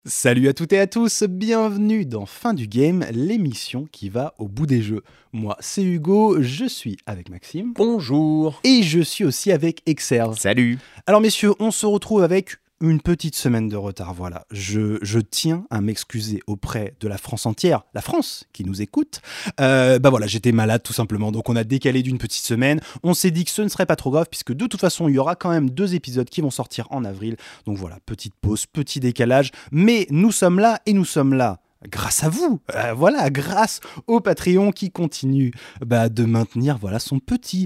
Salut à toutes et à tous, bienvenue dans Fin du Game, l'émission qui va au bout des jeux. Moi, c'est Hugo, je suis avec Maxime. Bonjour. Et je suis aussi avec Exerve. Salut. Alors messieurs, on se retrouve avec une petite semaine de retard, voilà. Je tiens à m'excuser auprès de la France entière, la France qui nous écoute. Voilà, j'étais malade tout simplement, donc on a décalé d'une petite semaine. On s'est dit que ce ne serait pas trop grave, puisque de toute façon, il y aura quand même 2 épisodes qui vont sortir en avril. Donc voilà, petite pause, petit décalage. Mais nous sommes là, et nous sommes là grâce à vous, grâce au Patreon qui continue de maintenir son petit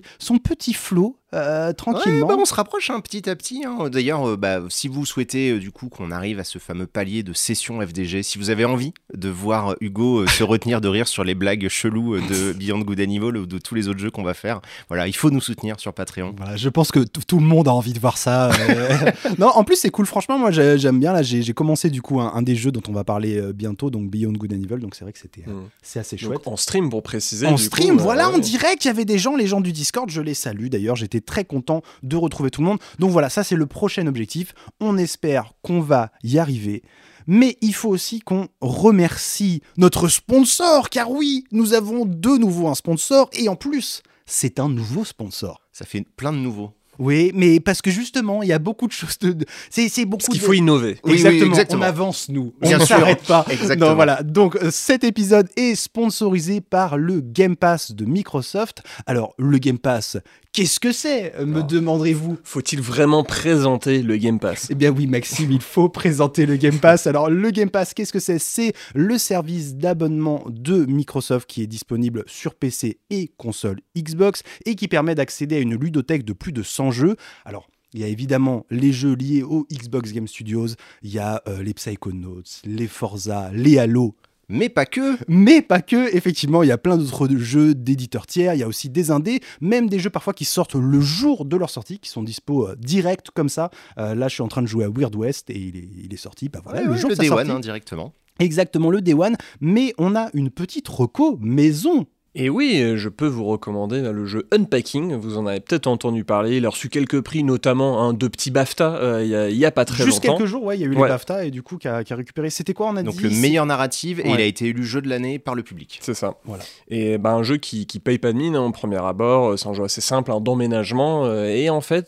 flot tranquillement. Ouais, on se rapproche petit à petit. D'ailleurs, si vous souhaitez du coup qu'on arrive à ce fameux palier de session FDG, si vous avez envie de voir Hugo se retenir de rire sur les blagues cheloues de Beyond Good and Evil ou de tous les autres jeux qu'on va faire, voilà, il faut nous soutenir sur Patreon. Voilà, je pense que tout le monde a envie de voir ça. Non, en plus c'est cool, franchement, moi j'aime bien. Là, j'ai commencé du coup un des jeux dont on va parler bientôt, donc Beyond Good and Evil. Donc c'est vrai que c'est assez chouette. Donc, en stream pour préciser. En stream, en direct, il y avait des gens, les gens du Discord, je les salue d'ailleurs. J'étais très content de retrouver tout le monde. Donc voilà, ça c'est le prochain objectif. On espère qu'on va y arriver. Mais il faut aussi qu'on remercie notre sponsor, car oui, nous avons de nouveau un sponsor, et en plus, c'est un nouveau sponsor. Ça fait plein de nouveaux. Oui, mais parce que justement, il y a beaucoup de choses c'est beaucoup. Parce qu'il faut innover. Exactement. Oui, on avance, nous. Bien on ne sûr. s'arrête pas. Exactement. Non, voilà. Donc, cet épisode est sponsorisé par le Game Pass de Microsoft. Alors, le Game Pass, qu'est-ce que c'est, me demanderez-vous? Faut-il vraiment présenter le Game Pass? Eh bien oui, Maxime, il faut présenter le Game Pass. Alors, le Game Pass, qu'est-ce que c'est? C'est le service d'abonnement de Microsoft qui est disponible sur PC et console Xbox et qui permet d'accéder à une ludothèque de plus de 100 jeux. Alors, il y a évidemment les jeux liés au Xbox Game Studios, il y a les Psychonauts, les Forza, les Halo. Mais pas que, Effectivement, il y a plein d'autres jeux d'éditeurs tiers, il y a aussi des indés, même des jeux parfois qui sortent le jour de leur sortie, qui sont dispo direct comme ça. Là, je suis en train de jouer à Weird West et il est sorti, le jour de sa Day sortie. One, directement. Exactement, le Day One, mais on a une petite reco maison. Et oui, je peux vous recommander le jeu Unpacking, vous en avez peut-être entendu parler, il a reçu quelques prix, notamment 2 petits BAFTA il y a pas très longtemps. Juste quelques jours, il y a eu les BAFTA et du coup qui a récupéré, c'était quoi on a donc dit? Donc le meilleur narrative et il a été élu jeu de l'année par le public. C'est ça. Voilà. Et un jeu qui paye pas de mine en premier abord, c'est un jeu assez simple d'emménagement et en fait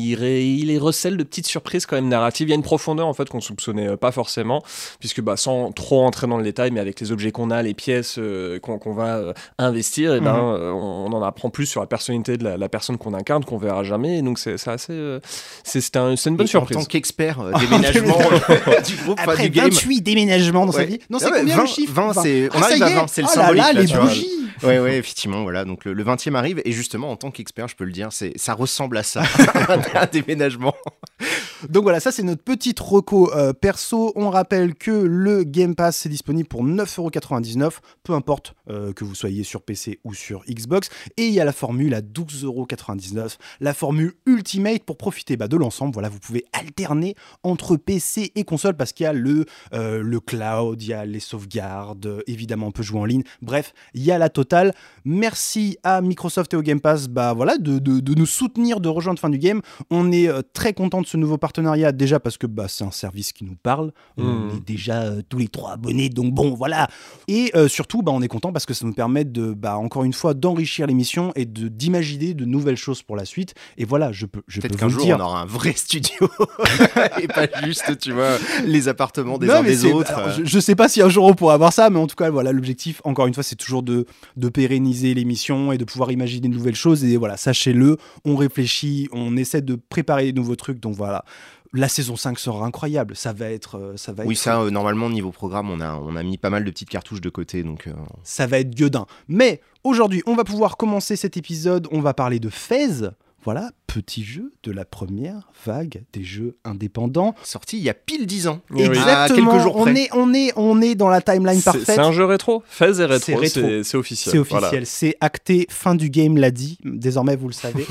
il recèle de petites surprises quand même narratives, il y a une profondeur en fait qu'on soupçonnait pas forcément, puisque sans trop entrer dans le détail, mais avec les objets qu'on a, les pièces qu'on va investir, et on en apprend plus sur la personnalité de la personne qu'on incarne, qu'on verra jamais, et donc c'est assez c'est une bonne surprise. En tant qu'expert déménagement du groupe, après du game. 28 déménagements dans sa vie. Non, c'est combien 20, le chiffre? 20, on arrive à 20, c'est le symbolique. Là, les bougies. Oui, effectivement, voilà. Donc le 20e arrive, et justement, en tant qu'expert, je peux le dire, ça ressemble à ça, un déménagement. Donc voilà, ça c'est notre petite reco perso. On rappelle que le Game Pass c'est disponible pour 9,99€, peu importe que vous soyez sur PC ou sur Xbox. Et il y a la formule à 12,99€, la formule Ultimate pour profiter de l'ensemble. Voilà, vous pouvez alterner entre PC et console parce qu'il y a le cloud, il y a les sauvegardes, évidemment on peut jouer en ligne. Bref, il y a la totale. Merci à Microsoft et au Game Pass de nous soutenir, de rejoindre Fin du Game. On est très content de ce nouveau partenariat, déjà parce que c'est un service qui nous parle. On est déjà tous les 3 abonnés, donc bon, voilà. Et surtout, on est content parce que ça nous permet encore une fois, d'enrichir l'émission et d'imaginer de nouvelles choses pour la suite. Et voilà, je peux peut-être vous qu'un jour, dire, on aura un vrai studio et pas juste, tu vois, les appartements des uns des autres. Alors, je sais pas si un jour on pourra avoir ça, mais en tout cas, voilà, l'objectif, encore une fois, c'est toujours de pérenniser l'émission et de pouvoir imaginer de nouvelles choses. Et voilà, sachez-le, on réfléchit, on essaie de préparer des nouveaux trucs. Donc voilà. La saison 5 sera incroyable, ça va être... Oui, ça, normalement, niveau programme, on a mis pas mal de petites cartouches de côté, donc... Ça va être gueudin. Mais aujourd'hui, on va pouvoir commencer cet épisode, on va parler de FaZe. Voilà, petit jeu de la première vague des jeux indépendants. Sorti il y a pile 10 ans. Exactement, quelques jours près. On est dans la timeline parfaite. C'est un jeu rétro, FaZe est rétro, c'est officiel. C'est officiel, voilà. C'est acté, Fin du Game l'a dit, désormais vous le savez.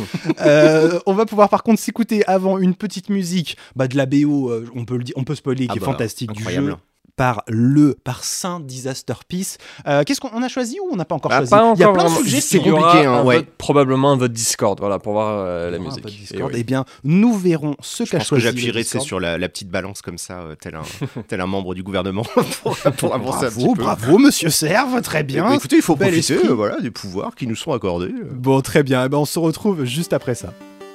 On va pouvoir par contre s'écouter avant une petite musique de la BO, on peut spoiler, qui est fantastique, incroyable. du jeu. par Saint Disaster Peace. Qu'est-ce qu'on a choisi ou on n'a pas encore choisi? Pas Il y a encore plein de vraiment. sujets, c'est Il y aura compliqué, hein, un ouais. vote, probablement un vote Discord, voilà, pour voir la Ah, musique. pas de Discord. Et oui. Eh bien, nous verrons ce Je qu'a pense que choisi. j'appuierai le Discord. sur la petite balance comme ça, tel un membre du gouvernement pour avancer un petit peu. Bravo, monsieur Serve, très bien. Bah, écoutez, il faut Bel profiter esprit. voilà, des pouvoirs qui nous sont accordés. Bon, très bien. Eh ben, on se retrouve juste après ça.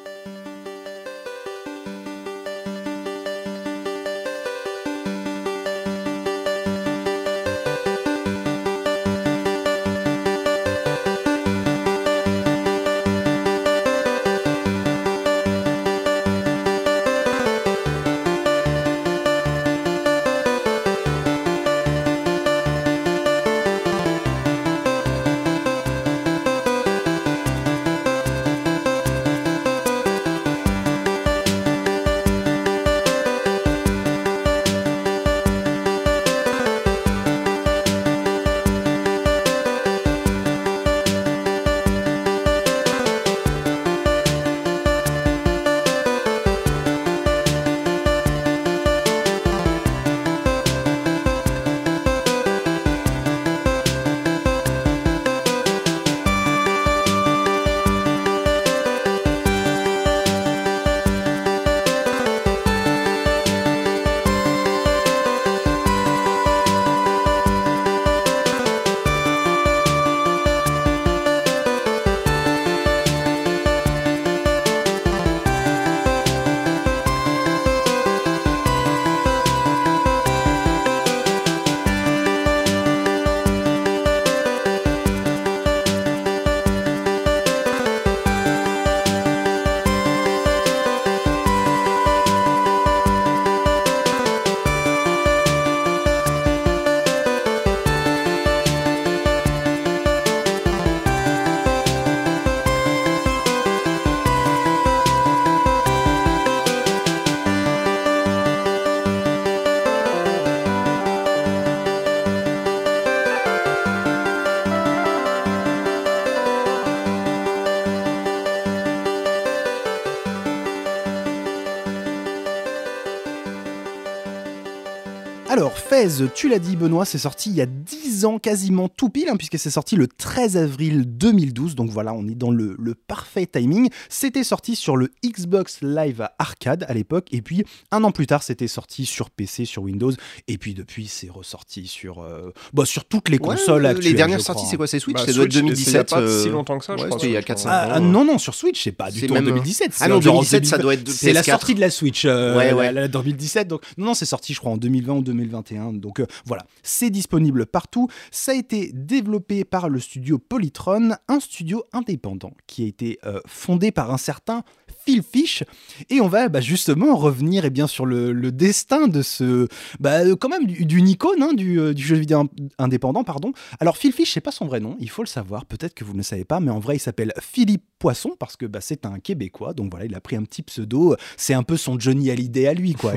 Alors, Fez, tu l'as dit Benoît, c'est sorti il y a 10 ans quasiment tout pile, puisque c'est sorti le 13 avril 2012, donc voilà, on est dans le parfait timing. C'était sorti sur le Xbox Live Arcade à l'époque, et puis un an plus tard, c'était sorti sur PC, sur Windows, et puis depuis, c'est ressorti sur toutes les consoles actuelles. Les dernières je crois. sorties, c'est quoi? C'est Switch? Bah, ça doit être Switch, 2017. il y a pas si longtemps que ça, je ouais, crois. c'était il y a Switch, 4-5 hein. ans. Non, sur Switch, c'est pas du C'est tout même- en 2017. Ah non, c'est genre en 2017, ça doit être de C'est la PS4. sortie de la Switch, Ouais. la 2017. Donc, non, c'est sorti, je crois, en 2020 ou 2021. Donc, voilà, c'est disponible partout. Ça a été développé par le studio Polytron, un studio indépendant qui a été fondé par un certain Phil Fish. Et on va justement revenir sur le destin de ce, quand même d'une icône du jeu vidéo indépendant, pardon. Alors Phil Fish, c'est pas son vrai nom, il faut le savoir, peut-être que vous ne le savez pas, mais en vrai il s'appelle Philippe Poisson parce que c'est un Québécois, donc voilà, il a pris un petit pseudo, c'est un peu son Johnny Hallyday à lui, quoi.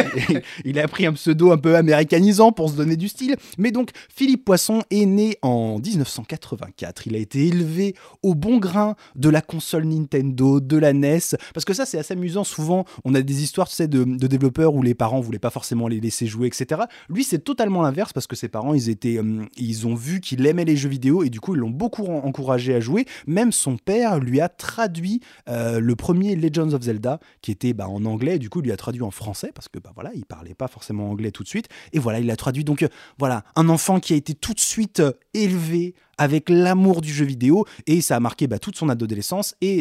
Il a pris un pseudo un peu américanisant pour se donner du style, mais donc Philippe Poisson est né en 1984, il a été élevé au bon grain de la console Nintendo, de la NES, parce que ça c'est assez amusant, souvent on a des histoires, tu sais, de développeurs où les parents voulaient pas forcément les laisser jouer, etc. Lui c'est totalement l'inverse parce que ses parents ils ont vu qu'il aimait les jeux vidéo et du coup ils l'ont beaucoup encouragé à jouer. Même son père lui a traduit le premier Legends of Zelda qui était en anglais, et du coup il lui a traduit en français parce que voilà, il parlait pas forcément anglais tout de suite, et voilà, il l'a traduit. Donc voilà, un enfant qui a été tout de suite élevé avec l'amour du jeu vidéo, et ça a marqué toute son adolescence. Et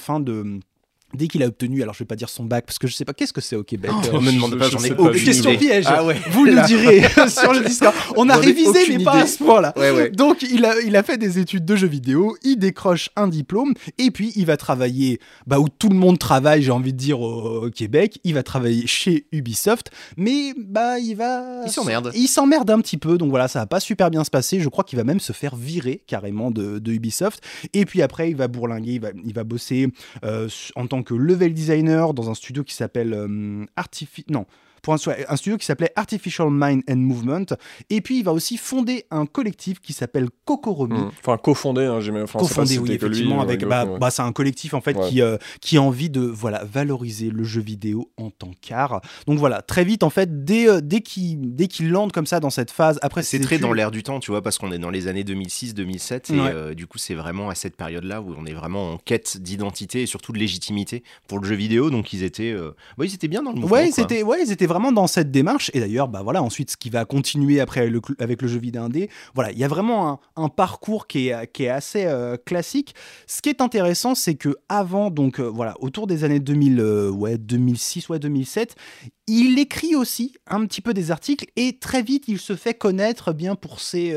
dès qu'il a obtenu, alors je vais pas dire son bac parce que je sais pas qu'est-ce que c'est au Québec. On me demande pas, j'en ai sais aucune pas, idée. Question piège. Ah ouais. Vous le direz sur le Discord. On a J'en ai révisé, aucune mais pas à idée. ce point-là. Ouais. Donc il a fait des études de jeux vidéo, il décroche un diplôme, et puis il va travailler où tout le monde travaille, j'ai envie de dire, au Québec. Il va travailler chez Ubisoft, mais il s'emmerde. Il s'emmerde un petit peu, donc voilà, ça va pas super bien se passer. Je crois qu'il va même se faire virer carrément de Ubisoft. Et puis après, il va bourlinguer, il va bosser en tant que level designer dans un studio qui s'appelle pour un studio qui s'appelait Artificial Mind and Movement. Et puis il va aussi fonder un collectif qui s'appelle Kokoromi. Enfin cofondé, hein, cofondé, oui, effectivement, avec c'est un collectif en fait qui a envie de valoriser le jeu vidéo en tant qu'art. Donc voilà, très vite en fait, dès qu'il lande comme ça dans cette phase, après c'est très dans l'air du temps, tu vois, parce qu'on est dans les années 2006-2007 et du coup c'est vraiment à cette période-là où on est vraiment en quête d'identité et surtout de légitimité pour le jeu vidéo. Donc ils étaient bien dans le mouvement. Ils étaient vraiment dans cette démarche. Et d'ailleurs, ensuite, ce qui va continuer après avec le jeu vidéo indé, il y a vraiment un parcours qui est assez classique. Ce qui est intéressant, c'est que avant, donc autour des années 2006, 2007, il écrit aussi un petit peu des articles et très vite, il se fait connaître pour ses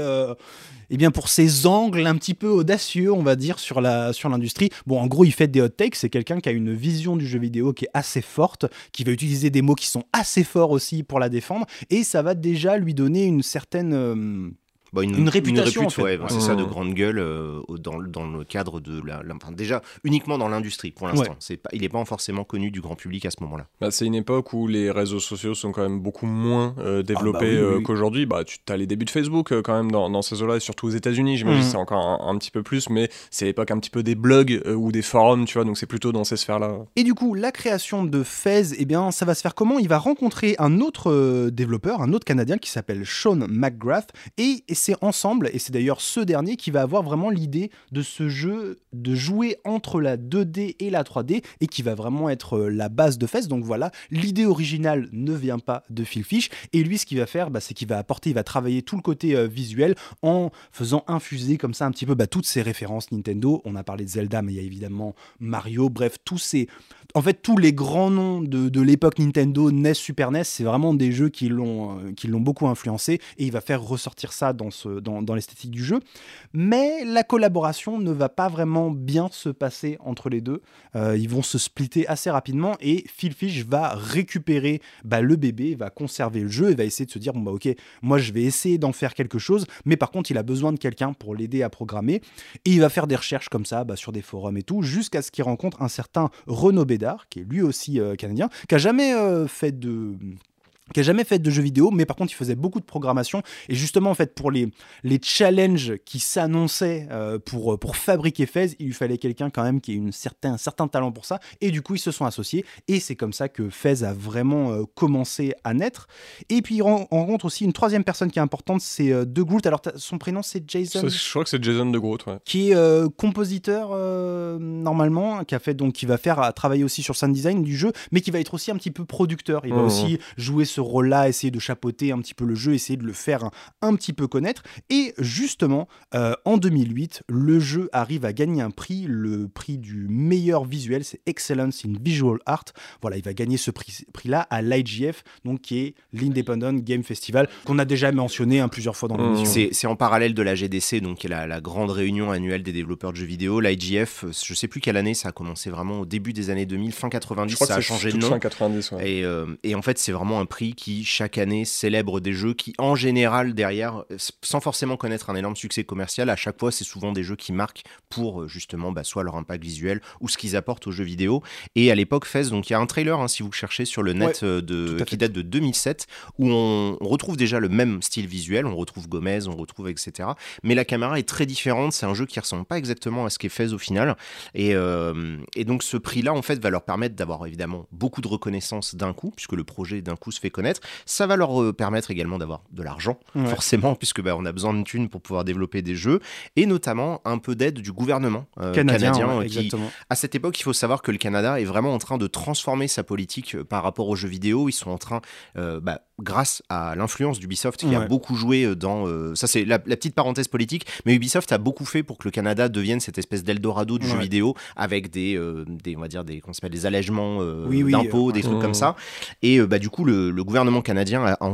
angles un petit peu audacieux, on va dire, sur l'industrie. Bon, en gros, il fait des hot takes. C'est quelqu'un qui a une vision du jeu vidéo qui est assez forte, qui va utiliser des mots qui sont assez forts aussi pour la défendre, et ça va déjà lui donner une certaine... une réputation en fait. C'est ça, de grande gueule dans le cadre de déjà uniquement dans l'industrie pour l'instant. Il n'est pas forcément connu du grand public à ce moment-là. C'est une époque où les réseaux sociaux sont quand même beaucoup moins développés qu'aujourd'hui. Tu as les débuts de Facebook quand même dans ces eaux-là, et surtout aux États-Unis, j'imagine c'est encore un petit peu plus, mais c'est l'époque un petit peu des blogs ou des forums, tu vois, donc c'est plutôt dans ces sphères-là. Et du coup, la création de FaZe, ça va se faire comment ? Il va rencontrer un autre développeur, un autre Canadien qui s'appelle Sean McGrath, et c'est ensemble, et c'est d'ailleurs ce dernier qui va avoir vraiment l'idée de ce jeu, de jouer entre la 2D et la 3D, et qui va vraiment être la base de FaZe. Donc voilà, l'idée originale ne vient pas de Phil Fish, et lui ce qu'il va faire, c'est qu'il va travailler tout le côté visuel en faisant infuser comme ça un petit peu toutes ces références Nintendo. On a parlé de Zelda, mais il y a évidemment Mario, bref, tous les grands noms de l'époque Nintendo, NES, Super NES, c'est vraiment des jeux qui l'ont beaucoup influencé, et il va faire ressortir ça dans l'esthétique du jeu. Mais la collaboration ne va pas vraiment bien se passer entre les deux. Ils vont se splitter assez rapidement, et Phil Fish va récupérer le bébé, va conserver le jeu et va essayer de se dire ok, moi je vais essayer d'en faire quelque chose, mais par contre il a besoin de quelqu'un pour l'aider à programmer, et il va faire des recherches comme ça sur des forums et tout, jusqu'à ce qu'il rencontre un certain Renaud Bédard, qui est lui aussi canadien, qui a jamais fait de jeux vidéo, mais par contre il faisait beaucoup de programmation, et justement en fait pour les challenges qui s'annonçaient pour fabriquer FaZe, il lui fallait quelqu'un quand même qui ait un certain talent pour ça, et du coup ils se sont associés, et c'est comme ça que FaZe a vraiment commencé à naître. Et puis on rencontre aussi une troisième personne qui est importante, c'est De Groot. Alors son prénom c'est Jason, je crois que c'est Jason De Groot, qui est compositeur normalement, qui va faire travailler aussi sur le sound design du jeu, mais qui va être aussi un petit peu producteur. Il va aussi jouer ce rôle-là, essayer de chapeauter un petit peu le jeu, essayer de le faire un petit peu connaître. Et justement, en 2008, le jeu arrive à gagner un prix, le prix du meilleur visuel, c'est Excellence in Visual Art. Voilà, il va gagner ce prix-là à l'IGF, donc qui est l'Independent Game Festival, qu'on a déjà mentionné plusieurs fois dans l'émission. C'est en parallèle de la GDC, donc qui est la grande réunion annuelle des développeurs de jeux vidéo. L'IGF, je sais plus quelle année, ça a commencé vraiment au début des années 2000, fin 90, ça a changé de nom. Fin 90, et en fait, c'est vraiment un prix qui, chaque année, célèbre des jeux qui, en général, derrière, sans forcément connaître un énorme succès commercial, à chaque fois, c'est souvent des jeux qui marquent pour, justement, soit leur impact visuel ou ce qu'ils apportent aux jeux vidéo. Et à l'époque, FaZe, donc il y a un trailer, si vous cherchez sur le net, qui date de 2007, où on retrouve déjà le même style visuel, on retrouve Gomez, on retrouve etc. Mais la caméra est très différente, c'est un jeu qui ressemble pas exactement à ce qu'est FaZe au final. Et donc ce prix-là, en fait, va leur permettre d'avoir évidemment beaucoup de reconnaissance d'un coup, puisque le projet d'un coup se fait connaître. Ça va leur permettre également d'avoir de l'argent, forcément, puisque on a besoin de thunes pour pouvoir développer des jeux, et notamment un peu d'aide du gouvernement canadien qui, à cette époque, il faut savoir que le Canada est vraiment en train de transformer sa politique par rapport aux jeux vidéo. Ils sont en train, grâce à l'influence d'Ubisoft, qui a beaucoup joué dans... ça, c'est la petite parenthèse politique, mais Ubisoft a beaucoup fait pour que le Canada devienne cette espèce d'Eldorado du jeu vidéo, avec des on va dire, des allègements d'impôts, des trucs comme ça. Et du coup, le gouvernement canadien a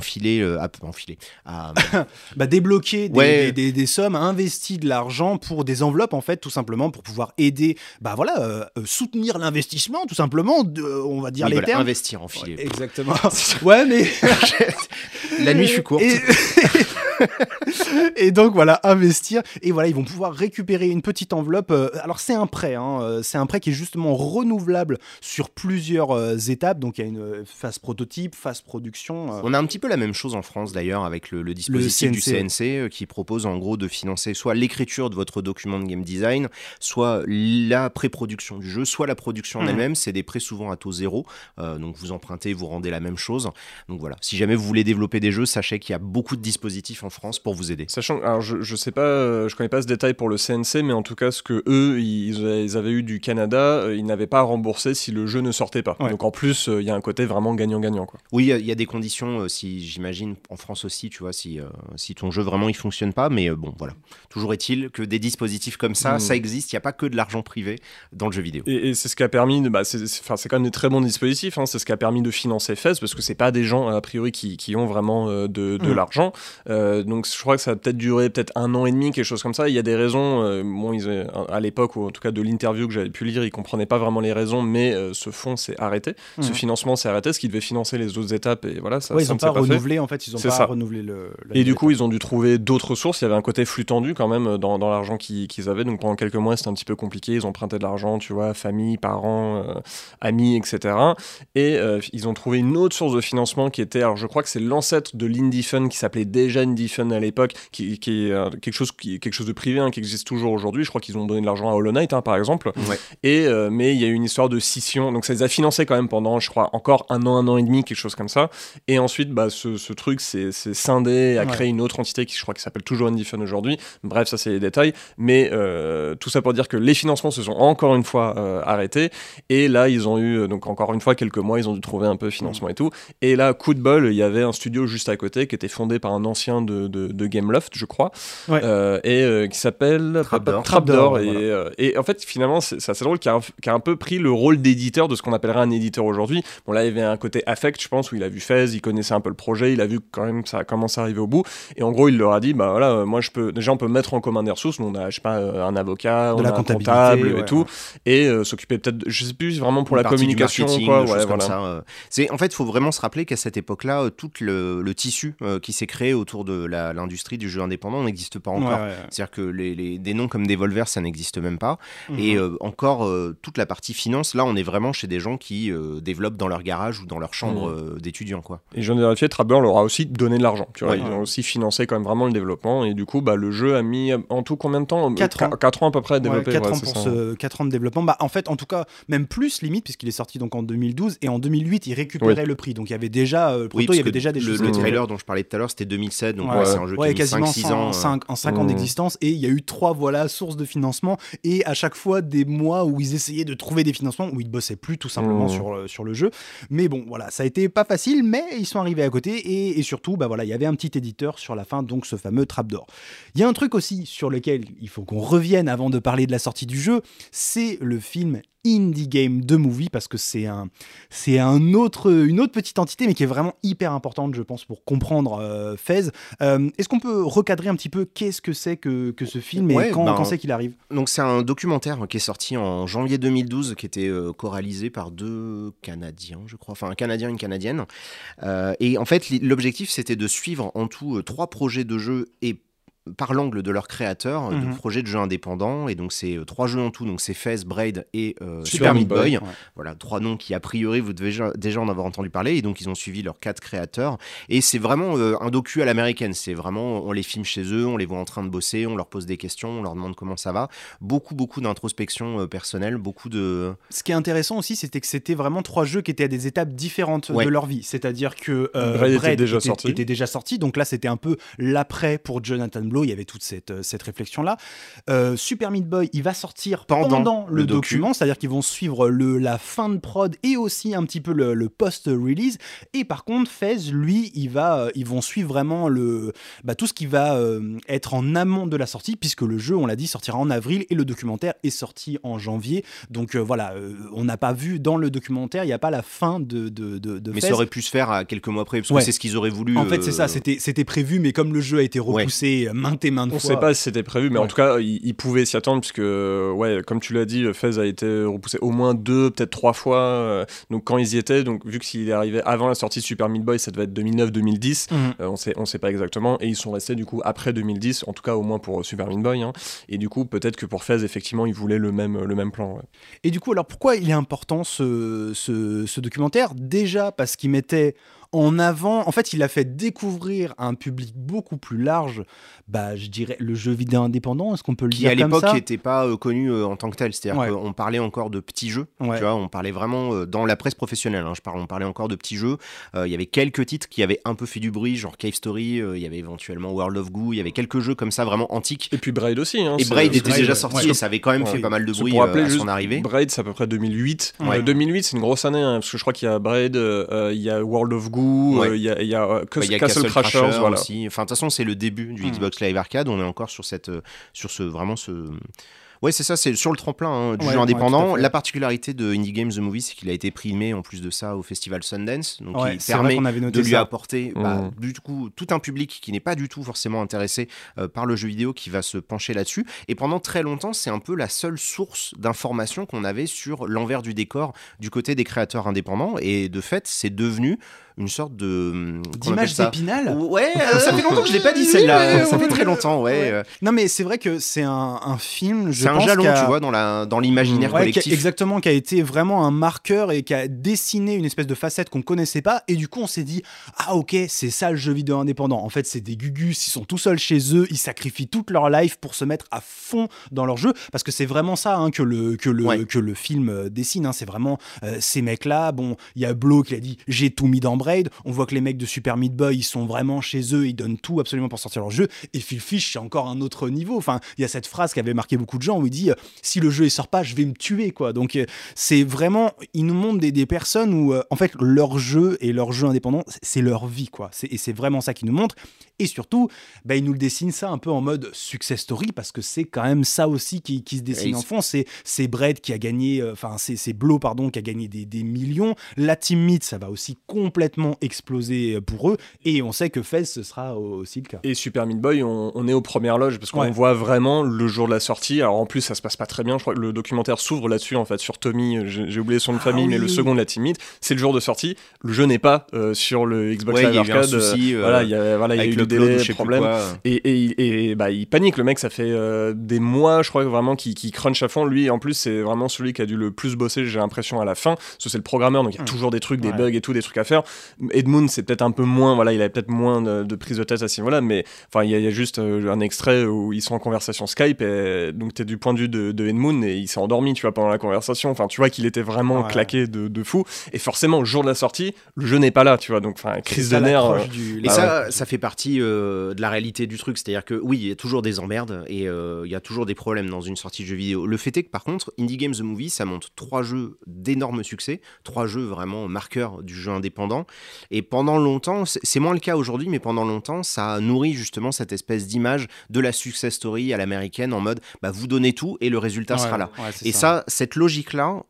débloqué des sommes, a investi de l'argent pour des enveloppes, en fait, tout simplement pour pouvoir aider, soutenir l'investissement, tout simplement, on va dire les termes. Investir, enfiler. Exactement. Ouais, mais... La nuit fut courte. Et donc voilà, investir. Et voilà, ils vont pouvoir récupérer une petite enveloppe. Alors c'est un prêt, c'est un prêt qui est justement renouvelable sur plusieurs étapes. Donc il y a une phase prototype, phase production. On a un petit peu la même chose en France d'ailleurs avec le dispositif du CNC qui propose en gros de financer soit l'écriture de votre document de game design, soit la pré-production du jeu, soit la production en elle-même. C'est des prêts souvent à taux zéro. Donc vous empruntez, vous rendez la même chose. Donc voilà, si jamais vous voulez développer des jeux, sachez qu'il y a beaucoup de dispositifs en France pour vous aider. Sachant, alors je sais pas, je connais pas ce détail pour le CNC, mais en tout cas ce que eux ils avaient eu du Canada, ils n'avaient pas à rembourser si le jeu ne sortait pas. Ouais. Donc en plus il y a un côté vraiment gagnant-gagnant quoi. Oui, il y a des conditions si j'imagine en France aussi, tu vois, si ton jeu vraiment il fonctionne pas, mais bon voilà. Toujours est-il que des dispositifs comme ça existe. Il y a pas que de l'argent privé dans le jeu vidéo. Et c'est ce qui a permis, c'est quand même des très bons dispositifs. C'est ce qui a permis de financer FES parce que c'est pas des gens a priori qui ont vraiment de l'argent. Donc je crois que ça a peut-être duré peut-être 1 an et demi, quelque chose comme ça. Il y a des raisons. À l'époque, ou en tout cas de l'interview que j'avais pu lire, ils comprenaient pas vraiment les raisons, mais ce fonds s'est arrêté. Ce financement s'est arrêté, ce qui devait financer les autres étapes. Et voilà, ça. Ouais, ils n'ont pas renouvelé en fait. Ils ont pas renouvelé le. Et du coup, ils ont dû trouver d'autres sources. Il y avait un côté flux tendu quand même dans l'argent qu'ils avaient. Donc pendant quelques mois, c'était un petit peu compliqué. Ils ont emprunté de l'argent, tu vois, famille, parents, amis, etc. Et ils ont trouvé une autre source de financement qui était, alors je crois que c'est l'ancêtre de l'Indie Fund qui s'appelait déjà Indie Fund à l'époque, qui est quelque chose de privé, qui existe toujours aujourd'hui. Je crois qu'ils ont donné de l'argent à Hollow Knight, par exemple. Ouais. Et mais il y a eu une histoire de scission. Donc ça les a financés quand même pendant, je crois, encore 1 an et demi, quelque chose comme ça. Et ensuite, ce truc s'est scindé, a créé une autre entité qui, je crois, qui s'appelle toujours Indie Fund aujourd'hui. Bref, ça c'est les détails. Mais tout ça pour dire que les financements se sont encore une fois arrêtés. Et là, ils ont eu, donc encore une fois, quelques mois, ils ont dû trouver un peu de financement et tout. Et là, coup de bol, il y avait un studio juste à côté qui était fondé par un ancien de Gameloft, je crois, qui s'appelle Trapdoor. Et en fait, finalement, c'est assez drôle, qui a un peu pris le rôle d'éditeur de ce qu'on appellerait un éditeur aujourd'hui. Bon, là, il y avait un côté affect, je pense, où il a vu FES, il connaissait un peu le projet, il a vu quand même que ça a commencé à arriver au bout. Et en gros, il leur a dit, bah voilà, moi, on peut mettre en commun des ressources. Nous, on a, je sais pas, un avocat, on a un comptable et tout. Et s'occuper peut-être, je sais plus, vraiment pour la communication, quoi. Ouais, voilà. Ça. En fait, il faut vraiment se rappeler qu'à cette époque-là, tout le tissu qui s'est créé autour de l'industrie du jeu indépendant n'existe pas encore. C'est-à-dire que des noms comme Devolver, ça n'existe même pas. Et encore, toute la partie finance, là, on est vraiment chez des gens qui développent dans leur garage ou dans leur chambre d'étudiants, quoi. Et je viens de vérifier, Trapdoor leur a aussi donné de l'argent. Tu vois, ils ont aussi financé quand même vraiment le développement. Et du coup, le jeu a mis en tout combien de temps ? 4 ans à peu près à développer. 4 ans pour 4 ans de développement. En fait, en tout cas, même plus limite, puisqu'il est sorti donc en 2012 et en 2008, il récupérait le prix. Donc il y avait déjà, il y avait déjà des choses. Le trailer dont je parlais tout à l'heure, c'était 2007, donc c'est un jeu qui a mis quasiment 5-6 ans. 5 ans d'existence, et il y a eu 3 sources de financement, et à chaque fois des mois où ils essayaient de trouver des financements, où ils bossaient plus tout simplement sur le jeu. Mais bon, voilà, ça a été pas facile, mais ils sont arrivés à côté, et surtout, il y avait un petit éditeur sur la fin, donc ce fameux Trapdoor. Il y a un truc aussi sur lequel il faut qu'on revienne avant de parler de la sortie du jeu, c'est le film Indie Game The Movie, parce que c'est une autre petite entité, mais qui est vraiment hyper importante, je pense, pour comprendre FES. Est-ce qu'on peut recadrer un petit peu qu'est-ce que c'est que ce film, et quand c'est qu'il arrive ? Donc c'est un documentaire qui est sorti en janvier 2012, qui était co-réalisé par 2 Canadiens, je crois, enfin un Canadien et une Canadienne. Et en fait, l'objectif, c'était de suivre en tout 3 projets de jeux et par l'angle de leurs créateurs, de projets de jeux indépendants. Et donc c'est 3 jeux en tout, donc c'est FES, Braid et Super Meat Boy. Voilà, 3 noms qui a priori vous devez déjà en avoir entendu parler. Et donc ils ont suivi leurs 4 créateurs, et c'est vraiment un docu à l'américaine. C'est vraiment, on les filme chez eux, on les voit en train de bosser, on leur pose des questions, on leur demande comment ça va. Beaucoup d'introspection personnelle, beaucoup de... Ce qui est intéressant aussi, c'était que c'était vraiment 3 jeux qui étaient à des étapes différentes de leur vie. C'est-à-dire que Braid était déjà sorti, donc là c'était un peu l'après pour Jonathan Blow, il y avait toute cette réflexion-là. Super Meat Boy, il va sortir pendant le document, c'est-à-dire qu'ils vont suivre la fin de prod et aussi un petit peu le post-release. Et par contre, FES, lui, ils vont suivre vraiment tout ce qui va être en amont de la sortie, puisque le jeu, on l'a dit, sortira en avril et le documentaire est sorti en janvier. Donc on n'a pas vu dans le documentaire, il n'y a pas la fin de Mais FES. ça aurait pu se faire à quelques mois près, parce que c'est ce qu'ils auraient voulu. En fait, c'est ça, c'était prévu, mais comme le jeu a été repoussé maintes et maintes fois. On sait pas si c'était prévu, mais en tout cas, il pouvait s'y attendre, puisque, comme tu l'as dit, Fez a été repoussé au moins 2, peut-être 3 fois. Donc quand ils y étaient, donc vu qu'il est arrivé avant la sortie de Super Meat Boy, ça devait être 2009-2010, on sait pas exactement, et ils sont restés du coup après 2010, en tout cas au moins pour Super Meat Boy, hein. Et du coup, peut-être que pour Fez, effectivement, ils voulaient le même plan. Ouais. Et du coup, alors pourquoi il est important ce documentaire ? Déjà parce qu'il mettait en avant, en fait, il a fait découvrir à un public beaucoup plus large, je dirais, le jeu vidéo indépendant, est-ce qu'on peut le dire comme ça ? Qui à l'époque n'était pas connu en tant que tel, c'est-à-dire qu'on parlait encore de petits jeux, tu vois, on parlait vraiment dans la presse professionnelle, hein, on parlait encore de petits jeux, il y avait quelques titres qui avaient un peu fait du bruit, genre Cave Story, il y avait éventuellement World of Goo, il y avait quelques jeux comme ça vraiment antiques. Et puis Braid aussi. Hein, et Braid était déjà sorti et ça avait quand même fait pas mal de bruit à son arrivée. Braid, c'est à peu près 2008. 2008, c'est une grosse année, hein, parce que je crois qu'il y a Braid, il y a World of Goo, il y a Castle Crashers voilà. Aussi. Enfin, de toute façon, c'est le début du Xbox Live Arcade. On est encore sur Ouais, c'est ça, c'est sur le tremplin du jeu indépendant. La particularité de Indie Games The Movie, c'est qu'il a été primé en plus de ça au festival Sundance, donc il permet de lui apporter du coup tout un public qui n'est pas du tout forcément intéressé par le jeu vidéo qui va se pencher là-dessus. Et pendant très longtemps, c'est un peu la seule source d'information qu'on avait sur l'envers du décor du côté des créateurs indépendants. Et de fait, c'est devenu une sorte d'image d'Épinal. Ouais, ça fait longtemps que je l'ai pas dit celle-là. Ça fait très longtemps, ouais. Non, mais c'est vrai que c'est un film. C'est un jalon, tu vois, dans l'imaginaire collectif. Exactement, qui a été vraiment un marqueur et qui a dessiné une espèce de facette qu'on connaissait pas. Et du coup, on s'est dit, ah ok, c'est ça le jeu vidéo indépendant. En fait, c'est des gugus, ils sont tout seuls chez eux, ils sacrifient toute leur life pour se mettre à fond dans leur jeu, parce que c'est vraiment ça que le film dessine. Hein. C'est vraiment ces mecs-là. Bon, il y a Blow qui a dit, j'ai tout mis dans Braid. On voit que les mecs de Super Meat Boy, ils sont vraiment chez eux, ils donnent tout absolument pour sortir leur jeu. Et Phil Fish, c'est encore un autre niveau. Enfin, il y a cette phrase qui avait marqué beaucoup de gens où il dit si le jeu il sort pas, je vais me tuer, quoi. Donc c'est vraiment, il nous montre des personnes où en fait leur jeu et leur jeu indépendant, c'est leur vie, quoi. Et c'est vraiment ça qu'il nous montre. Et surtout, il nous le dessine ça un peu en mode success story, parce que c'est quand même ça aussi qui se dessine en fond. C'est Braid qui a gagné, c'est Blow pardon qui a gagné des millions. La Team Meat, ça va aussi complètement exploser pour eux, et on sait que Fez ce sera aussi le cas. Et Super Meat Boy, on est aux premières loges parce qu'on voit vraiment le jour de la sortie. Alors en plus ça se passe pas très bien, je crois que le documentaire s'ouvre là-dessus en fait, sur Tommy, j'ai oublié son nom de famille, mais le second de la Team Meat, c'est le jour de sortie, le jeu n'est pas sur le Xbox Live Arcade, il y a eu le délai, problème, et il panique, le mec, ça fait des mois je crois vraiment qu'il crunch à fond. Lui en plus c'est vraiment celui qui a dû le plus bosser, j'ai l'impression, à la fin, parce que c'est le programmeur, donc il y a toujours des trucs, des bugs et tout, des trucs à faire. Edmund, c'est peut-être un peu moins, il avait peut-être moins de prise de tête à ce niveau-là, mais il y a juste un extrait où ils sont en conversation Skype, et donc t'es du point de vue de Edmund, et il s'est endormi, tu vois, pendant la conversation. Enfin, tu vois qu'il était vraiment claqué de fou, et forcément au jour de la sortie, le jeu n'est pas là, tu vois, donc crise de nerfs. Et ça fait partie de la réalité du truc, c'est-à-dire que oui, il y a toujours des emmerdes et il y a toujours des problèmes dans une sortie de jeu vidéo. Le fait est que par contre, Indie Games The Movie, ça montre 3 jeux d'énorme succès, 3 jeux vraiment marqueurs du jeu indépendant. Et pendant longtemps, c'est moins le cas aujourd'hui, mais pendant longtemps, ça a nourri justement cette espèce d'image de la success story à l'américaine, en mode vous donnez tout et le résultat sera là. Et cette logique-là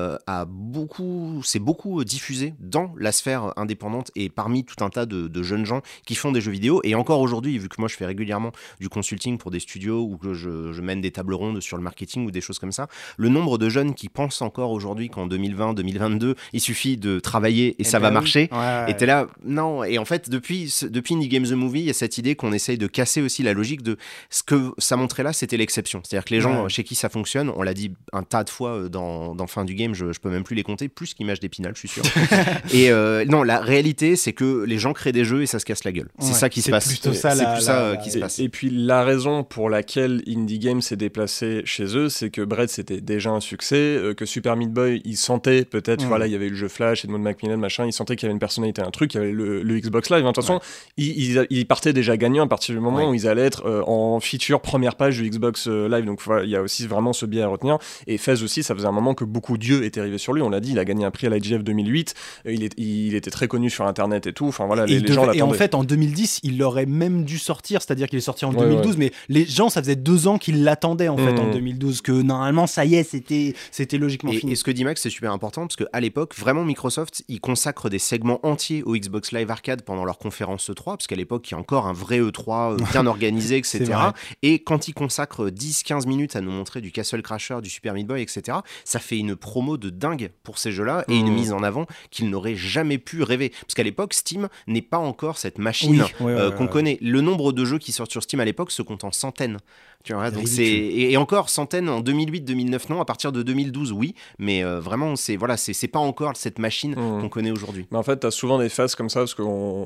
s'est beaucoup diffusée dans la sphère indépendante et parmi tout un tas de jeunes gens qui font des jeux vidéo. Et encore aujourd'hui, vu que moi je fais régulièrement du consulting pour des studios ou que je mène des tables rondes sur le marketing ou des choses comme ça, le nombre de jeunes qui pensent encore aujourd'hui qu'en 2020-2022, il suffit de travailler et ça va marcher. Et t'es là, non. Et en fait, depuis Indie Games The Movie, il y a cette idée qu'on essaye de casser aussi la logique de ce que ça montrait là, c'était l'exception. C'est-à-dire que les gens chez qui ça fonctionne, on l'a dit un tas de fois dans Fin du Game, je peux même plus les compter, plus qu'Image d'Épinal, je suis sûr. Et non, la réalité, c'est que les gens créent des jeux et ça se casse la gueule. C'est ça qui se passe. C'est plus ça qui se passe. Et puis la raison pour laquelle Indie Games s'est déplacé chez eux, c'est que Braid c'était déjà un succès, que Super Meat Boy, ils sentaient peut-être, il y avait eu le jeu Flash, Edmund Macmillan, machin, ils sentaient qu'il y avait une personnalité, un truc, il y avait le Xbox Live. De toute façon, ils partaient déjà gagnants à partir du moment où ils allaient être en feature première page du Xbox Live. Donc il y a aussi vraiment ce biais à retenir. Et Fez aussi, ça faisait un moment que beaucoup d'yeux étaient arrivés sur lui. On l'a dit, il a gagné un prix à l'IGF 2008. Il était très connu sur Internet et tout. Enfin voilà, les gens l'attendaient. Et en fait, en 2010, il il aurait même dû sortir, c'est-à-dire qu'il est sorti en 2012, mais les gens, ça faisait 2 ans qu'ils l'attendaient en fait en 2012, que normalement, ça y est, c'était logiquement fini. Et ce que dit Max, c'est super important, parce qu'à l'époque, vraiment, Microsoft, ils consacrent des segments entiers au Xbox Live Arcade pendant leur conférence E3, parce qu'à l'époque, il y a encore un vrai E3 bien organisé, etc. Et quand ils consacrent 10-15 minutes à nous montrer du Castle Crasher, du Super Meat Boy, etc., ça fait une promo de dingue pour ces jeux-là, et une mise en avant qu'ils n'auraient jamais pu rêver. Parce qu'à l'époque, Steam n'est pas encore cette machine qu'on connaît. Le nombre de jeux qui sortent sur Steam à l'époque se compte en centaines. Tu vois, donc et encore centaines en 2008-2009, non, à partir de 2012, oui, mais vraiment, c'est pas encore cette machine qu'on connaît aujourd'hui. Mais en fait, tu as souvent des phases comme ça, parce que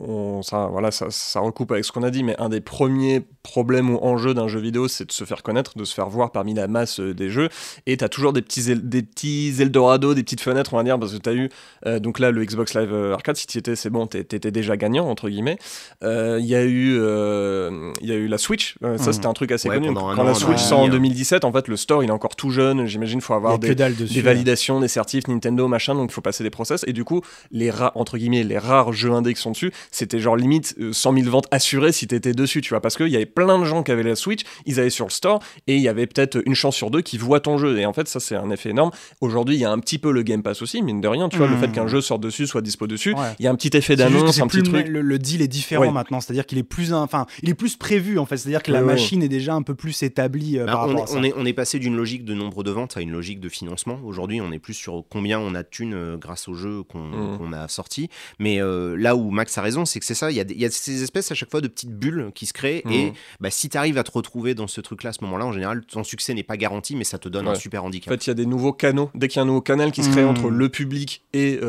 ça recoupe avec ce qu'on a dit, mais un des premiers problèmes ou enjeux d'un jeu vidéo, c'est de se faire connaître, de se faire voir parmi la masse des jeux, et tu as toujours des petits Eldorado, des petites fenêtres, on va dire, parce que tu as eu, donc là, le Xbox Live Arcade, si tu y étais, c'est bon, t'étais déjà gagnant, entre guillemets. Il y a eu la Switch, ça c'était un truc assez connu. Quand la Switch sort en 2017, en fait, le store, il est encore tout jeune. J'imagine qu'il faut avoir des validations, des certifs, Nintendo, machin, donc il faut passer des process. Et du coup, les rares jeux indés qui sont dessus, c'était genre limite 100 000 ventes assurées si t'étais dessus, tu vois, parce qu'il y avait plein de gens qui avaient la Switch, ils allaient sur le store, et il y avait peut-être une chance sur deux qui voient ton jeu. Et en fait, ça, c'est un effet énorme. Aujourd'hui, il y a un petit peu le Game Pass aussi, mine de rien, tu vois, le fait qu'un jeu sorte dessus, soit dispo dessus, il y a un petit effet d'annonce, un petit truc. Le deal est différent maintenant, c'est-à-dire qu'il est plus, il est plus prévu, en fait, c'est-à-dire que la machine est déjà un peu plus établie. On est passé d'une logique de nombre de ventes à une logique de financement. Aujourd'hui, on est plus sur combien on a de thunes grâce aux jeux qu'on a sortis. Mais là où Max a raison, c'est que c'est ça. Il y a ces espèces à chaque fois de petites bulles qui se créent. Et si tu arrives à te retrouver dans ce truc-là à ce moment-là, en général, ton succès n'est pas garanti, mais ça te donne un super handicap. En fait, il y a des nouveaux canaux. Dès qu'il y a un nouveau canal qui se crée entre le public et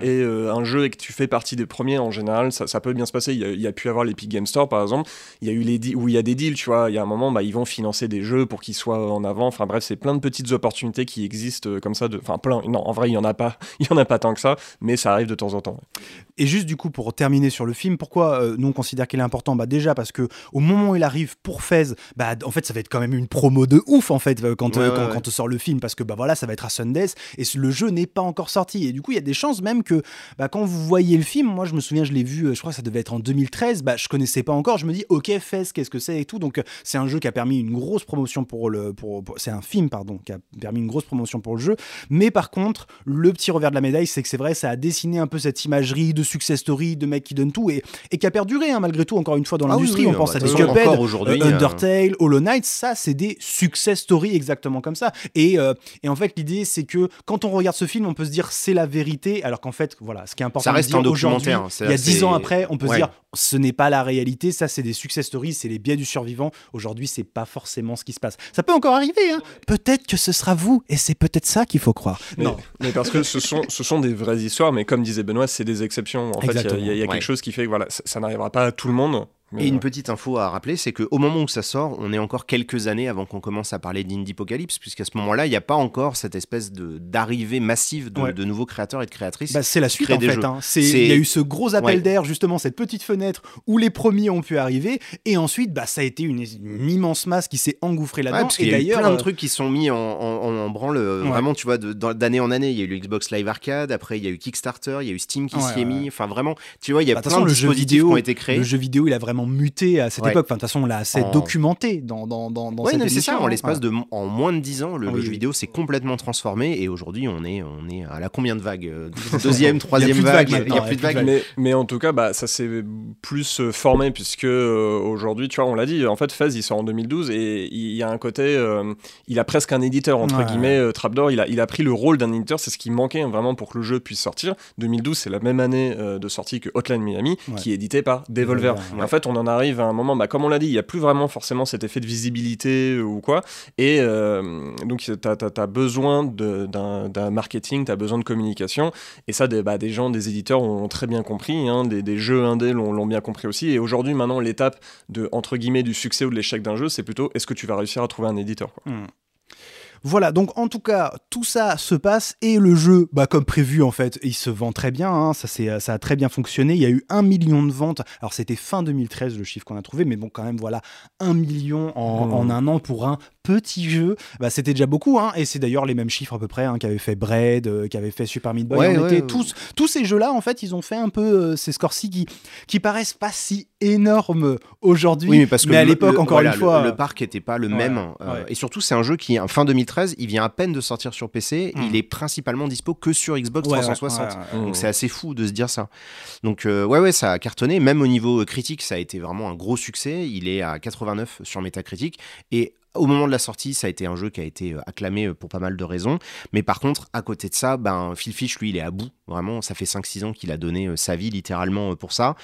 un jeu et que tu fais partie des premiers, en général, ça peut bien se passer. Il y a pu avoir l'Epic Game Store, par exemple. Il y a eu où il y a des deals, tu vois. Il y a un moment, ils vont financer des jeux pour qu'ils soient en avant. Enfin bref, c'est plein de petites opportunités qui existent comme ça. Enfin plein. Non, en vrai, il y en a pas tant que ça, mais ça arrive de temps en temps. Et juste du coup, pour terminer sur le film, pourquoi nous on considère qu'il est important ? Déjà parce que au moment où il arrive pour Fez, en fait, ça va être quand même une promo de ouf en fait quand sort le film, parce que ça va être à Sundance et le jeu n'est pas encore sorti. Et du coup, il y a des chances même que quand vous voyez le film, moi je me souviens, je l'ai vu, je crois que ça devait être en 2013. Je connaissais pas encore. Je me dis, ok, Fez, qu'est-ce que c'est et tout. Donc c'est un jeu qui a permis une grosse promotion c'est un film qui a permis une grosse promotion pour le jeu. Mais par contre, le petit revers de la médaille, c'est que c'est vrai, ça a dessiné un peu cette imagerie de success story, de mecs qui donnent tout et qui a perduré malgré tout encore une fois dans l'industrie. On pense à des Cuphead, Undertale, Hollow Knight, ça c'est des success stories exactement comme ça. Et en fait, l'idée c'est que quand on regarde ce film, on peut se dire c'est la vérité, alors qu'en fait, voilà, ce qui est important, ça reste un documentaire. Il y a 10 ans après, on peut se dire ce n'est pas la réalité, ça c'est des success stories, c'est les biais du survivant. Aujourd'hui, c'est pas forcément ce qui se passe. Ça peut encore arriver, hein. Peut-être que ce sera vous, et c'est peut-être ça qu'il faut croire. Mais parce que ce sont des vraies histoires, mais comme disait Benoît, c'est des exceptions. En fait, il y a quelque chose qui fait que ça n'arrivera pas à tout le monde. Et une petite info à rappeler, c'est qu'au moment où ça sort, on est encore quelques années avant qu'on commence à parler d'Indiepocalypse, puisqu'à ce moment-là, il n'y a pas encore cette espèce d'arrivée massive de nouveaux créateurs et de créatrices. C'est la suite en fait. Il y a eu ce gros appel d'air, justement, cette petite fenêtre où les premiers ont pu arriver, et ensuite, ça a été une immense masse qui s'est engouffrée là-dedans. Parce qu'il y a eu plein de trucs qui sont mis en branle, vraiment, tu vois, d'année en année. Il y a eu le Xbox Live Arcade, après il y a eu Kickstarter, il y a eu Steam qui s'y est mis. Enfin, vraiment, tu vois, il y a plein de dispositifs qui ont été créés. Le jeu vidéo, il a vraiment muté à cette époque. Enfin, de toute façon, on l'a assez documenté dans cette émission. C'est ça, en l'espace en moins de 10 ans, le jeu vidéo s'est complètement transformé et aujourd'hui, on est à la combien de vagues ? Deuxième, troisième vague, il n'y a plus de vagues. Mais en tout cas, ça s'est plus formé puisque aujourd'hui, tu vois, on l'a dit, en fait, Fez, il sort en 2012 et il y a un côté, il a presque un éditeur, entre guillemets, Trapdoor, il a pris le rôle d'un éditeur, c'est ce qui manquait vraiment pour que le jeu puisse sortir. 2012, c'est la même année de sortie que Hotline Miami, qui est édité par Devolver. En fait, on en arrive à un moment, comme on l'a dit, il n'y a plus vraiment forcément cet effet de visibilité ou quoi, et donc t'as besoin d'un marketing, t'as besoin de communication, et ça des gens, des éditeurs ont très bien compris, hein, des jeux indés l'ont bien compris aussi, et aujourd'hui maintenant l'étape entre guillemets du succès ou de l'échec d'un jeu, c'est plutôt est-ce que tu vas réussir à trouver un éditeur, quoi. Voilà, donc en tout cas, tout ça se passe et le jeu, comme prévu en fait, il se vend très bien, hein, ça a très bien fonctionné, il y a eu 1 million de ventes, alors c'était fin 2013 le chiffre qu'on a trouvé, mais bon quand même voilà, 1 million en un an pour un petit jeu, c'était déjà beaucoup, hein, et c'est d'ailleurs les mêmes chiffres à peu près, hein, qu'avait fait Braid, qu'avait fait Super Meat Boy, tous ces jeux-là en fait, ils ont fait un peu ces scores-ci qui paraissent pas si énormes aujourd'hui, oui, mais, parce que à l'époque encore une fois... Le parc n'était pas le même, et surtout c'est un jeu qui, fin 2013, il vient à peine de sortir sur PC, il est principalement dispo que sur Xbox 360, donc c'est assez fou de se dire ça. Donc ça a cartonné, même au niveau critique, ça a été vraiment un gros succès, il est à 89 sur Metacritic, et au moment de la sortie, ça a été un jeu qui a été acclamé pour pas mal de raisons. Mais par contre, à côté de ça, Phil Fish, lui, il est à bout. Vraiment, ça fait 5-6 ans qu'il a donné sa vie littéralement pour ça.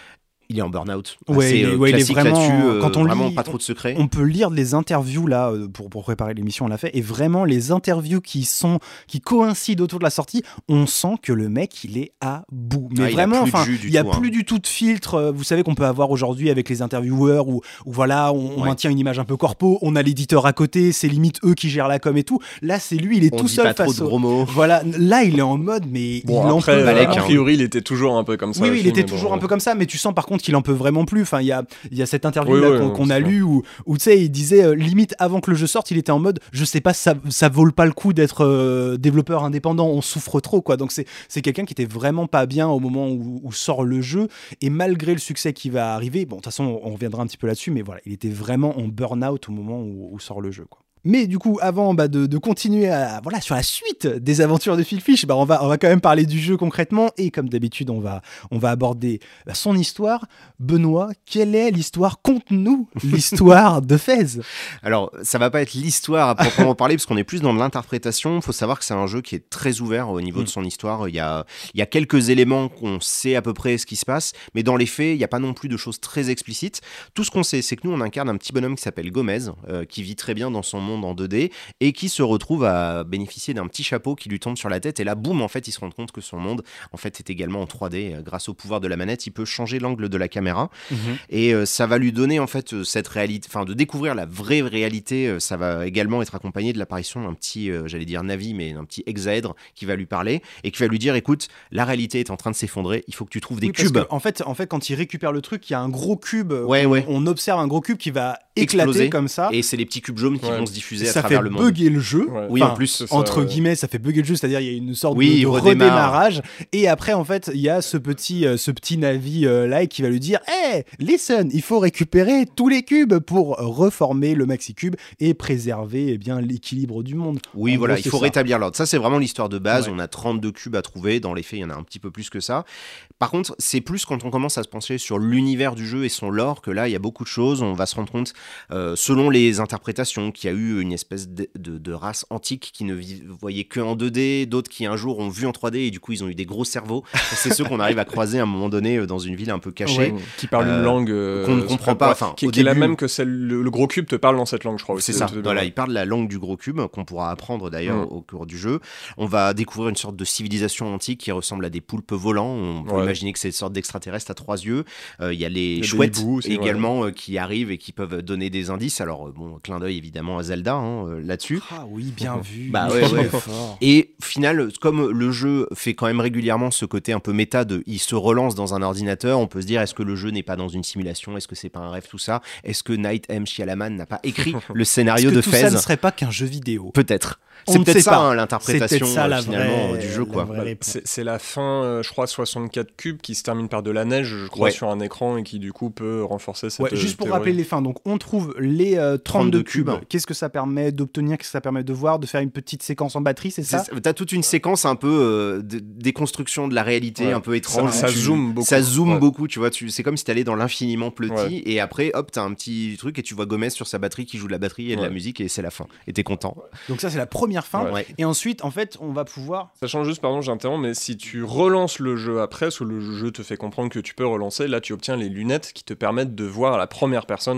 Il est en burn-out. Il est vraiment, quand on vraiment lit, pas trop de secrets. On peut lire les interviews là pour préparer l'émission, on l'a fait, et vraiment les interviews qui coïncident autour de la sortie, on sent que le mec il est à bout. Mais vraiment, il y a plus du tout de filtre. Vous savez qu'on peut avoir aujourd'hui avec les intervieweurs où voilà, on maintient une image un peu corpo, on a l'éditeur à côté, c'est limite eux qui gèrent la com et tout. Là, c'est lui, il est tout seul face. Trop de gros mots. Voilà, là il est en mode, mais il en peut. A priori, il était toujours un peu comme ça. Oui, il était toujours un peu comme ça, mais tu sens par contre qu'il en peut vraiment plus. Enfin, il y a cette interview qu'on a lue où tu sais, il disait limite avant que le jeu sorte, il était en mode je sais pas, ça vaut pas le coup d'être développeur indépendant, on souffre trop quoi. Donc c'est quelqu'un qui était vraiment pas bien au moment où sort le jeu, et malgré le succès qui va arriver, bon de toute façon on reviendra un petit peu là-dessus, mais voilà, il était vraiment en burn-out au moment où sort le jeu quoi. Mais du coup, avant de continuer sur la suite des aventures de Phil Fish, on va quand même parler du jeu concrètement, et comme d'habitude, on va aborder son histoire. Benoît, quelle est l'histoire ? Conte-nous l'histoire de Fez. Alors, ça va pas être l'histoire à proprement parler, parce qu'on est plus dans de l'interprétation. Il faut savoir que c'est un jeu qui est très ouvert au niveau de son histoire. Il y a quelques éléments qu'on sait à peu près ce qui se passe, mais dans les faits, il n'y a pas non plus de choses très explicites. Tout ce qu'on sait, c'est que nous, on incarne un petit bonhomme qui s'appelle Gomez, qui vit très bien dans son monde en 2D et qui se retrouve à bénéficier d'un petit chapeau qui lui tombe sur la tête, et là boum, en fait il se rend compte que son monde en fait est également en 3D. Grâce au pouvoir de la manette, il peut changer l'angle de la caméra, et ça va lui donner en fait cette réalité, enfin de découvrir la vraie réalité. Ça va également être accompagné de l'apparition d'un petit j'allais dire Navi, mais d'un petit hexaèdre qui va lui parler et qui va lui dire écoute, la réalité est en train de s'effondrer, il faut que tu trouves des cubes. En fait quand il récupère le truc, il y a un gros cube, on observe un gros cube qui va éclater comme ça, et c'est les petits cubes jaunes qui vont se diffuser à ça travers fait le monde. bugger le jeu. Oui, en plus, entre guillemets, ça fait bugger le jeu, c'est-à-dire il y a une sorte de redémarrage, et après en fait il y a ce petit Navi là qui va lui dire hey, listen, il faut récupérer tous les cubes pour reformer le maxi cube et préserver l'équilibre du monde. Oui, voilà, il faut rétablir l'ordre. Ça, c'est vraiment l'histoire de base. On a 32 cubes à trouver. Dans les faits, il y en a un petit peu plus que ça. Par contre, c'est plus quand on commence à se pencher sur l'univers du jeu et son lore que là, il y a beaucoup de choses. On va se rendre compte, selon les interprétations, qu'il y a eu une espèce de race antique qui ne voyait que en 2D, d'autres qui un jour ont vu en 3D et du coup, ils ont eu des gros cerveaux. C'est ceux qu'on arrive à croiser à un moment donné dans une ville un peu cachée. Qui parle une langue qu'on ne comprend pas. Qui est la même que celle, le gros cube te parle dans cette langue, je crois. C'est ça. Voilà, il parle la langue du gros cube qu'on pourra apprendre d'ailleurs au cours du jeu. On va découvrir une sorte de civilisation antique qui ressemble à des poulpes volants. On peut imaginer que c'est une sorte d'extraterrestre à 3 yeux. Il y a les chouettes aussi, également qui arrivent et qui peuvent donner des indices. Alors clin d'œil évidemment à Zelda là-dessus. Ah oui, bien vu. Fort. Et final, comme le jeu fait quand même régulièrement ce côté un peu méta il se relance dans un ordinateur, on peut se dire est-ce que le jeu n'est pas dans une simulation, est-ce que c'est pas un rêve, tout ça, est-ce que Night M. Shyamalan n'a pas écrit le scénario de Fez? Est-ce que tout ça ne serait pas qu'un jeu vidéo? Peut-être. C'est peut-être ça l'interprétation finalement du jeu quoi. C'est la fin, je crois 64 cubes qui se termine par de la neige, je crois, sur un écran, et qui du coup peut renforcer cette juste pour théorie. rappeler les fins, donc on trouve les 32 cubes. Qu'est-ce que ça permet d'obtenir, qu'est-ce que ça permet de voir, de faire une petite séquence en batterie, c'est ça? T'as toute une séquence un peu de déconstruction de la réalité, un peu étrange. Ça zoome beaucoup. Ça zoome beaucoup, tu vois, c'est comme si t'allais dans l'infiniment petit, et après hop, t'as un petit truc et tu vois Gomez sur sa batterie qui joue de la batterie et de la musique, et c'est la fin. Et t'es content. Donc ça c'est la première fin. Et ensuite, en fait, on va pouvoir... Sachant juste, pardon, j'interromps, mais si tu relances le jeu après, ou le jeu te fait comprendre que tu peux relancer, là tu obtiens les lunettes qui te permettent de voir à la première personne dans le jeu. Donc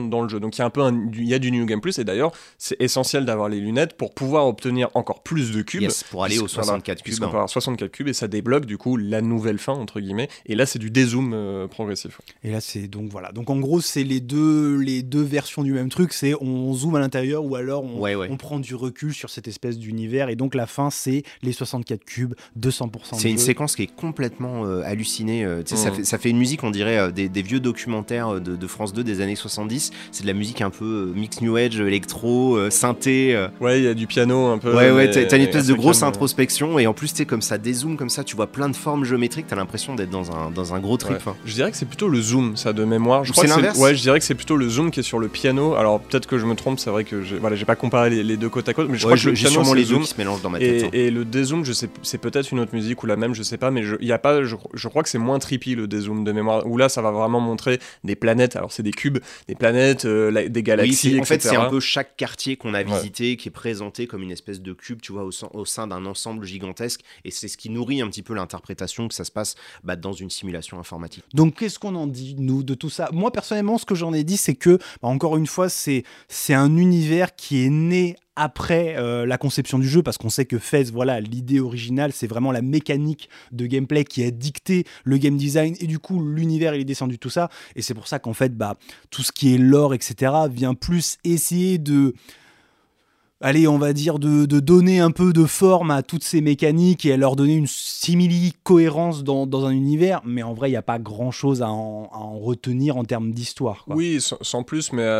Donc il y a un peu il y a du New Game Plus, et d'ailleurs c'est essentiel d'avoir les lunettes pour pouvoir obtenir encore plus de cubes. Yes, pour aller aux 64 cubes. On peut avoir 64 cubes, et ça débloque du coup la nouvelle fin entre guillemets. Et là c'est du dézoom progressif. Et là c'est donc voilà. Donc en gros c'est les deux versions du même truc. C'est on zoome à l'intérieur ou alors on prend du recul sur cette espèce d'univers. Et donc la fin c'est les 64 cubes, 200%. C'est une séquence qui est complètement hallucinée. Ça fait une musique, on dirait des vieux documentaires de France 2 des années 70. C'est de la musique un peu mix new age, électro, synthé. Ouais, il y a du piano un peu. T'as une espèce de grosse introspection, et en plus comme ça dézoome comme ça, tu vois plein de formes géométriques, t'as l'impression d'être dans un gros trip. Ouais. Je dirais que c'est plutôt le zoom, ça, de mémoire. C'est l'inverse. Ouais, je dirais que c'est plutôt le zoom qui est sur le piano. Alors peut-être que je me trompe, c'est vrai que j'ai pas comparé les deux côte à côte, mais je crois que le j'ai piano, sûrement c'est les le deux zoom. qui se mélangent dans ma tête. Et le dézoom, je sais, c'est peut-être une autre musique ou la même, je sais pas, mais je crois que c'est moins trippy le dézoom de mémoire, où là ça va vraiment montrer des planètes. Alors c'est des cubes, des planètes, des galaxies, en fait etc. c'est un peu chaque quartier qu'on a visité qui est présenté comme une espèce de cube, tu vois, au sein d'un ensemble gigantesque, et c'est ce qui nourrit un petit peu l'interprétation que ça se passe dans une simulation informatique. Donc qu'est-ce qu'on en dit nous de tout ça? Moi personnellement ce que j'en ai dit c'est que encore une fois c'est un univers qui est né après la conception du jeu, parce qu'on sait que Fez, voilà, l'idée originale, c'est vraiment la mécanique de gameplay qui a dicté le game design, et du coup l'univers il est descendu tout ça, et c'est pour ça qu'en fait tout ce qui est lore etc vient plus essayer de on va dire de donner un peu de forme à toutes ces mécaniques et à leur donner une simili-cohérence dans un univers, mais en vrai, il n'y a pas grand-chose à en retenir en termes d'histoire, quoi. Oui, sans plus, mais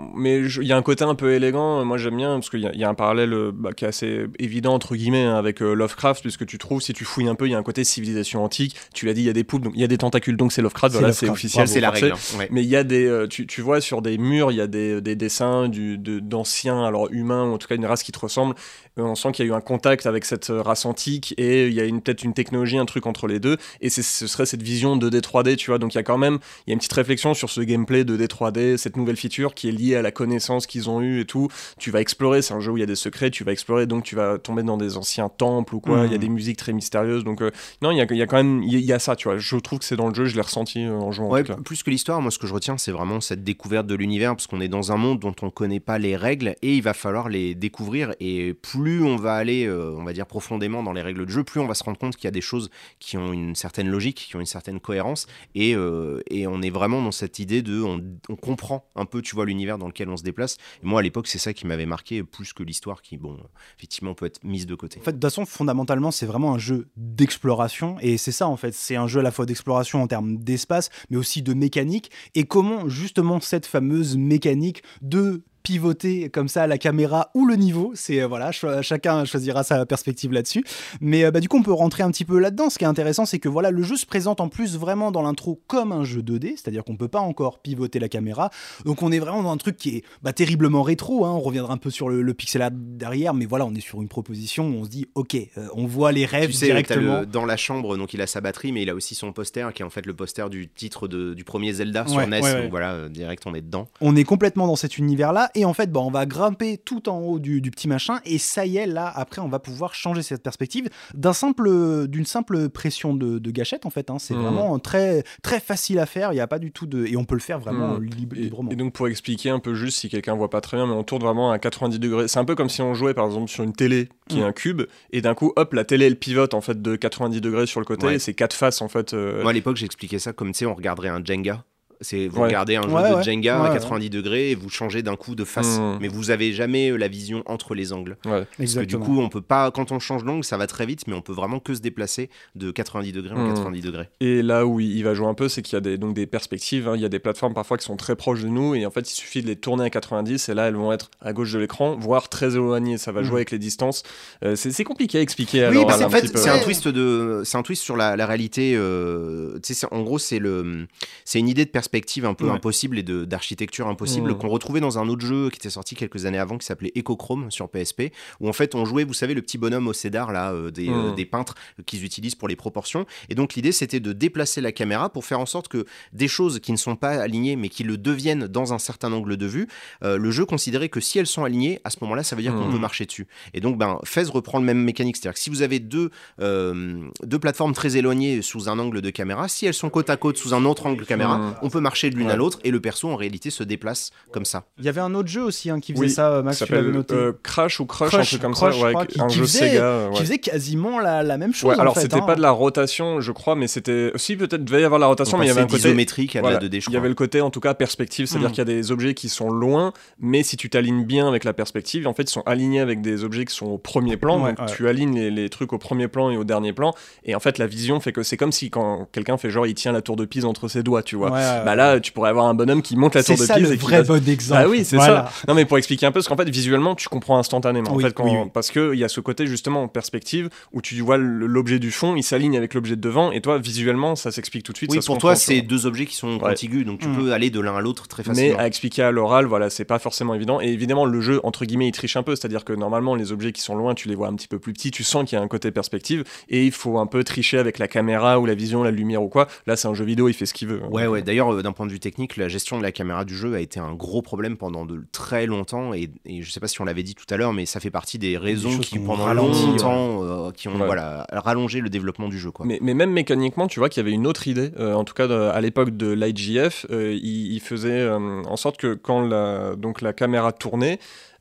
il y a un côté un peu élégant, moi j'aime bien, parce qu'il y a un parallèle qui est assez évident, entre guillemets, avec Lovecraft, puisque tu trouves, si tu fouilles un peu, il y a un côté civilisation antique, tu l'as dit, il y a des poulpes, donc il y a des tentacules, donc c'est Lovecraft, voilà, c'est officiel. C'est la règle. Ouais. Mais il y a tu vois sur des murs, il y a des dessins d'anciens, alors humains, ou en tout cas une race qui te ressemble. On sent qu'il y a eu un contact avec cette race antique, et il y a peut-être une technologie, un truc entre les deux, et ce serait cette vision 2D 3D, tu vois. Donc il y a une petite réflexion sur ce gameplay 2D 3D, cette nouvelle feature qui est liée à la connaissance qu'ils ont eue et tout. Tu vas explorer, c'est un jeu où il y a des secrets, tu vas explorer, donc tu vas tomber dans des anciens temples ou quoi. Il y a des musiques très mystérieuses, donc non, il y a quand même, il y a ça, tu vois. Je trouve que c'est dans le jeu, je l'ai ressenti en jouant. Ouais, en tout cas. Plus que l'histoire, moi ce que je retiens, c'est vraiment cette découverte de l'univers, parce qu'on est dans un monde dont on connaît pas les règles, et il va falloir les découvrir, et plus on va aller, on va dire, profondément dans les règles de jeu, plus on va se rendre compte qu'il y a des choses qui ont une certaine logique, qui ont une certaine cohérence, et on est vraiment dans cette idée on comprend un peu, tu vois, l'univers dans lequel on se déplace. Et moi à l'époque, c'est ça qui m'avait marqué, plus que l'histoire qui, effectivement peut être mise de côté. En fait, de toute façon, fondamentalement, c'est vraiment un jeu d'exploration, et c'est ça en fait, c'est un jeu à la fois d'exploration en termes d'espace, mais aussi de mécanique, et comment justement cette fameuse mécanique de pivoter comme ça la caméra ou le niveau, c'est voilà, chacun choisira sa perspective là-dessus, mais du coup on peut rentrer un petit peu là-dedans. Ce qui est intéressant, c'est que voilà, le jeu se présente en plus vraiment dans l'intro comme un jeu 2D, c'est-à-dire qu'on peut pas encore pivoter la caméra, donc on est vraiment dans un truc qui est terriblement rétro, hein. On reviendra un peu sur le pixel art derrière, mais voilà, on est sur une proposition où on se dit ok, on voit les rêves directement. Dans la chambre, donc il a sa batterie, mais il a aussi son poster qui est en fait le poster du titre du premier Zelda sur NES, donc voilà, direct on est dedans. On est complètement dans cet univers-là. Et en fait, on va grimper tout en haut du petit machin, et ça y est, là, après, on va pouvoir changer cette perspective d'une simple pression de gâchette, en fait. Hein. C'est vraiment très, très facile à faire, il n'y a pas du tout de... Et on peut le faire vraiment librement. Et donc, pour expliquer un peu juste, si quelqu'un ne voit pas très bien, mais on tourne vraiment à 90 degrés. C'est un peu comme si on jouait, par exemple, sur une télé qui est un cube, et d'un coup, hop, la télé, elle pivote, en fait, de 90 degrés sur le côté, et c'est 4 faces, en fait. Moi, à l'époque, j'expliquais ça comme, tu sais, on regarderait un Jenga. Vous regardez un jeu de Jenga à 90 degrés et vous changez d'un coup de face, mais vous avez jamais la vision entre les angles. Parce que du coup, on peut pas, quand on change d'angle, ça va très vite, mais on peut vraiment que se déplacer de 90 degrés en 90 degrés. Et là où il va jouer un peu, c'est qu'il y a des perspectives, hein. Il y a des plateformes parfois qui sont très proches de nous, et en fait, il suffit de les tourner à 90, et là, elles vont être à gauche de l'écran, voire très éloignées. Ça va jouer avec les distances. C'est compliqué à expliquer. Oui, parce qu'en fait, c'est un twist sur la réalité. En gros, c'est une idée de perspective un peu impossible et d'architecture impossible qu'on retrouvait dans un autre jeu qui était sorti quelques années avant, qui s'appelait Echochrome sur PSP, où en fait on jouait, vous savez, le petit bonhomme au cédar là, des peintres qu'ils utilisent pour les proportions, et donc l'idée c'était de déplacer la caméra pour faire en sorte que des choses qui ne sont pas alignées mais qui le deviennent dans un certain angle de vue, le jeu considérait que si elles sont alignées, à ce moment-là ça veut dire qu'on peut marcher dessus. Et donc Fez reprend le même mécanique, c'est-à-dire que si vous avez deux plateformes très éloignées sous un angle de caméra, si elles sont côte à côte sous un autre angle de caméra, on peut marcher de l'une Ouais. à l'autre et le perso en réalité se déplace comme ça. Il y avait un autre jeu aussi qui faisait Oui, ça, Max, Ça tu l'avais s'appelle noté. Crash ou Crush, Crush, un truc comme Crush, ça, je crois, un qui jeu faisait- Sega. Qui Ouais. faisait quasiment la même chose. Ouais, alors en fait, c'était pas de la rotation, je crois, mais c'était aussi peut-être devait y avoir la rotation, On mais il y avait un passait côté d'isométrique à de voilà, la 2D, je il y avait crois. le côté en tout cas perspective, c'est-à-dire qu'il y a des objets qui sont loin, mais si tu t'alignes bien avec la perspective, en fait, ils sont alignés avec des objets qui sont au premier plan, Ouais, donc ouais. tu alignes les trucs au premier plan et au dernier plan, et en fait la vision fait que c'est comme si quand quelqu'un fait genre il tient la tour de Pise entre ses doigts, tu vois. Bah là, tu pourrais avoir un bonhomme qui monte la c'est tour de ça Pise le et qui vrai va- bon exemple. Ah oui, c'est Voilà. ça. Non, mais pour expliquer un peu, parce qu'en fait, visuellement, tu comprends instantanément. Oui, en fait, oui, oui. parce qu'il y a ce côté, justement, en perspective, où tu vois l'objet du fond, il s'aligne avec l'objet de devant, et toi, visuellement, ça s'explique tout de suite. Oui, ça se pour comprend, toi, tu c'est vois. deux objets qui sont Ouais. contigus, donc tu peux aller de l'un à l'autre très Mais facilement. à expliquer à l'oral, voilà, c'est pas forcément évident. Et évidemment, le jeu, entre guillemets, il triche un peu. C'est-à-dire que normalement, les objets qui sont loin, tu les vois un petit peu plus petits, tu sens qu'il y a un côté perspective, et il faut un peu tricher avec la caméra ou la vision, la lumière ou quoi. Là, c'est un jeu vidéo, il fait ce qu'il veut. Ouais. D'ailleurs, d'un point de vue technique, la gestion de la caméra du jeu a été un gros problème pendant de très longtemps. Et je sais pas si on l'avait dit tout à l'heure, mais ça fait partie des raisons choses qui, qui ont pendant ralenti, longtemps, qui ont Ouais. rallongé le développement du jeu. Quoi. Mais même mécaniquement, tu vois qu'il y avait une autre idée. En tout cas, à l'époque de l'IGF, il faisait en sorte que quand donc la caméra tournait,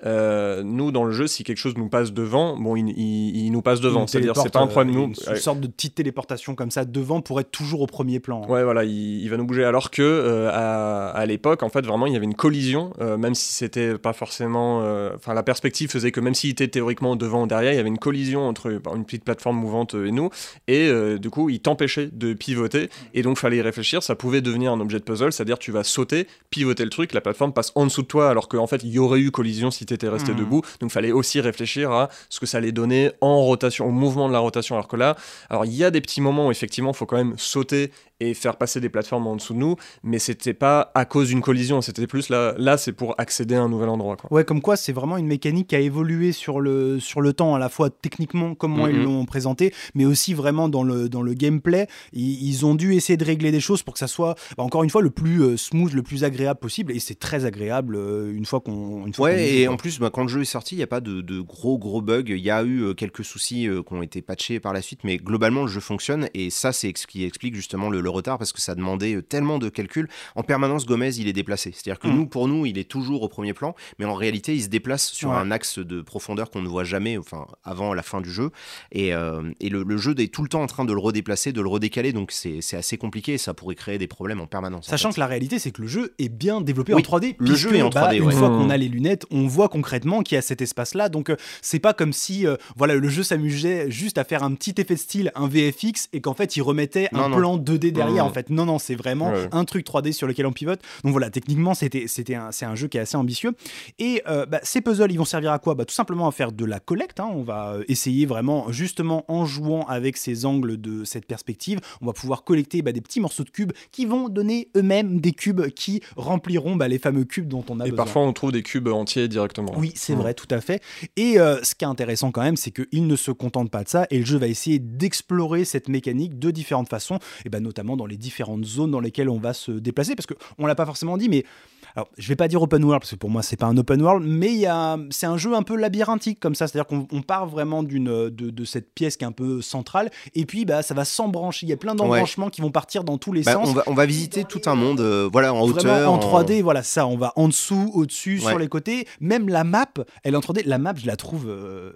nous, dans le jeu, si quelque chose nous passe devant, bon, il nous passe devant. Il C'est-à-dire, c'est téléporte, pas un problème. Nous, une sorte de petite téléportation comme ça devant pour être toujours au premier plan. ouais, voilà, il va nous bouger. Alors que à l'époque, en fait, vraiment, il y avait une collision, même si c'était pas forcément. Enfin, la perspective faisait que même s'il était théoriquement devant ou derrière, il y avait une collision entre une petite plateforme mouvante et nous, et du coup, il t'empêchait de pivoter, et donc fallait y réfléchir. Ça pouvait devenir un objet de puzzle, c'est-à-dire tu vas sauter, pivoter le truc, la plateforme passe en dessous de toi, alors qu'en fait, il y aurait eu collision si t'étais resté debout. Donc, fallait aussi réfléchir à ce que ça allait donner en rotation, au mouvement de la rotation. Alors que là, alors il y a des petits moments où effectivement, il faut quand même sauter et faire passer des plateformes en dessous de nous, mais c'était pas à cause d'une collision, c'était plus là c'est pour accéder à un nouvel endroit, quoi. Ouais, comme quoi c'est vraiment une mécanique qui a évolué sur le temps, à la fois techniquement, comment ils l'ont présenté, mais aussi vraiment dans le gameplay. Ils ont dû essayer de régler des choses pour que ça soit, encore une fois, le plus smooth, le plus agréable possible, et c'est très agréable une fois qu'on Ouais, y et joue, en plus, quand le jeu est sorti, il n'y a pas de gros bugs. Il y a eu quelques soucis qui ont été patchés par la suite, mais globalement, le jeu fonctionne. Et ça, c'est ce qui explique justement le retard, parce que ça demandait tellement de calculs. En permanence, Gomez, il est déplacé. C'est-à-dire que pour nous, il est toujours au premier plan, mais en réalité, il se déplace sur un axe de profondeur qu'on ne voit jamais, enfin, avant la fin du jeu. Et le jeu est tout le temps en train de le redéplacer, de le redécaler, donc c'est assez compliqué, et ça pourrait créer des problèmes en permanence. Sachant que la réalité, c'est que le jeu est bien développé Oui, en 3D. le jeu est en 3D, Une ouais. fois qu'on a les lunettes, on voit concrètement qu'il y a cet espace-là. Donc, c'est pas comme si voilà, le jeu s'amusait juste à faire un petit effet de style, un VFX, et qu'en fait, il remettait un plan 2D derrière. En fait, non, c'est vraiment un truc 3D sur lequel on pivote. Donc voilà, techniquement, c'est un jeu qui est assez ambitieux. Et ces puzzles, ils vont servir à quoi ? Tout simplement à faire de la collecte. On va essayer vraiment, justement, en jouant avec ces angles de cette perspective, on va pouvoir collecter des petits morceaux de cubes qui vont donner eux-mêmes des cubes qui rempliront les fameux cubes dont on a et besoin. parfois, on trouve des cubes entiers directement. Oui, c'est vrai, tout à fait. Et ce qui est intéressant quand même, c'est qu'il ne se contente pas de ça, et le jeu va essayer d'explorer cette mécanique de différentes façons, et notamment dans les différentes zones dans lesquelles on va se déplacer, parce qu'on l'a pas forcément dit, mais alors je vais pas dire open world, parce que pour moi c'est pas un open world, mais c'est un jeu un peu labyrinthique comme ça, c'est-à-dire qu'on part vraiment de cette pièce qui est un peu centrale, et puis ça va s'embrancher, il y a plein d'embranchements qui vont partir dans tous les sens. On va visiter tout un monde, en hauteur. En 3D, voilà, ça, on va en dessous, au-dessus, sur les côtés. Même la map, elle est en 3D. La map, je la trouve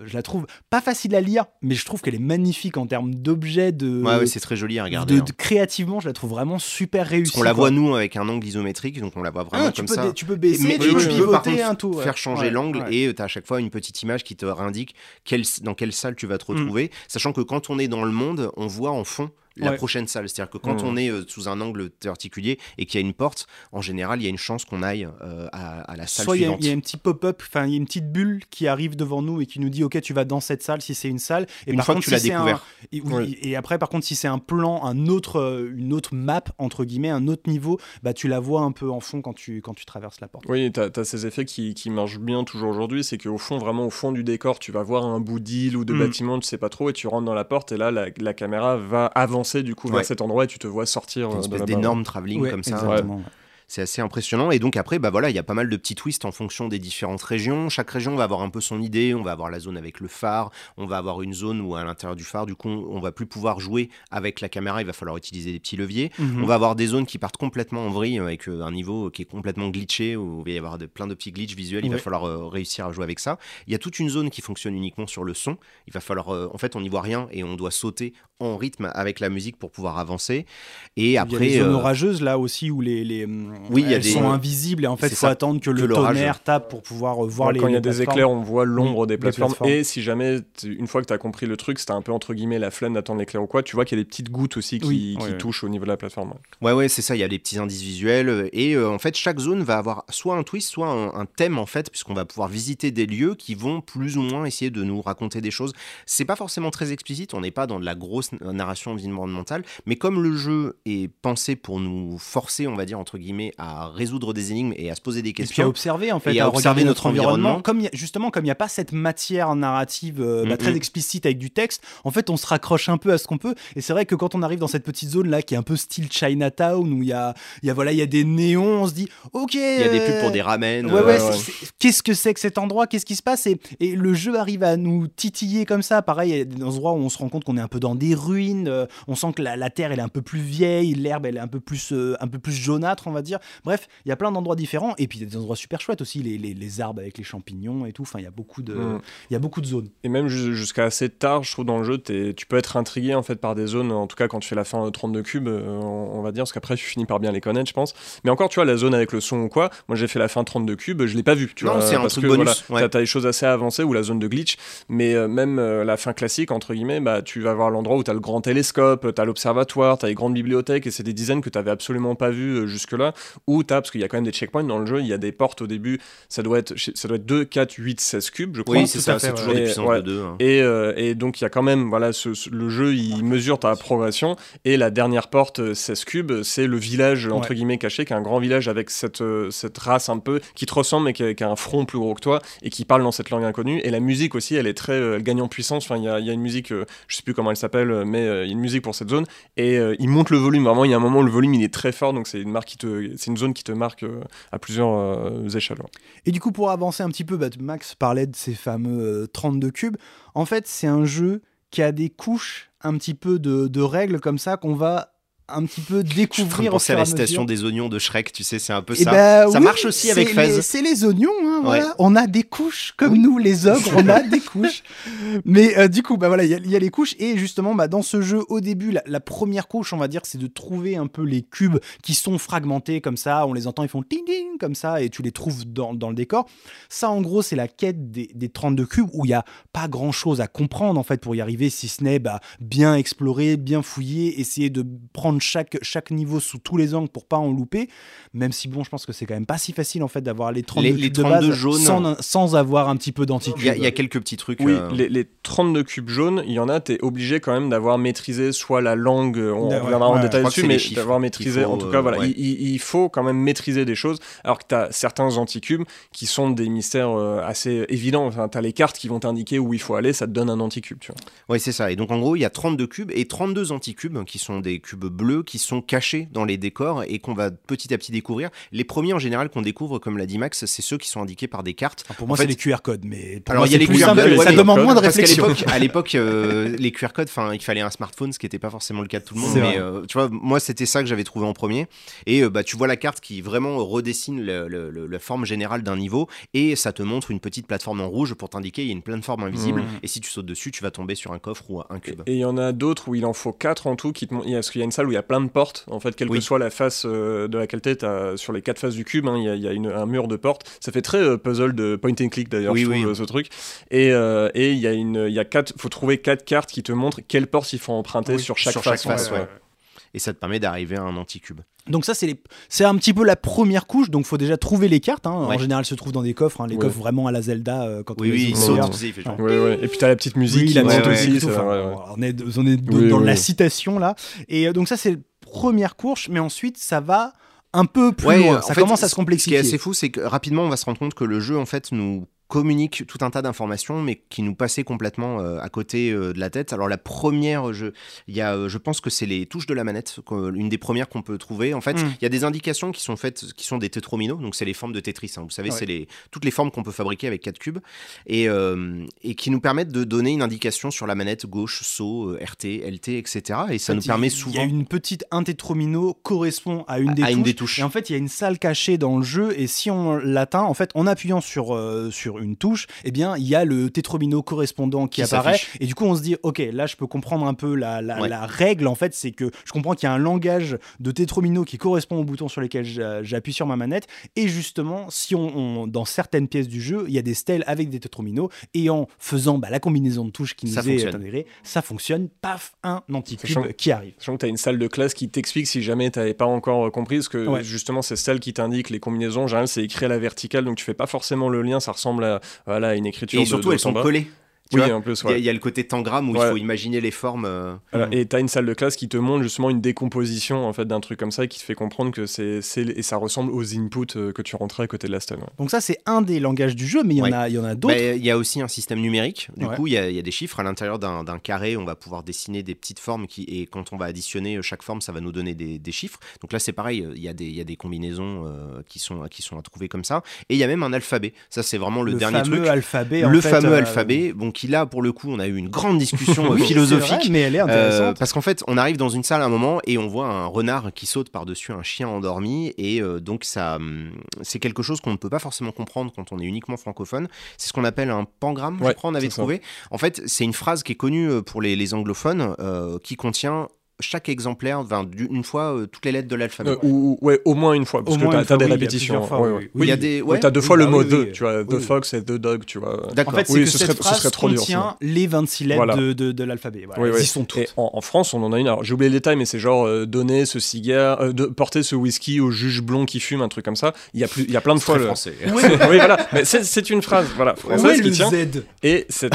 pas facile à lire, mais je trouve qu'elle est magnifique en termes d'objets. Ouais, c'est très joli à regarder. Créativement, je la trouve vraiment super réussie. Parce qu'on la voit, nous, avec un angle isométrique, donc on la voit vraiment comme ça. Tu peux baisser, mais tu peux tu peux par pivoter contre un tout. faire changer l'angle, et tu as à chaque fois une petite image qui te réindique dans quelle salle tu vas te retrouver. Sachant que quand on est dans le monde, on voit en fond la prochaine salle. C'est-à-dire que quand on est sous un angle particulier et qu'il y a une porte, en général, il y a une chance qu'on aille à la salle suivante. Il y a un petit pop-up, il y a une petite bulle qui arrive devant nous et qui nous dit « Ok, tu vas dans cette salle si c'est une salle. » Et une fois que tu l'as découvert. Et après, par contre, si c'est un plan, une autre map, entre guillemets, un autre niveau, tu la vois un peu en fond quand tu traverses la porte. Oui, t'as ces effets qui marchent bien toujours aujourd'hui. C'est qu'au fond, vraiment au fond du décor, tu vas voir un bout d'île ou de bâtiment, tu sais pas trop, et tu rentres dans la porte, et là, la caméra va avancer du coup vers cet endroit, et tu te vois sortir une de espèce là-bas. d'énorme travelling comme ça. Exactement. C'est assez impressionnant. Et donc après, bah voilà, il y a pas mal de petits twists en fonction des différentes régions. Chaque région va avoir un peu son idée. On va avoir la zone avec le phare. On va avoir une zone où à l'intérieur du phare, du coup, on va plus pouvoir jouer avec la caméra. Il va falloir utiliser des petits leviers. On va avoir des zones qui partent complètement en vrille avec un niveau qui est complètement glitché, où il va y avoir plein de petits glitches visuels. Il va falloir réussir à jouer avec ça. Il y a toute une zone qui fonctionne uniquement sur le son. Il va falloir, en fait, on n'y voit rien et on doit sauter en rythme avec la musique pour pouvoir avancer. Et après, il y a les zones orageuses là aussi où elles sont invisibles et en fait il faut attendre que le tonnerre tape pour pouvoir voir les quand il y a des plateformes. éclairs, on voit l'ombre des plateformes. Et si jamais, une fois que tu as compris le truc, c'était un peu entre guillemets la flemme d'attendre l'éclair ou quoi, tu vois qu'il y a des petites gouttes aussi qui touchent au niveau de la plateforme. Ouais, c'est ça, il y a des petits indices visuels et en fait chaque zone va avoir soit un twist, soit un thème en fait, puisqu'on va pouvoir visiter des lieux qui vont plus ou moins essayer de nous raconter des choses. C'est pas forcément très explicite, on n'est pas dans de la grosse narration environnementale, mais comme le jeu est pensé pour nous forcer, on va dire entre guillemets, à résoudre des énigmes et à se poser des questions. Et puis à observer en fait, à regarder notre environnement. Comme il n'y a pas cette matière narrative très explicite avec du texte, en fait on se raccroche un peu à ce qu'on peut. Et c'est vrai que quand on arrive dans cette petite zone là qui est un peu style Chinatown où il y a des néons, on se dit ok. Il y a des pubs pour des ramen. Qu'est-ce que c'est que cet endroit? Qu'est-ce qui se passe? Et le jeu arrive à nous titiller comme ça. Pareil, il y a des endroits où on se rend compte qu'on est un peu dans des ruines. On sent que la terre elle est un peu plus vieille, l'herbe elle est un peu plus jaunâtre, on va dire. Bref, il y a plein d'endroits différents et puis il y a des endroits super chouettes aussi, les arbres avec les champignons et tout. Enfin, il y a beaucoup de zones. Et même jusqu'à assez tard, je trouve dans le jeu, tu peux être intrigué en fait par des zones. En tout cas, quand tu fais la fin 32 cubes, on va dire, parce qu'après tu finis par bien les connaître, je pense. Mais encore, tu vois, la zone avec le son ou quoi. Moi, j'ai fait la fin 32 cubes, je l'ai pas vue. Non, c'est un truc bonus. T'as des choses assez avancées ou la zone de glitch, mais même la fin classique entre guillemets, bah tu vas voir l'endroit où t'as le grand télescope, t'as l'observatoire, t'as les grandes bibliothèques et c'est des designs que t'avais absolument pas vu jusque-là. Ou parce qu'il y a quand même des checkpoints dans le jeu, il y a des portes au début, ça doit être 2, 4, 8, 16 cubes, je crois. Oui, c'est ça, c'est toujours des puissances de 2. Hein. Et donc il y a quand même, voilà, le jeu il mesure ta progression et la dernière porte 16 cubes, c'est le village entre guillemets caché, qui est un grand village avec cette race un peu qui te ressemble mais qui a un front plus gros que toi et qui parle dans cette langue inconnue. Et la musique aussi, elle est très elle gagne en puissance. Enfin, il y a une musique, je sais plus comment elle s'appelle, mais il y a une musique pour cette zone et il monte le volume. Vraiment, il y a un moment où le volume il est très fort, donc c'est une zone qui te marque à plusieurs échelles. Et du coup, pour avancer un petit peu, Max parlait de ces fameux 32 cubes. En fait, c'est un jeu qui a des couches un petit peu de règles comme ça qu'on va un petit peu découvrir au fur et à mesure. C'est la station des oignons de Shrek, tu sais, c'est un peu ça. Ça marche aussi avec Fez. C'est les oignons, hein, voilà. On a des couches, comme nous, les ogres, on a des couches. Mais du coup, voilà, il y a les couches. Et justement, dans ce jeu, au début, la première couche, on va dire, c'est de trouver un peu les cubes qui sont fragmentés comme ça. On les entend, ils font ting-ting comme ça, et tu les trouves dans le décor. Ça, en gros, c'est la quête des 32 cubes où il n'y a pas grand-chose à comprendre, en fait, pour y arriver, si ce n'est bien explorer, bien fouiller, essayer de prendre chaque niveau sous tous les angles pour pas en louper, même si je pense que c'est quand même pas si facile en fait d'avoir les 32 cubes de base jaunes sans avoir un petit petit peu d'anticubes. Il y a quelques petits trucs. Oui, les 32 cubes jaunes, il y en a, t'es obligé quand même d'avoir maîtrisé soit la langue, on reviendra en détail dessus, mais d'avoir maîtrisé, en tout cas, voilà, il faut quand même maîtriser des choses, alors que t'as certains anticubes qui sont des mystères assez évidents. Enfin, t'as les cartes qui vont t'indiquer où il faut aller, ça te donne un anticube, tu vois. Oui, c'est ça. Et donc, en gros, il y a 32 cubes et 32 anticubes qui sont des cubes bleus qui sont cachés dans les décors et qu'on va petit à petit découvrir. Les premiers, en général, qu'on découvre, comme l'a dit Max, c'est ceux qui sont indiqués par des cartes. Alors pour moi, c'est les QR codes, mais alors il y a les QR codes, ça demande moins de réflexion. À l'époque, les QR codes, il fallait un smartphone, ce qui n'était pas forcément le cas de tout le monde. Mais tu vois, moi, c'était ça que j'avais trouvé en premier. Et tu vois la carte qui vraiment redessine la forme générale d'un niveau et ça te montre une petite plateforme en rouge pour t'indiquer il y a une plateforme invisible. Et si tu sautes dessus, tu vas tomber sur un coffre ou un cube. Et il y en a d'autres où il en faut 4 en tout. Parce qu'il y a une salle où il y a plein de portes. En fait, quelle que soit la face de laquelle tu es, sur les 4 faces du cube, il y a un mur de portes. Ça fait très puzzle de point and click d'ailleurs, je trouve, ce truc. Et faut trouver 4 cartes qui te montrent quelles portes il faut emprunter sur chaque face. Et ça te permet d'arriver à un anticube. Donc ça, c'est un petit peu la première couche. Donc il faut déjà trouver les cartes. En général, elles se trouvent dans des coffres. Les coffres vraiment à la Zelda. Quand il saute. Et puis t'as la petite musique. La musique aussi. On est dans la citation là. Et donc ça, c'est la première couche. Mais ensuite, ça va un peu plus loin. Ça commence à se complexifier. Ce qui est assez fou, c'est que rapidement, on va se rendre compte que le jeu, en fait, nous communique tout un tas d'informations, mais qui nous passaient complètement à côté de la tête. Alors la première, je pense que c'est les touches de la manette, une des premières qu'on peut trouver. En fait, il y a des indications qui sont faites, qui sont des tétrominos, donc c'est les formes de Tetris. Vous savez, c'est toutes les formes qu'on peut fabriquer avec 4 cubes, et qui nous permettent de donner une indication sur la manette gauche, saut, RT, LT, etc. Et ça nous permet souvent... Il y a une petite, un tétromino correspond à une des touches. Et en fait, il y a une salle cachée dans le jeu, et si on l'atteint, en fait, en appuyant sur une touche, eh bien, il y a le tétromino correspondant qui apparaît, s'affiche. Et du coup, on se dit, ok, là, je peux comprendre un peu la règle, en fait, c'est que je comprends qu'il y a un langage de tétromino qui correspond aux boutons sur lesquels j'appuie sur ma manette, et justement, si dans certaines pièces du jeu, il y a des stèles avec des tétrominos, et en faisant la combinaison de touches qui nous est intégrée, ça fonctionne, paf, un anti-cube qui arrive. Sachant que tu as une salle de classe qui t'explique si jamais tu n'avais pas encore compris, parce que justement, c'est celle qui t'indique les combinaisons. En général, c'est écrit à la verticale, donc tu fais pas forcément le lien, ça ressemble à une écriture. Et surtout, elles sont collées. En plus, il y a le côté tangram où il faut imaginer les formes. Et t'as une salle de classe qui te montre justement une décomposition en fait d'un truc comme ça, et qui te fait comprendre que et ça ressemble aux inputs que tu rentrais à côté de la stèle. Donc ça, c'est un des langages du jeu, mais il y en a d'autres. Il y a aussi un système numérique. Du coup, il y a des chiffres à l'intérieur d'un carré. On va pouvoir dessiner des petites formes et quand on va additionner chaque forme, ça va nous donner des chiffres. Donc là, c'est pareil. Il y a des combinaisons qui sont à trouver comme ça. Et il y a même un alphabet. Ça, c'est vraiment le dernier truc. Le fameux alphabet. Bon, qui là, pour le coup, on a eu une grande discussion philosophique. Vrai, mais elle est intéressante. Parce qu'en fait, on arrive dans une salle à un moment et on voit un renard qui saute par-dessus un chien endormi. Et donc, c'est quelque chose qu'on ne peut pas forcément comprendre quand on est uniquement francophone. C'est ce qu'on appelle un pangramme, je crois, on avait trouvé. En fait, c'est une phrase qui est connue pour les anglophones qui contient chaque exemplaire, une fois toutes les lettres de l'alphabet. Au moins une fois, parce que t'as des répétitions. Il y a des... t'as 2 fois le mot the, tu vois, the fox et the dog, tu vois. D'accord. En fait, c'est que cette phrase contient les 26 lettres de l'alphabet. Voilà. Ils sont toutes. Et en France, on en a une. Alors, j'ai oublié le détail, mais c'est genre donner ce cigare, porter ce whisky au juge blond qui fume, un truc comme ça. Il y a plein de fois. C'est français. Oui, voilà. Mais c'est une phrase, voilà, française qui tient. Et cette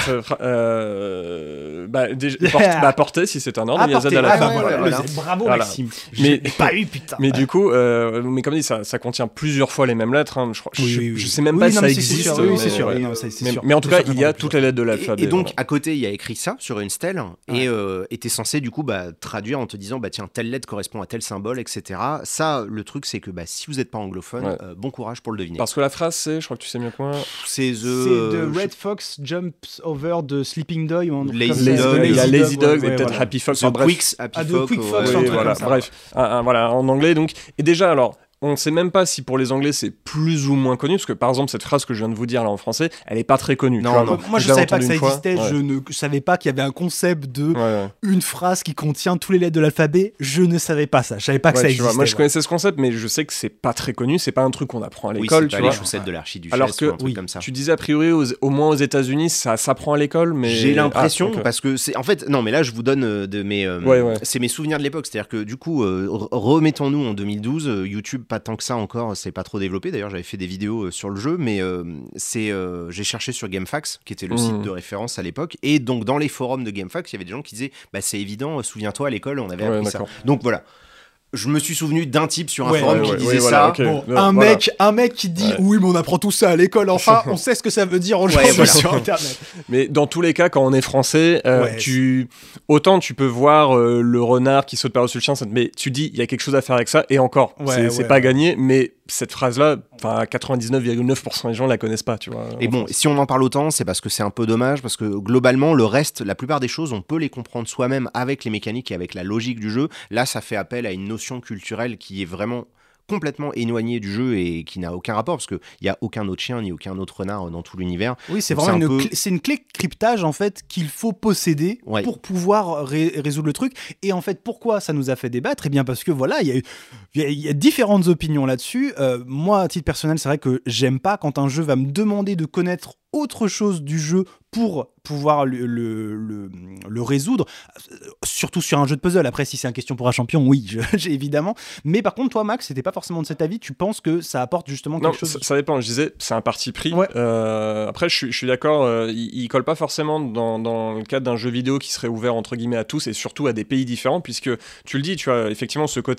porter, si c'est un ordre, il y a Z à la fin. Bravo Maxime. Mais pas eu, putain. Mais du coup, mais comme dit, ça contient plusieurs fois les mêmes lettres. Je sais même pas si ça existe. Oui, c'est sûr. Mais en tout cas, il y a toutes les lettres de l'alphabet. Et donc, à côté, il y a écrit ça sur une stèle, et t'es censé du coup traduire en te disant tiens, telle lettre correspond à tel symbole, etc. Ça, le truc, c'est que si vous n'êtes pas anglophone, bon courage pour le deviner. Parce que la phrase, c'est, je crois que tu sais mieux quoi. C'est The Red Fox jumps over the sleeping dog. Lazy Dog. Il y a Lazy Dog et peut-être Happy Fox. Bref. Quick Fox, bref, en anglais donc. Et déjà alors, on ne sait même pas si pour les Anglais c'est plus ou moins connu, parce que par exemple cette phrase que je viens de vous dire là en français, elle est pas très connue. Non. Moi je savais pas que ça existait, je ne savais pas qu'il y avait un concept de une phrase qui contient tous les lettres de l'alphabet, je ne savais pas ça, je savais pas que ça existait. Moi je connaissais ce concept, mais je sais que c'est pas très connu, c'est pas un truc qu'on apprend à l'école. C'est pas les chaussettes de l'archiduchesse. Alors que comme ça. Tu disais a priori au moins aux États-Unis ça s'apprend à l'école, mais j'ai l'impression parce que c'est en fait non, mais là je vous donne c'est mes souvenirs de l'époque, c'est-à-dire que du coup remettons-nous en 2012, YouTube pas tant que ça encore. C'est pas trop développé. D'ailleurs, j'avais fait des vidéos sur le jeu, mais j'ai cherché sur GameFAQs, qui était le site de référence à l'époque. Et donc, dans les forums de GameFAQs, il y avait des gens qui disaient c'est évident, souviens-toi, à l'école, on avait appris ça. Donc, voilà. Je me suis souvenu d'un type sur un forum qui disait ça. Okay. Un mec qui dit oui, mais on apprend tout ça à l'école. Enfin, on sait ce que ça veut dire aujourd'hui sur Internet. Mais dans tous les cas, quand on est français, autant tu peux voir le renard qui saute par-dessus le chien, mais tu dis il y a quelque chose à faire avec ça, et encore, c'est pas gagné, mais cette phrase-là, 99,9% des gens la connaissent pas, tu vois. Et bon, si on en parle autant, c'est parce que c'est un peu dommage, parce que globalement, le reste, la plupart des choses, on peut les comprendre soi-même avec les mécaniques et avec la logique du jeu. Là, ça fait appel à une notion culturelle qui est vraiment complètement éloigné du jeu et qui n'a aucun rapport, parce qu'il n'y a aucun autre chien ni aucun autre renard dans tout l'univers. Oui, c'est vraiment c'est une clé de cryptage en fait qu'il faut posséder pour pouvoir résoudre le truc. Et en fait, pourquoi ça nous a fait débattre ? Eh bien parce que voilà, il y a différentes opinions là-dessus. Moi, à titre personnel, c'est vrai que j'aime pas quand un jeu va me demander de connaître autre chose du jeu pour pouvoir le résoudre, surtout sur un jeu de puzzle. Après, si c'est une question pour un champion, oui, j'ai évidemment. Mais par contre, toi, Max, t'étais pas forcément de cet avis. Tu penses que ça apporte justement quelque chose ? Ça dépend. Je disais, c'est un parti pris. Après, je suis d'accord. Il colle pas forcément dans le cadre d'un jeu vidéo qui serait ouvert entre guillemets à tous et surtout à des pays différents, puisque tu le dis, tu as effectivement ce côté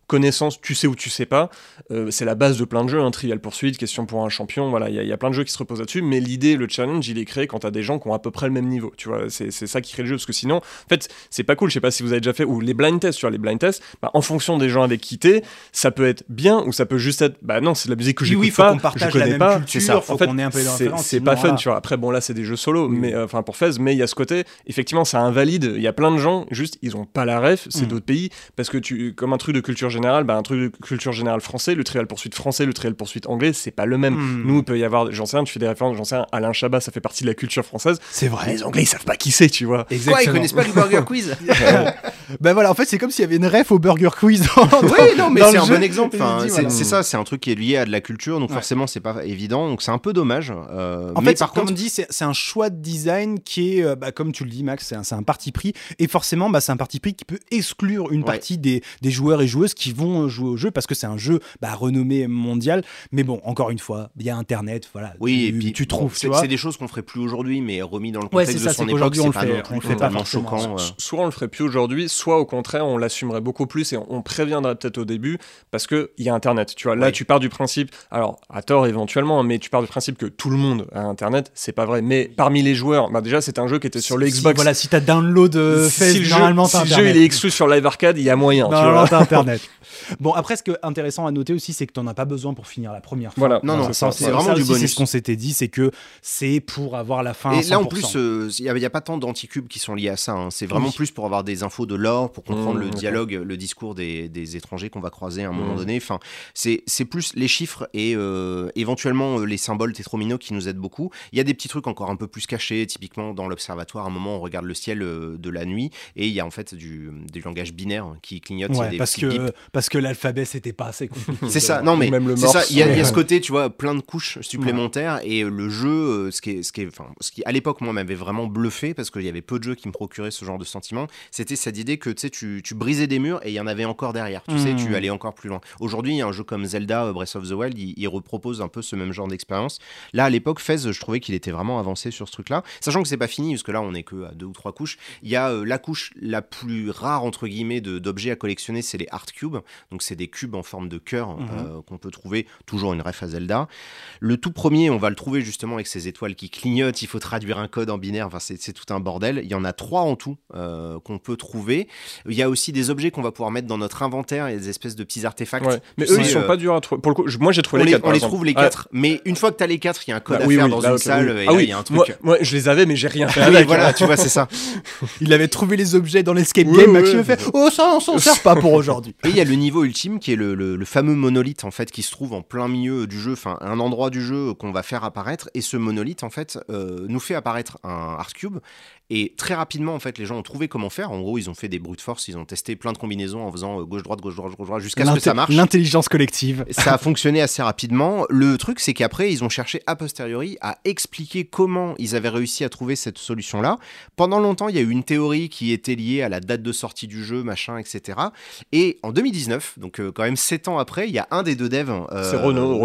connaissance, tu sais ou tu sais pas. C'est la base de plein de jeux, Trivial Pursuit, question pour un champion, voilà, il y a plein de jeux qui se reposent là-dessus, mais l'idée, le challenge, il est créé quand t'as des gens qui ont à peu près le même niveau, tu vois, c'est ça qui crée le jeu, parce que sinon, en fait, c'est pas cool, je sais pas si vous avez déjà fait, ou les blind tests, tu vois, les blind tests, en fonction des gens avec qui t'es, ça peut être bien, ou ça peut juste être, non, c'est de la musique que j'écoute faut pas, qu'on partage je connais la pas, même culture, c'est ça, faut en fait, qu'on ait un peu d'influence, c'est sinon, pas fun, voilà. tu vois, après, bon, là, c'est des jeux solo, mais, pour Fez, mais il y a ce côté, effectivement, ça invalide, il y a plein de gens, juste, ils ont pas la ref, c'est d'autres pays, parce que comme un truc de culture générale, un truc de culture générale français, le Trivial Pursuit français, le Trivial Pursuit anglais, c'est pas le même. Nous, il peut y avoir, j'en sais rien, tu fais des références, j'en sais rien, Alain Chabat, ça fait partie de la culture française. C'est vrai. Les Anglais, ils savent pas qui c'est, tu vois. Exactement. Quoi, ils connaissent pas le Burger Quiz? Voilà, en fait, c'est comme s'il y avait une ref au Burger Quiz. Oui, non, mais dans c'est le un jeu. bon exemple. Enfin, Voilà. c'est ça, c'est un truc qui est lié à de la culture, donc forcément, c'est pas évident. Donc c'est un peu dommage. En mais fait, par comme contre, on dit, c'est un choix de design qui est, comme tu le dis, Max, c'est un parti pris. Et forcément, c'est un parti pris qui peut exclure une partie des joueurs et joueuses qui vont jouer au jeu parce que c'est un jeu renommé mondial. Mais bon, encore une fois, il y a Internet, voilà. oui, et puis tu trouves, tu bon, vois. c'est des choses qu'on ferait plus aujourd'hui, mais remis dans le Ouais, contexte c'est ça, de son c'est époque, qu'aujourd'hui, on c'est le pas fait- non plus on le fait pas totalement forcément. choquant. Soit on le ferait plus aujourd'hui, soit au contraire, on l'assumerait beaucoup plus et on préviendrait peut-être au début parce qu'il y a Internet. Tu vois, là, tu pars du principe, alors à tort éventuellement, mais tu pars du principe que tout le monde a Internet, c'est pas vrai. Mais parmi les joueurs, déjà, c'est un jeu qui était sur le Xbox. Voilà, si t'as download Fez, normalement, t'as si le Internet. jeu il est exclu sur Live Arcade, il y a moyen. Normalement, t'as Internet. Bon, après, ce qui est intéressant à noter aussi, c'est que t'en as pas besoin pour finir la première fois. Voilà. Non, c'est ça. c'est vraiment du aussi, bonus. C'est ce qu'on s'était dit, c'est que c'est pour avoir la fin. Et là, en 100%. plus, il n'y a pas tant d'anticubes qui sont liés à ça. Hein. C'est vraiment plus pour avoir des infos de lore, pour comprendre le dialogue, le discours des étrangers qu'on va croiser à un moment donné. Enfin, c'est plus les chiffres et éventuellement les symboles tétromino qui nous aident beaucoup. Il y a des petits trucs encore un peu plus cachés. Typiquement, dans l'observatoire, à un moment, on regarde le ciel de la nuit et il y a en fait du langage binaire qui clignote. Il y a des petits bips. Parce que l'alphabet, c'était pas assez compliqué. C'est ça, non mais même le c'est ça. morse. Il y a ce côté, tu vois, plein de couches supplémentaires et le jeu, ce qui à l'époque moi m'avait vraiment bluffé parce qu'il y avait peu de jeux qui me procuraient ce genre de sentiment. C'était cette idée que tu brisais des murs et il y en avait encore derrière. Tu sais, tu allais encore plus loin. Aujourd'hui, un jeu comme Zelda Breath of the Wild, il repropose un peu ce même genre d'expérience. Là, à l'époque, Fez, je trouvais qu'il était vraiment avancé sur ce truc-là, sachant que c'est pas fini parce que là, on est que à 2 ou 3 couches. Il y a la couche la plus rare entre guillemets d'objets à collectionner, c'est les Heart Cubes. Donc c'est des cubes en forme de cœur qu'on peut trouver, toujours une ref à Zelda. Le tout premier, on va le trouver justement avec ces étoiles qui clignotent, il faut traduire un code en binaire, enfin c'est tout un bordel. Il y en a 3 en tout qu'on peut trouver. Il y a aussi des objets qu'on va pouvoir mettre dans notre inventaire, il y a des espèces de petits artefacts. Ouais. Mais eux, ils sont pas durs à trouver. Pour le coup, moi j'ai trouvé les 4. On les trouve les 4, mais une fois que tu as les 4, il y a un code à faire dans une salle, et là il y a un truc. Moi je les avais, mais j'ai rien fait Oui, avec. voilà, tu vois, c'est ça. Il avait trouvé les objets dans l'escape game, Maxime fait « Oh, ça, on s'en sert pas pour aujourd'hui !» Et il y a le niveau ultime qui est le fameux monolithe en fait qui se trouve en plein milieu du jeu, enfin un endroit du jeu qu'on va faire apparaître, et ce monolithe en fait nous fait apparaître un Heart Cube. Et très rapidement, en fait, les gens ont trouvé comment faire. En gros, ils ont fait des brute force, ils ont testé plein de combinaisons en faisant gauche-droite, jusqu'à ce que ça marche. L'intelligence collective. Ça a fonctionné assez rapidement. Le truc, c'est qu'après, ils ont cherché a posteriori à expliquer comment ils avaient réussi à trouver cette solution-là. Pendant longtemps, il y a eu une théorie qui était liée à la date de sortie du jeu, machin, etc. Et en 2019, donc quand même 7 ans après, il y a un des deux devs, c'est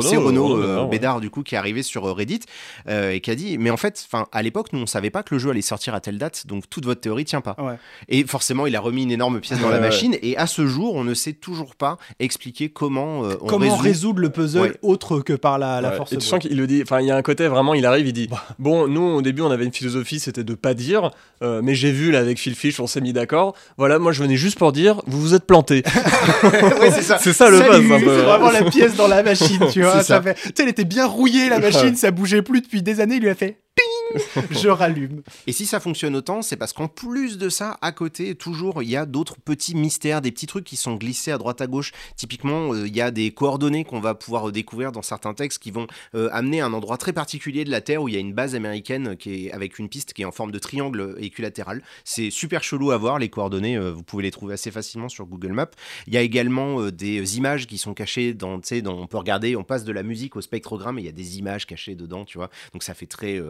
Renaud Bédard, du coup, qui est arrivé sur Reddit et qui a dit, mais en fait, à l'époque, nous, on savait pas que le jeu allait sortir à telle date, donc toute votre théorie tient pas. Ouais. Et forcément, il a remis une énorme pièce dans la machine, et à ce jour, on ne sait toujours pas expliquer comment on résoudre le puzzle autre que par la force. Et tu sens qu'il le dit, enfin, il y a un côté vraiment, il arrive, il dit, bon, nous, au début, on avait une philosophie, c'était de pas dire, mais j'ai vu, là, avec Phil Fish, on s'est mis d'accord, voilà, moi, je venais juste pour dire, vous vous êtes planté. Ouais, c'est ça. C'est ça le buzz, un peu. C'est vraiment la pièce dans la machine, tu vois. Ça fait... Tu sais, elle était bien rouillée, la machine, ça bougeait plus depuis des années, il lui a fait ping, je rallume. Et si ça fonctionne autant, c'est parce qu'en plus de ça, à côté, toujours, il y a d'autres petits mystères, des petits trucs qui sont glissés à droite à gauche. Typiquement, il y a des coordonnées qu'on va pouvoir découvrir dans certains textes qui vont amener à un endroit très particulier de la Terre où il y a une base américaine qui est avec une piste qui est en forme de triangle équilatéral. C'est super chelou à voir, les coordonnées, vous pouvez les trouver assez facilement sur Google Maps. Il y a également des images qui sont cachées on peut regarder, on passe de la musique au spectrogramme et il y a des images cachées dedans, tu vois. Donc ça fait très un peu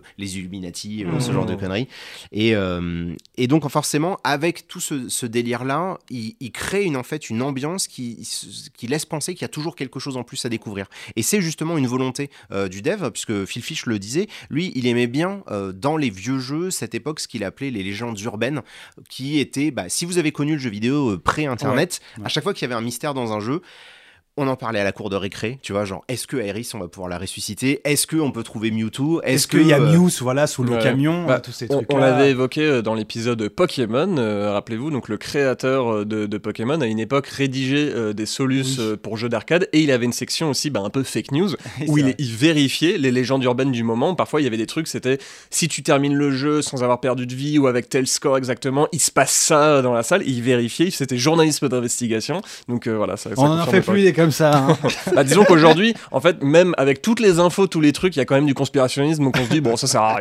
les Illuminati, ce genre de conneries. Et donc forcément, avec tout ce délire-là, il crée en fait une ambiance qui laisse penser qu'il y a toujours quelque chose en plus à découvrir. Et c'est justement une volonté du dev, puisque Phil Fish le disait, lui, il aimait bien dans les vieux jeux, cette époque, ce qu'il appelait les légendes urbaines, qui étaient, si vous avez connu le jeu vidéo pré-internet, à chaque fois qu'il y avait un mystère dans un jeu, on en parlait à la cour de récré, tu vois, genre, est-ce que Aeris, on va pouvoir la ressusciter? Est-ce qu'on peut trouver Mewtwo? Est-ce qu'il y a Mew sous le camion? Tous ces trucs-là. On l'avait évoqué dans l'épisode Pokémon, rappelez-vous, donc le créateur de Pokémon, à une époque, rédigeait des solus pour jeux d'arcade, et il avait une section aussi un peu fake news, où il vérifiait les légendes urbaines du moment. Parfois, il y avait des trucs, c'était, si tu termines le jeu sans avoir perdu de vie, ou avec tel score exactement, il se passe ça dans la salle, il vérifiait, c'était journalisme d'investigation, donc voilà. Ça on en fait plus des comme ça. Disons qu'aujourd'hui, en fait, même avec toutes les infos, tous les trucs, il y a quand même du conspirationnisme, donc on se dit, bon, ça sert à rien.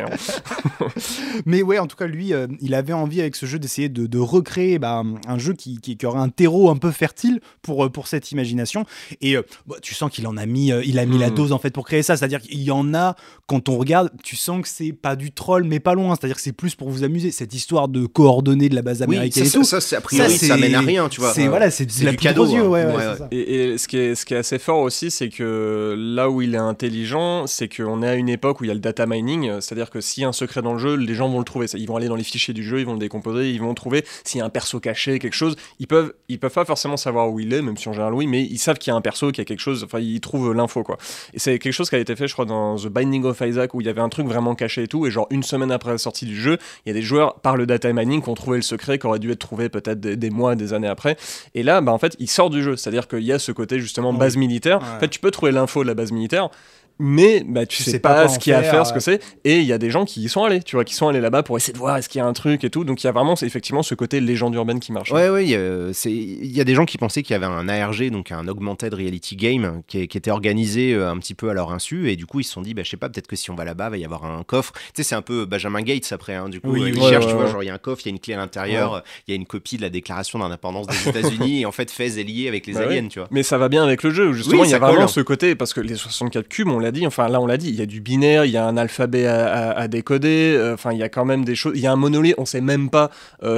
Mais ouais, en tout cas, lui, il avait envie avec ce jeu d'essayer de recréer un jeu qui aurait un terreau un peu fertile pour cette imagination. Et tu sens qu'il en a mis, la dose en fait pour créer ça. C'est-à-dire qu'il y en a, quand on regarde, tu sens que c'est pas du troll, mais pas loin. C'est-à-dire que c'est plus pour vous amuser. Cette histoire de coordonnées de la base américaine et tout. Ça, a priori, ça mène à rien, tu vois. C'est la du cadeau. Et ce qui est assez fort aussi, c'est que là où il est intelligent, c'est qu'on est à une époque où il y a le data mining, c'est-à-dire que s'il y a un secret dans le jeu, les gens vont le trouver. Ils vont aller dans les fichiers du jeu, ils vont le décomposer, ils vont trouver s'il y a un perso caché, quelque chose. Ils peuvent pas forcément savoir où il est, même si on gère Louis, mais ils savent qu'il y a un perso, qu'il y a quelque chose, enfin ils trouvent l'info quoi. Et c'est quelque chose qui a été fait, je crois, dans The Binding of Isaac, où il y avait un truc vraiment caché et tout, et genre une semaine après la sortie du jeu, il y a des joueurs par le data mining qui ont trouvé le secret, qui aurait dû être trouvé peut-être des mois, des années après. Et là, en fait, il sort du jeu, c'est-à-dire qu'il y a ce côté justement base militaire. En fait, tu peux trouver l'info de la base militaire, mais tu sais pas ce qu'il y a à faire, ce que c'est, et il y a des gens qui y sont allés, tu vois, qui sont allés là-bas pour essayer de voir est-ce qu'il y a un truc et tout, donc il y a vraiment effectivement ce côté légende urbaine qui marche. Ouais, il y a des gens qui pensaient qu'il y avait un ARG, donc un Augmented Reality Game, qui était organisé un petit peu à leur insu, et du coup ils se sont dit, je sais pas, peut-être que si on va là-bas, va y avoir un coffre, tu sais, c'est un peu Benjamin Gates après, hein, du coup, ils cherchent, tu vois, genre il y a un coffre, il y a une clé à l'intérieur, il y a une copie de la déclaration d'indépendance des États-Unis, et en fait Fez est lié avec les aliens, tu vois. Mais ça va bien avec le jeu, justement, il y a vraiment ce côté, parce que les 64 cubes, on l'a dit, il y a du binaire, il y a un alphabet à décoder, il y a quand même des choses, il y a un monolithe, on sait même pas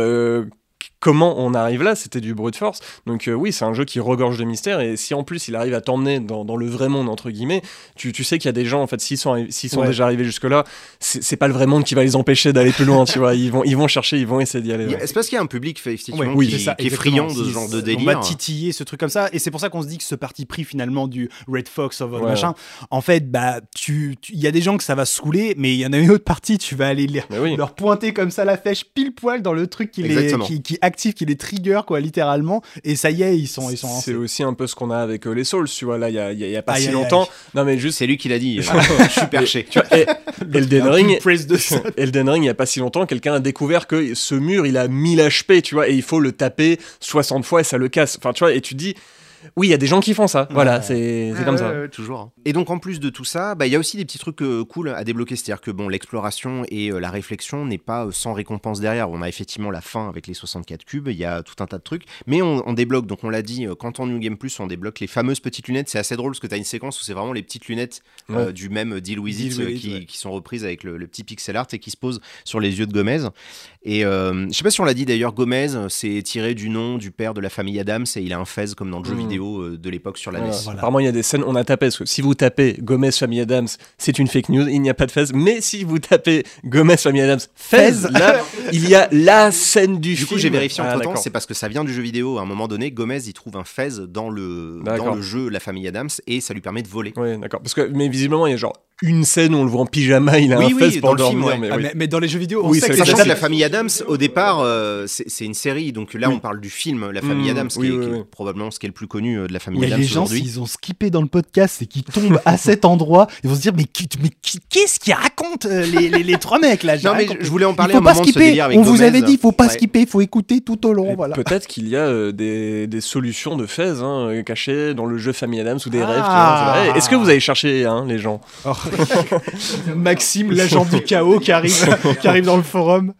comment on arrive là, c'était du brute force. Donc oui, c'est un jeu qui regorge de mystères, et si en plus il arrive à t'emmener dans le vrai monde entre guillemets, tu sais qu'il y a des gens en fait, s'ils sont déjà arrivés jusque là, c'est pas le vrai monde qui va les empêcher d'aller plus loin, tu vois, ils vont chercher, ils vont essayer d'y aller. C'est parce qu'il y a un public effectivement qui est friand de ce genre de délire. On va titiller ce truc comme ça, et c'est pour ça qu'on se dit que ce parti pris finalement du Red Fox of machin, en fait, il y a des gens que ça va saouler, mais il y en a une autre partie, tu vas aller leur pointer comme ça la flèche pile poil dans le truc qui active, qui les trigger quoi, littéralement, et ça y est, ils sont c'est aussi un peu ce qu'on a avec les Souls, tu vois, là il y a pas si longtemps. Non mais juste, c'est lui qui l'a dit. Je suis perché. Tu vois, Elden Ring, il y a pas si longtemps, quelqu'un a découvert que ce mur il a 1000 HP, tu vois, et il faut le taper 60 fois et ça le casse. Enfin tu vois, et tu dis oui, il y a des gens qui font ça. Voilà, c'est comme ça. Toujours. Et donc, en plus de tout ça, il y a aussi des petits trucs cool à débloquer. C'est-à-dire que l'exploration et la réflexion n'est pas sans récompense derrière. On a effectivement la fin avec les 64 cubes. Il y a tout un tas de trucs. Mais on débloque, donc on l'a dit, quand on New Game Plus, on débloque les fameuses petites lunettes. C'est assez drôle parce que tu as une séquence où c'est vraiment les petites lunettes du même Deal With It qui sont reprises avec le petit pixel art et qui se posent sur les yeux de Gomez. Et je sais pas si on l'a dit d'ailleurs, Gomez, c'est tiré du nom du père de la famille Adams et il a un fez comme dans le jeu vidéo de l'époque sur la NES. Voilà. Apparemment, il y a des scènes, on a tapé, parce que si vous tapez Gomez Family Adams, c'est une fake news, il n'y a pas de fez, mais si vous tapez Gomez Family Adams, fez, là, il y a la scène du film. Du coup, j'ai vérifié entre temps, c'est parce que ça vient du jeu vidéo. À un moment donné, Gomez, il trouve un fez dans le jeu La Famille Adams et ça lui permet de voler. Oui, d'accord. Mais visiblement, il y a genre une scène où on le voit en pyjama, il a un fez pour dormir. Mais dans les jeux vidéo, on sait que sachant que La Famille Adams, au départ, c'est une série. Donc là, on parle du film La Famille Adams, qui est probablement ce qui est le plus connu de La Famille Adams aujourd'hui. Les gens, s'ils ont skippé dans le podcast et qu'ils tombent à cet endroit, ils vont se dire mais qu'est-ce qu'ils racontent les trois mecs là? Non mais je voulais en parler un moment de ce délire avec Gomez. On vous avait dit, il faut pas skipper, il faut écouter tout au long. Voilà. Peut-être qu'il y a des solutions de fez cachées dans le jeu Famille Adams ou des rêves. Est-ce que vous avez cherché les gens? Maxime, l'agent du chaos qui arrive dans le forum.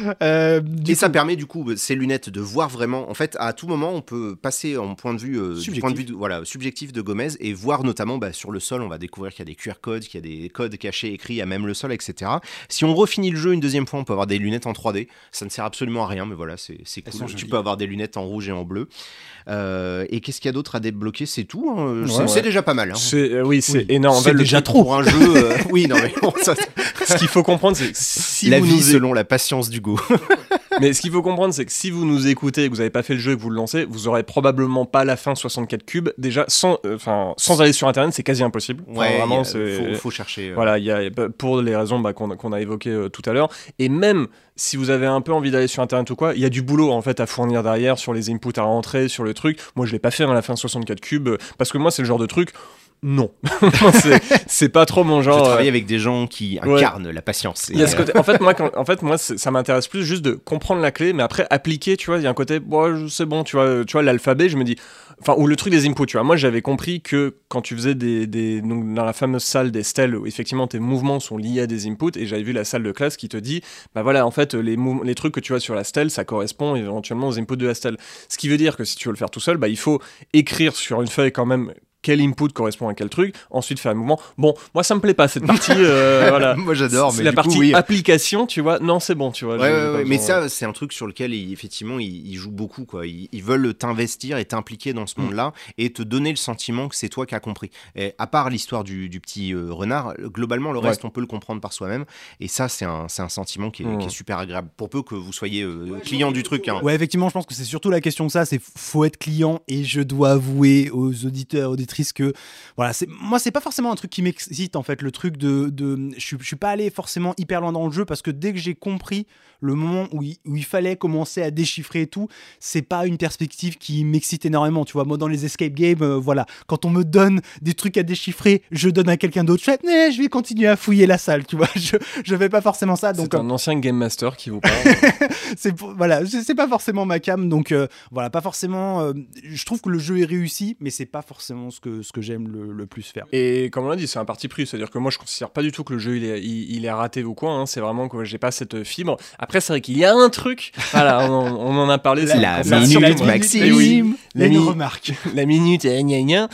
Et ça permet du coup ces lunettes de voir vraiment. En fait, à tout moment, on peut passer en point de vue subjectif de Gomez et voir notamment sur le sol. On va découvrir qu'il y a des QR codes, qu'il y a des codes cachés écrits à même le sol, etc. Si on refinit le jeu une deuxième fois, on peut avoir des lunettes en 3D. Ça ne sert absolument à rien, mais voilà, c'est cool. Tu peux avoir des lunettes en rouge et en bleu. Et qu'est-ce qu'il y a d'autre à débloquer? C'est tout. Hein. C'est déjà pas mal. Hein. C'est énorme. C'est déjà trop pour un jeu. Oui, non mais bon, ça, ce qu'il faut comprendre, c'est que si la vous vie selon la patience d'Hugo. Mais ce qu'il faut comprendre, c'est que si vous nous écoutez et que vous n'avez pas fait le jeu et que vous le lancez, vous aurez probablement pas la fin 64 cubes. Déjà, sans aller sur Internet, c'est quasi impossible. Ouais, vraiment, faut chercher. Voilà, pour les raisons qu'on a évoquées tout à l'heure. Et même si vous avez un peu envie d'aller sur Internet ou quoi, il y a du boulot en fait à fournir derrière sur les inputs à rentrer, sur le truc. Moi, je l'ai pas fait la fin 64 cubes parce que moi, c'est le genre de truc. Non, c'est pas trop mon genre. Je travaille avec des gens qui incarnent la patience. Il y a ce côté. En fait, moi, ça m'intéresse plus juste de comprendre la clé, mais après appliquer. Tu vois, il y a un côté. Bon, c'est bon. Tu vois, l'alphabet. Je me dis. Enfin, ou le truc des inputs. Tu vois, moi, j'avais compris que quand tu faisais donc, dans la fameuse salle des stèles, où effectivement tes mouvements sont liés à des inputs, et j'avais vu la salle de classe qui te dit, voilà, en fait, les trucs que tu vois sur la stèle, ça correspond éventuellement aux inputs de la stèle. Ce qui veut dire que si tu veux le faire tout seul, il faut écrire sur une feuille quand même. Quel input correspond à quel truc, ensuite faire un mouvement. Bon, moi ça me plaît pas cette partie. Voilà. Moi j'adore, mais la partie application, tu vois. Non, c'est bon, tu vois. Ouais, mais ça, c'est un truc sur lequel effectivement ils jouent beaucoup, quoi. Ils veulent t'investir et t'impliquer dans ce monde-là et te donner le sentiment que c'est toi qui as compris. Et à part l'histoire du petit renard, globalement le reste on peut le comprendre par soi-même. Et ça, c'est un sentiment qui est super agréable. Pour peu que vous soyez client du truc. Hein. Ouais, effectivement, je pense que c'est surtout la question que ça. C'est faut être client et je dois avouer aux auditeurs, auditrices que voilà, moi c'est pas forcément un truc qui m'excite en fait, le truc de je suis pas allé forcément hyper loin dans le jeu parce que dès que j'ai compris le moment où il fallait commencer à déchiffrer et tout, c'est pas une perspective qui m'excite énormément, tu vois. Moi dans les escape games, voilà, quand on me donne des trucs à déchiffrer, je donne à quelqu'un d'autre, je vais continuer à fouiller la salle, tu vois. Je fais pas forcément ça, donc c'est un ancien game master qui vous parle. Voilà, c'est pas forcément ma cam, donc voilà, pas forcément je trouve que le jeu est réussi, mais c'est pas forcément ce que j'aime le plus faire. Et comme on l'a dit, c'est un parti pris, c'est-à-dire que moi je considère pas du tout que le jeu il est raté ou quoi, hein. C'est vraiment que j'ai pas cette fibre. Après c'est vrai qu'il y a un truc, voilà, on en a parlé. La minute Maxime, oui, une remarque. La minute gna gna.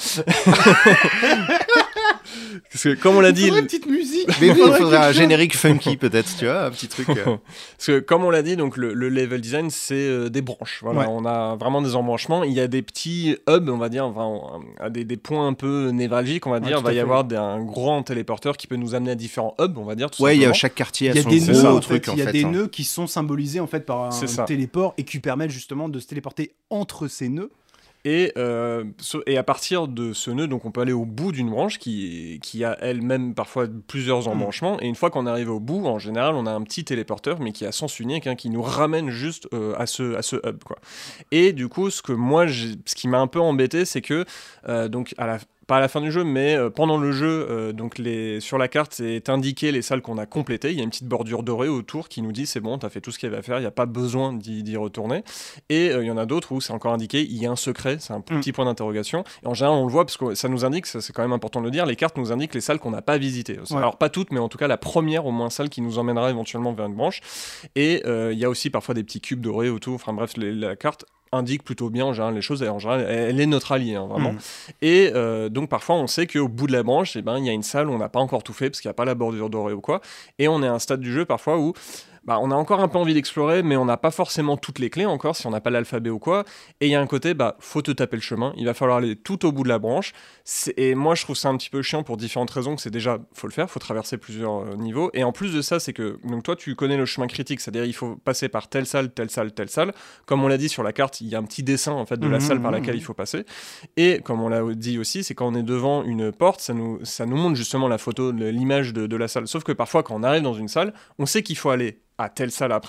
Parce que comme on l'a dit, une petite musique. Mais oui, il faudrait un générique funky peut-être, tu vois, un petit truc. Parce que comme on l'a dit, donc le level design c'est des branches. Voilà, on a vraiment des embranchements. Il y a des petits hubs, on va dire, des points un peu névralgiques, on va dire. Il va y avoir un grand téléporteur qui peut nous amener à différents hubs, on va dire. Tout simplement. Il y a chaque quartier a son gros truc. Il y a des nœuds qui sont symbolisés en fait par un téléport et qui permettent justement de se téléporter entre ces nœuds. Et à partir de ce nœud, donc on peut aller au bout d'une branche qui a elle-même parfois plusieurs embranchements. Et une fois qu'on arrive au bout, en général, on a un petit téléporteur, mais qui a sens unique, qui nous ramène juste à ce hub, quoi. Et du coup, ce qui m'a un peu embêté, c'est que donc pas à la fin du jeu, mais pendant le jeu, donc sur la carte, c'est indiqué les salles qu'on a complétées. Il y a une petite bordure dorée autour qui nous dit c'est bon, t'as fait tout ce qu'il y avait à faire, il n'y a pas besoin d'y retourner. Et il y en a d'autres où c'est encore indiqué, il y a un secret, c'est un petit point d'interrogation. Et en général, on le voit parce que ça nous indique, ça, c'est quand même important de le dire, les cartes nous indiquent les salles qu'on n'a pas visitées. Ouais. Alors pas toutes, mais en tout cas la première au moins salle qui nous emmènera éventuellement vers une branche. Et il y a aussi parfois des petits cubes dorés autour, enfin bref, la carte indique plutôt bien en général les choses, et en général elle est notre alliée, vraiment. Et donc parfois on sait qu'au bout de la branche, il y a une salle où on n'a pas encore tout fait parce qu'il n'y a pas la bordure dorée ou quoi, et on est à un stade du jeu parfois où on a encore un peu envie d'explorer, mais on n'a pas forcément toutes les clés encore, si on n'a pas l'alphabet ou quoi. Et il y a un côté, faut te taper le chemin. Il va falloir aller tout au bout de la branche. Et moi, je trouve ça un petit peu chiant pour différentes raisons. Que c'est déjà, faut le faire, faut traverser plusieurs niveaux. Et en plus de ça, c'est que, donc toi, tu connais le chemin critique, c'est-à-dire il faut passer par telle salle, telle salle, telle salle. Comme on l'a dit sur la carte, il y a un petit dessin en fait de la salle par laquelle il faut passer. Et comme on l'a dit aussi, c'est quand on est devant une porte, ça nous montre justement la photo, l'image de la salle. Sauf que parfois, quand on arrive dans une salle, on sait qu'il faut aller à telle salle après,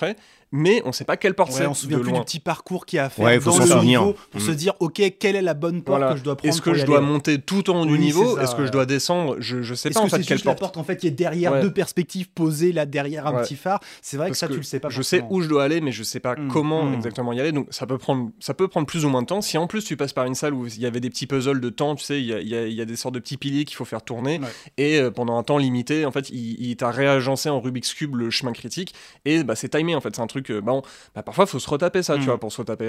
mais on sait pas quelle porte Ouais, c'est on se souvient de plus loin. du petit parcours qu'il y a à faire Ouais, faut dans s'en le souvenir. niveau pour se dire ok, quelle est la bonne porte Voilà. que je dois prendre. Est-ce que pour y je dois aller. monter tout au long du Oui, niveau? c'est ça, Est-ce que je dois descendre? Je sais Est-ce pas en que fait c'est quelle juste la porte. porte en fait qui est derrière Ouais. deux perspectives posées là derrière un Ouais. petit phare? C'est vrai que Parce ça tu le sais pas. je sais forcément. où je dois aller, mais je sais pas Mm, comment mm. exactement y aller. Donc ça peut prendre plus ou moins de temps. Si en plus tu passes par une salle où il y avait des petits puzzles de temps, tu sais, il y a des sortes de petits piliers qu'il faut faire tourner. Ouais. Et pendant un temps limité, en fait, il t'a réagencé en Rubik's Cube le chemin critique. Et bah, c'est timé, en fait. C'est un truc, parfois, il faut se retaper ça, tu vois, pour se retaper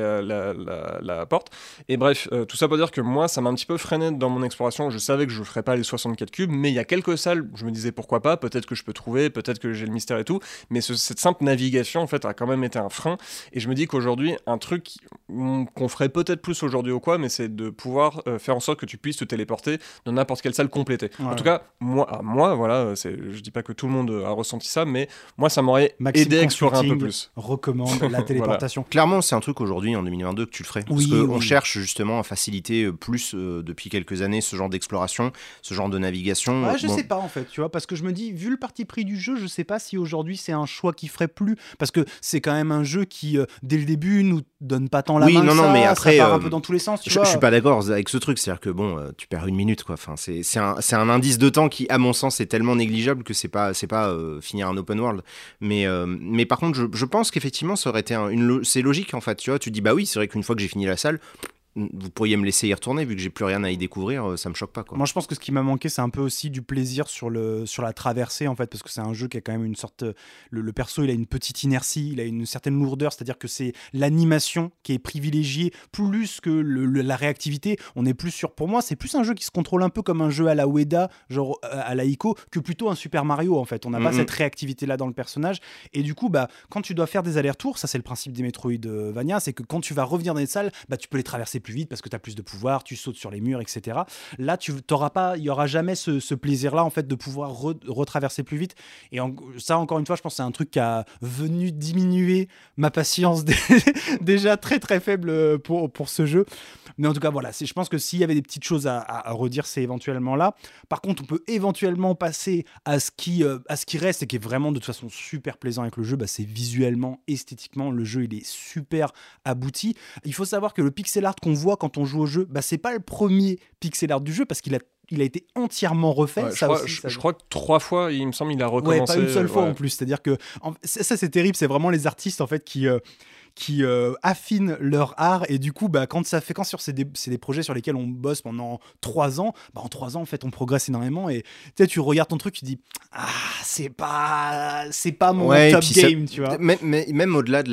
la porte. Et bref, tout ça pour dire que moi, ça m'a un petit peu freiné dans mon exploration. Je savais que je ferais pas les 64 cubes, mais il y a quelques salles où je me disais pourquoi pas, peut-être que je peux trouver, peut-être que j'ai le mystère et tout. Mais cette simple navigation, en fait, a quand même été un frein. Et je me dis qu'aujourd'hui, un truc qu'on ferait peut-être plus aujourd'hui ou quoi, mais c'est de pouvoir faire en sorte que tu puisses te téléporter dans n'importe quelle salle complétée. Ouais. En tout cas, moi voilà, je dis pas que tout le monde a ressenti ça, mais moi, ça m'aurait Maxime aidé à explorer un peu Consulting plus. recommande la téléportation. Clairement, c'est un truc aujourd'hui, en 2022, que tu le ferais. Oui, Parce qu'on oui. cherche justement à faciliter plus, depuis quelques années, ce genre d'exploration, ce genre de navigation. Ouais, je Bon, sais pas en fait, tu vois, parce que je me dis, vu le parti pris du jeu, je sais pas si aujourd'hui c'est un choix qui ferait plus, parce que c'est quand même un jeu qui, dès le début, nous donne pas tant la Oui, main que non, ça, mais après, ça part un peu dans tous les sens, tu je vois. suis pas d'accord avec ce truc, c'est-à-dire que bon, tu perds une minute, quoi. Enfin, c'est un indice de temps qui, à mon sens, est tellement négligeable que c'est pas finir un open world. Mais par contre, je pense qu'effectivement, ça aurait été c'est logique en fait. Tu vois, tu dis bah oui, c'est vrai qu'une fois que j'ai fini la salle, vous pourriez me laisser y retourner vu que j'ai plus rien à y découvrir, ça me choque pas, quoi. Moi, je pense que ce qui m'a manqué, c'est un peu aussi du plaisir sur la traversée, en fait, parce que c'est un jeu qui a quand même une sorte. Le perso, il a une petite inertie, il a une certaine lourdeur, c'est-à-dire que c'est l'animation qui est privilégiée plus que la réactivité. On est plus sur. Pour moi, c'est plus un jeu qui se contrôle un peu comme un jeu à la Ueda, genre à la Ico, que plutôt un Super Mario, en fait. On n'a pas cette réactivité-là dans le personnage. Et du coup, bah, quand tu dois faire des allers-retours, ça, c'est le principe des Metroidvania, c'est que quand tu vas revenir dans les salles, bah, tu peux les traverser plus vite parce que tu as plus de pouvoir, tu sautes sur les murs, etc. Là, il y aura jamais ce plaisir-là en fait de pouvoir retraverser plus vite. Et ça, encore une fois, je pense que c'est un truc qui a venu diminuer ma patience déjà très très faible pour ce jeu. Mais en tout cas, voilà, je pense que s'il y avait des petites choses à redire, c'est éventuellement là. Par contre, on peut éventuellement passer à ce qui reste et qui est vraiment de toute façon super plaisant avec le jeu. Bah, c'est visuellement, esthétiquement, le jeu il est super abouti. Il faut savoir que le pixel art qu'on voit quand on joue au jeu, bah, c'est pas le premier pixel art du jeu parce qu'il a été entièrement refait. Ouais, ça je crois que 3 fois, il me semble, il a recommencé. Ouais, pas une seule fois ouais. en plus. C'est-à-dire que ça c'est terrible. C'est vraiment les artistes en fait qui affinent leur art et du coup quand c'est des projets sur lesquels on bosse pendant 3 ans, en 3 ans en fait on progresse énormément et tu regardes ton truc, tu dis c'est pas mon top game, tu vois. Même au-delà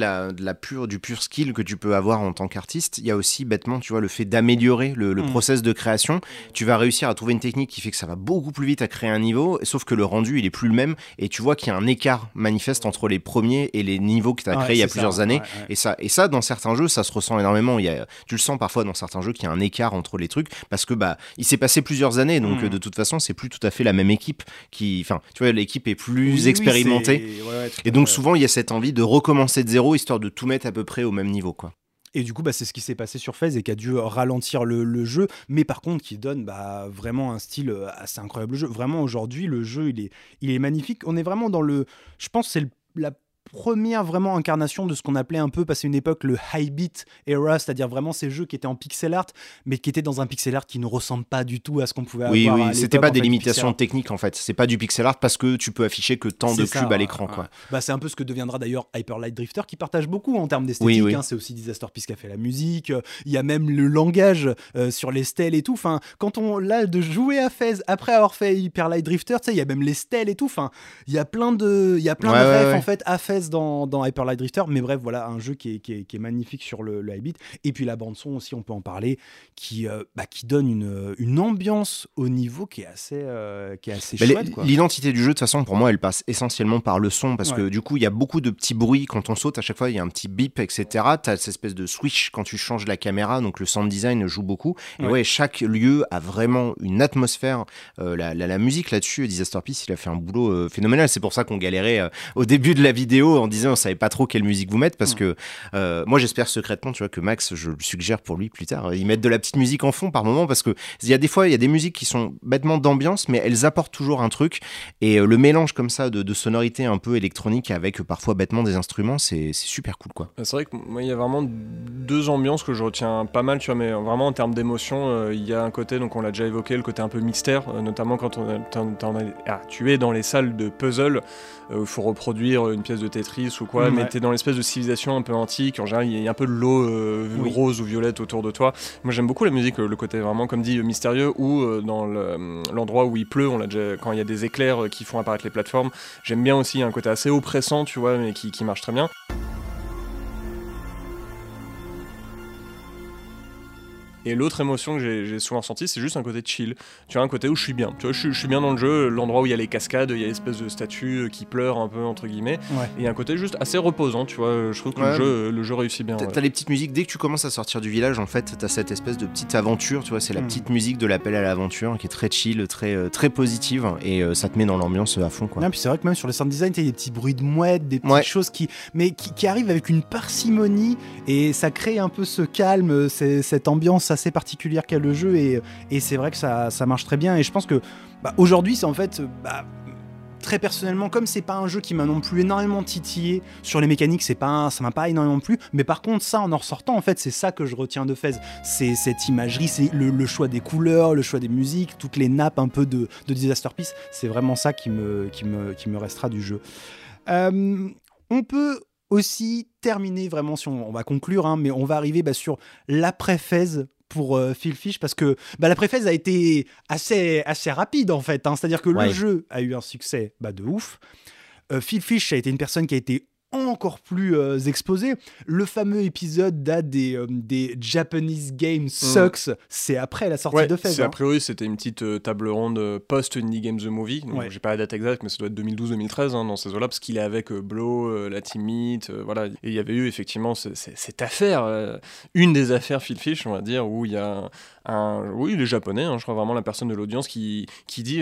du pur skill que tu peux avoir en tant qu'artiste, il y a aussi bêtement, tu vois, le fait d'améliorer le process de création. Tu vas réussir à trouver une technique qui fait que ça va beaucoup plus vite à créer un niveau, sauf que le rendu il est plus le même et tu vois qu'il y a un écart manifeste entre les premiers et les niveaux que tu as créés il y a plusieurs années. Ouais. Et ça, dans certains jeux, ça se ressent énormément. Tu le sens parfois dans certains jeux qu'il y a un écart entre les trucs parce que il s'est passé plusieurs années, donc de toute façon, c'est plus tout à fait la même équipe tu vois, l'équipe est plus expérimentée. Et donc souvent, il y a cette envie de recommencer de zéro histoire de tout mettre à peu près au même niveau, quoi. Et du coup, c'est ce qui s'est passé sur FaZe et qui a dû ralentir le jeu, mais par contre qui donne vraiment un style assez incroyable. Le jeu, vraiment aujourd'hui, le jeu il est magnifique. On est vraiment je pense que c'est la première vraiment incarnation de ce qu'on appelait un peu, passé une époque, le high beat era, c'est-à-dire vraiment ces jeux qui étaient en pixel art, mais qui étaient dans un pixel art qui ne ressemble pas du tout à ce qu'on pouvait avoir. Oui, à l'époque, c'était pas en des fait, limitations techniques en fait. C'est pas du pixel art parce que tu peux afficher que tant de cubes à l'écran, quoi. C'est un peu ce que deviendra d'ailleurs Hyper Light Drifter, qui partage beaucoup en termes d'esthétique. Oui. C'est aussi Disaster Peace qui a fait la musique. Il y a même le langage sur les stèles et tout. Enfin, quand de jouer à FaZe après avoir fait Hyper Light Drifter, il y a même les stèles et tout. Enfin, il y a plein de refs en fait à FaZe dans Hyper Light Drifter, mais bref, voilà un jeu qui est magnifique sur le high beat. Et puis la bande son aussi, on peut en parler, qui donne une ambiance au niveau qui est assez chouette, quoi. L'identité du jeu, de toute façon, pour moi, elle passe essentiellement par le son, parce que du coup, il y a beaucoup de petits bruits quand on saute. À chaque fois, il y a un petit bip, etc. T'as cette espèce de switch quand tu changes la caméra, donc le sound design joue beaucoup. Et chaque lieu a vraiment une atmosphère. La musique là-dessus, Disaster Peace, il a fait un boulot phénoménal. C'est pour ça qu'on galérait au début de la vidéo vidéo, on disait on savait pas trop quelle musique vous mettre parce que moi j'espère secrètement, tu vois, que Max, je le suggère pour lui plus tard, ils mettent de la petite musique en fond par moment parce que il y a des fois il y a des musiques qui sont bêtement d'ambiance mais elles apportent toujours un truc et le mélange comme ça de sonorités un peu électroniques avec parfois bêtement des instruments, c'est super cool quoi. C'est vrai que moi il y a vraiment deux ambiances que je retiens pas mal, tu vois, mais vraiment en termes d'émotion, il y a un côté, donc on l'a déjà évoqué, le côté un peu mystère, notamment quand tu es dans les salles de puzzle où il faut reproduire une pièce de Tetris ou quoi, mais t'es dans l'espèce de civilisation un peu antique, en général il y a un peu de l'eau rose ou violette autour de toi. Moi j'aime beaucoup la musique, le côté vraiment comme dit mystérieux, ou dans l'endroit où il pleut, quand il y a des éclairs qui font apparaître les plateformes, j'aime bien aussi un côté assez oppressant, tu vois, mais qui marche très bien. Et l'autre émotion que j'ai souvent ressentie, c'est juste un côté chill. Tu vois, un côté où je suis bien. Tu vois, je suis bien dans le jeu, l'endroit où il y a les cascades, il y a l'espèce de statue qui pleure un peu, entre guillemets. Ouais. Et il y a un côté juste assez reposant, tu vois. Je trouve que le jeu réussit bien. T'as les petites musiques, dès que tu commences à sortir du village, en fait, t'as cette espèce de petite aventure, tu vois. C'est la petite musique de l'appel à l'aventure qui est très chill, très positive. Et ça te met dans l'ambiance à fond, quoi. Non, puis c'est vrai que même sur le sound design, t'as des petits bruits de mouettes, des petites choses qui arrivent avec une parcimonie. Et ça crée un peu ce calme, cette ambiance assez particulière qu'a le jeu, et c'est vrai que ça marche très bien. Et je pense que aujourd'hui, c'est en fait très personnellement, comme c'est pas un jeu qui m'a non plus énormément titillé sur les mécaniques, ça m'a pas énormément plu, mais par contre ça, en ressortant, en fait, c'est ça que je retiens de Fez, c'est cette imagerie, c'est le choix des couleurs, le choix des musiques, toutes les nappes un peu de Disaster Peace, c'est vraiment ça qui me restera du jeu. On peut aussi terminer vraiment, si on va conclure, hein, mais on va arriver sur l'après-Fez pour Phil Fish, parce que la pré-phase a été assez rapide en fait, hein. C'est-à-dire que le jeu a eu un succès de ouf. Phil Fish a été une personne qui a été encore plus exposé. Le fameux épisode des Japanese Game Sucks, c'est après la sortie de Fez. A priori, c'était une petite table ronde post-Indie Game The Movie. Donc, j'ai pas la date exacte, mais ça doit être 2012-2013 dans ces eaux-là, parce qu'il est avec Blow, la Team Meat, voilà. Et il y avait eu effectivement cette affaire, une des affaires Phil Fish, on va dire, où il y a les Japonais, hein, je crois vraiment la personne de l'audience qui dit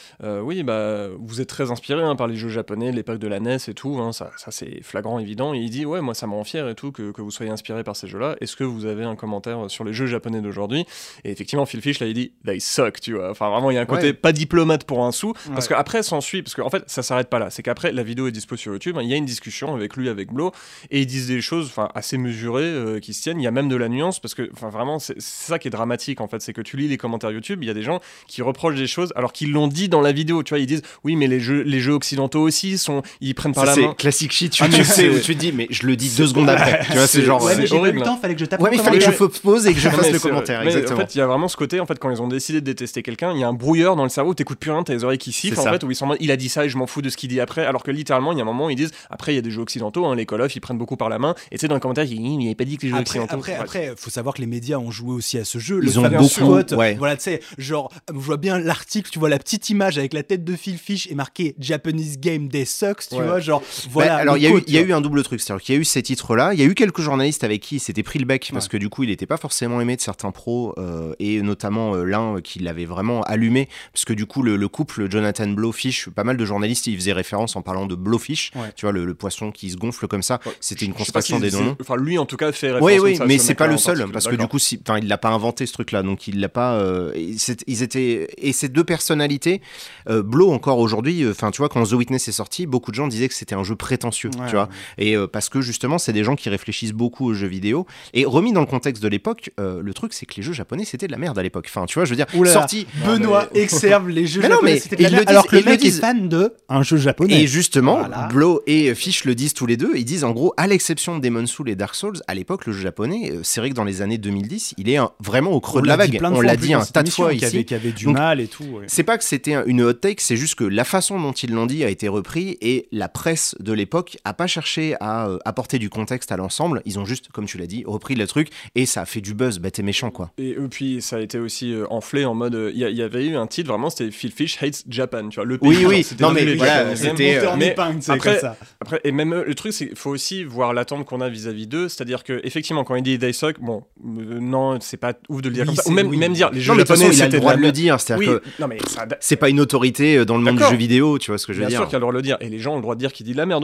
vous êtes très inspiré par les jeux japonais de l'époque de la NES et tout, hein, ça c'est flagrant, évident, et il dit moi ça me rend fier et tout que vous soyez inspiré par ces jeux-là, est-ce que vous avez un commentaire sur les jeux japonais d'aujourd'hui? Et effectivement Phil Fish là il dit they suck, tu vois, enfin vraiment il y a un côté pas diplomate pour un sou, parce qu'après s'ensuit, parce qu'en fait ça s'arrête pas là, c'est qu'après la vidéo est dispo sur YouTube, hein, il y a une discussion avec lui, avec Blow, et ils disent des choses assez mesurées qui se tiennent, il y a même de la nuance, parce que vraiment c'est ça qui est dramatique en fait, c'est que tu lis les commentaires YouTube, il y a des gens qui reprochent des choses alors qu'ils l'ont dit dans la vidéo, tu vois, ils disent oui mais les jeux occidentaux aussi ils prennent par la main. C'est classique shit, tu sais où tu te dis mais je le dis 2 secondes après, tu vois, c'est genre mais j'ai pas eu le temps, fallait que je tape. Ouais, mais il fallait que je pose et que je fasse le commentaire, exactement. En fait, il y a vraiment ce côté, en fait, quand ils ont décidé de détester quelqu'un, il y a un brouilleur dans le cerveau, t'écoutes plus rien, t'as les oreilles qui sifflent, en fait, où ils sont en mode il a dit ça et je m'en fous de ce qu'il dit après, alors que littéralement, il y a un moment où ils disent après il y a des jeux occidentaux, hein, les Call of, ils prennent beaucoup par la main, et tu sais dans les commentaires, ils disent il avait pas dit que les jeux occidentaux. Après, faut savoir que les médias ont joué aussi à ce jeu. Ils ont beaucoup. Voilà, tu sais, genre, je vois bien l'article, tu vois la petite image avec la tête de Phil Fish et marqué Japanese Game Day Sucks, tu vois, genre, voilà. Alors, il y a eu un double truc, c'est-à-dire qu'il y a eu ces titres-là, il y a eu quelques journalistes avec qui il s'était pris le bec, parce que du coup, il n'était pas forcément aimé de certains pros, et notamment l'un qui l'avait vraiment allumé, parce que du coup, le couple Jonathan Blowfish, pas mal de journalistes, ils faisaient référence en parlant de Blowfish, tu vois, le poisson qui se gonfle comme ça, c'était une construction des noms. Enfin, lui, en tout cas, fait référence. Oui, mais c'est pas le seul, parce que du coup, il l'a pas inventé ce truc-là, donc il l'a pas. Ils étaient, et ces deux personnalités, Blow encore aujourd'hui, enfin, tu vois, quand The Witness est sorti, beaucoup de gens disaient que c'était un jeu prétentieux, tu vois, et parce que justement, c'est des gens qui réfléchissent beaucoup aux jeux vidéo, et remis dans le contexte de l'époque, le truc, c'est que les jeux japonais, c'était de la merde à l'époque. Enfin, tu vois, je veux dire, sorti. Benoît exerve les jeux japonais, c'était de la merde, alors que le mec est fan de un jeu japonais. Et justement, Blow et Fish le disent tous les deux, ils disent en gros, à l'exception de Demon's Souls et Dark Souls, à l'époque, le jeu japonais, c'est vrai que dans les années 2010, il est vraiment au creux de la vague. On l'a dit un tas de fois ici. Qui avait du mal et tout. C'est pas que c'était une hot take, c'est juste que la façon dont ils l'ont dit a été repris, et la presse de l'époque a pas cherché à apporter du contexte à l'ensemble. Ils ont juste, comme tu l'as dit, repris le truc, et ça a fait du buzz, bête et méchant, quoi. Et puis ça a été aussi enflé en mode, il y avait eu un titre vraiment, c'était Phil Fish Hates Japan, tu vois, le pays. Oui, non mais voilà, c'était après, et même le truc, c'est qu'il faut aussi voir l'attente qu'on a vis-à-vis d'eux, c'est-à-dire que effectivement quand il dit they suck, bon, non, c'est pas ouf de le dire comme ça, ou même dire les jeux japonais, il a le droit de le dire, c'est-à-dire que c'est pas une autorité dans le monde du jeu vidéo, tu vois ce que je veux dire. Bien sûr qu'il a le droit de le dire, et les gens ont le droit de dire qu'il dit de la merde aussi.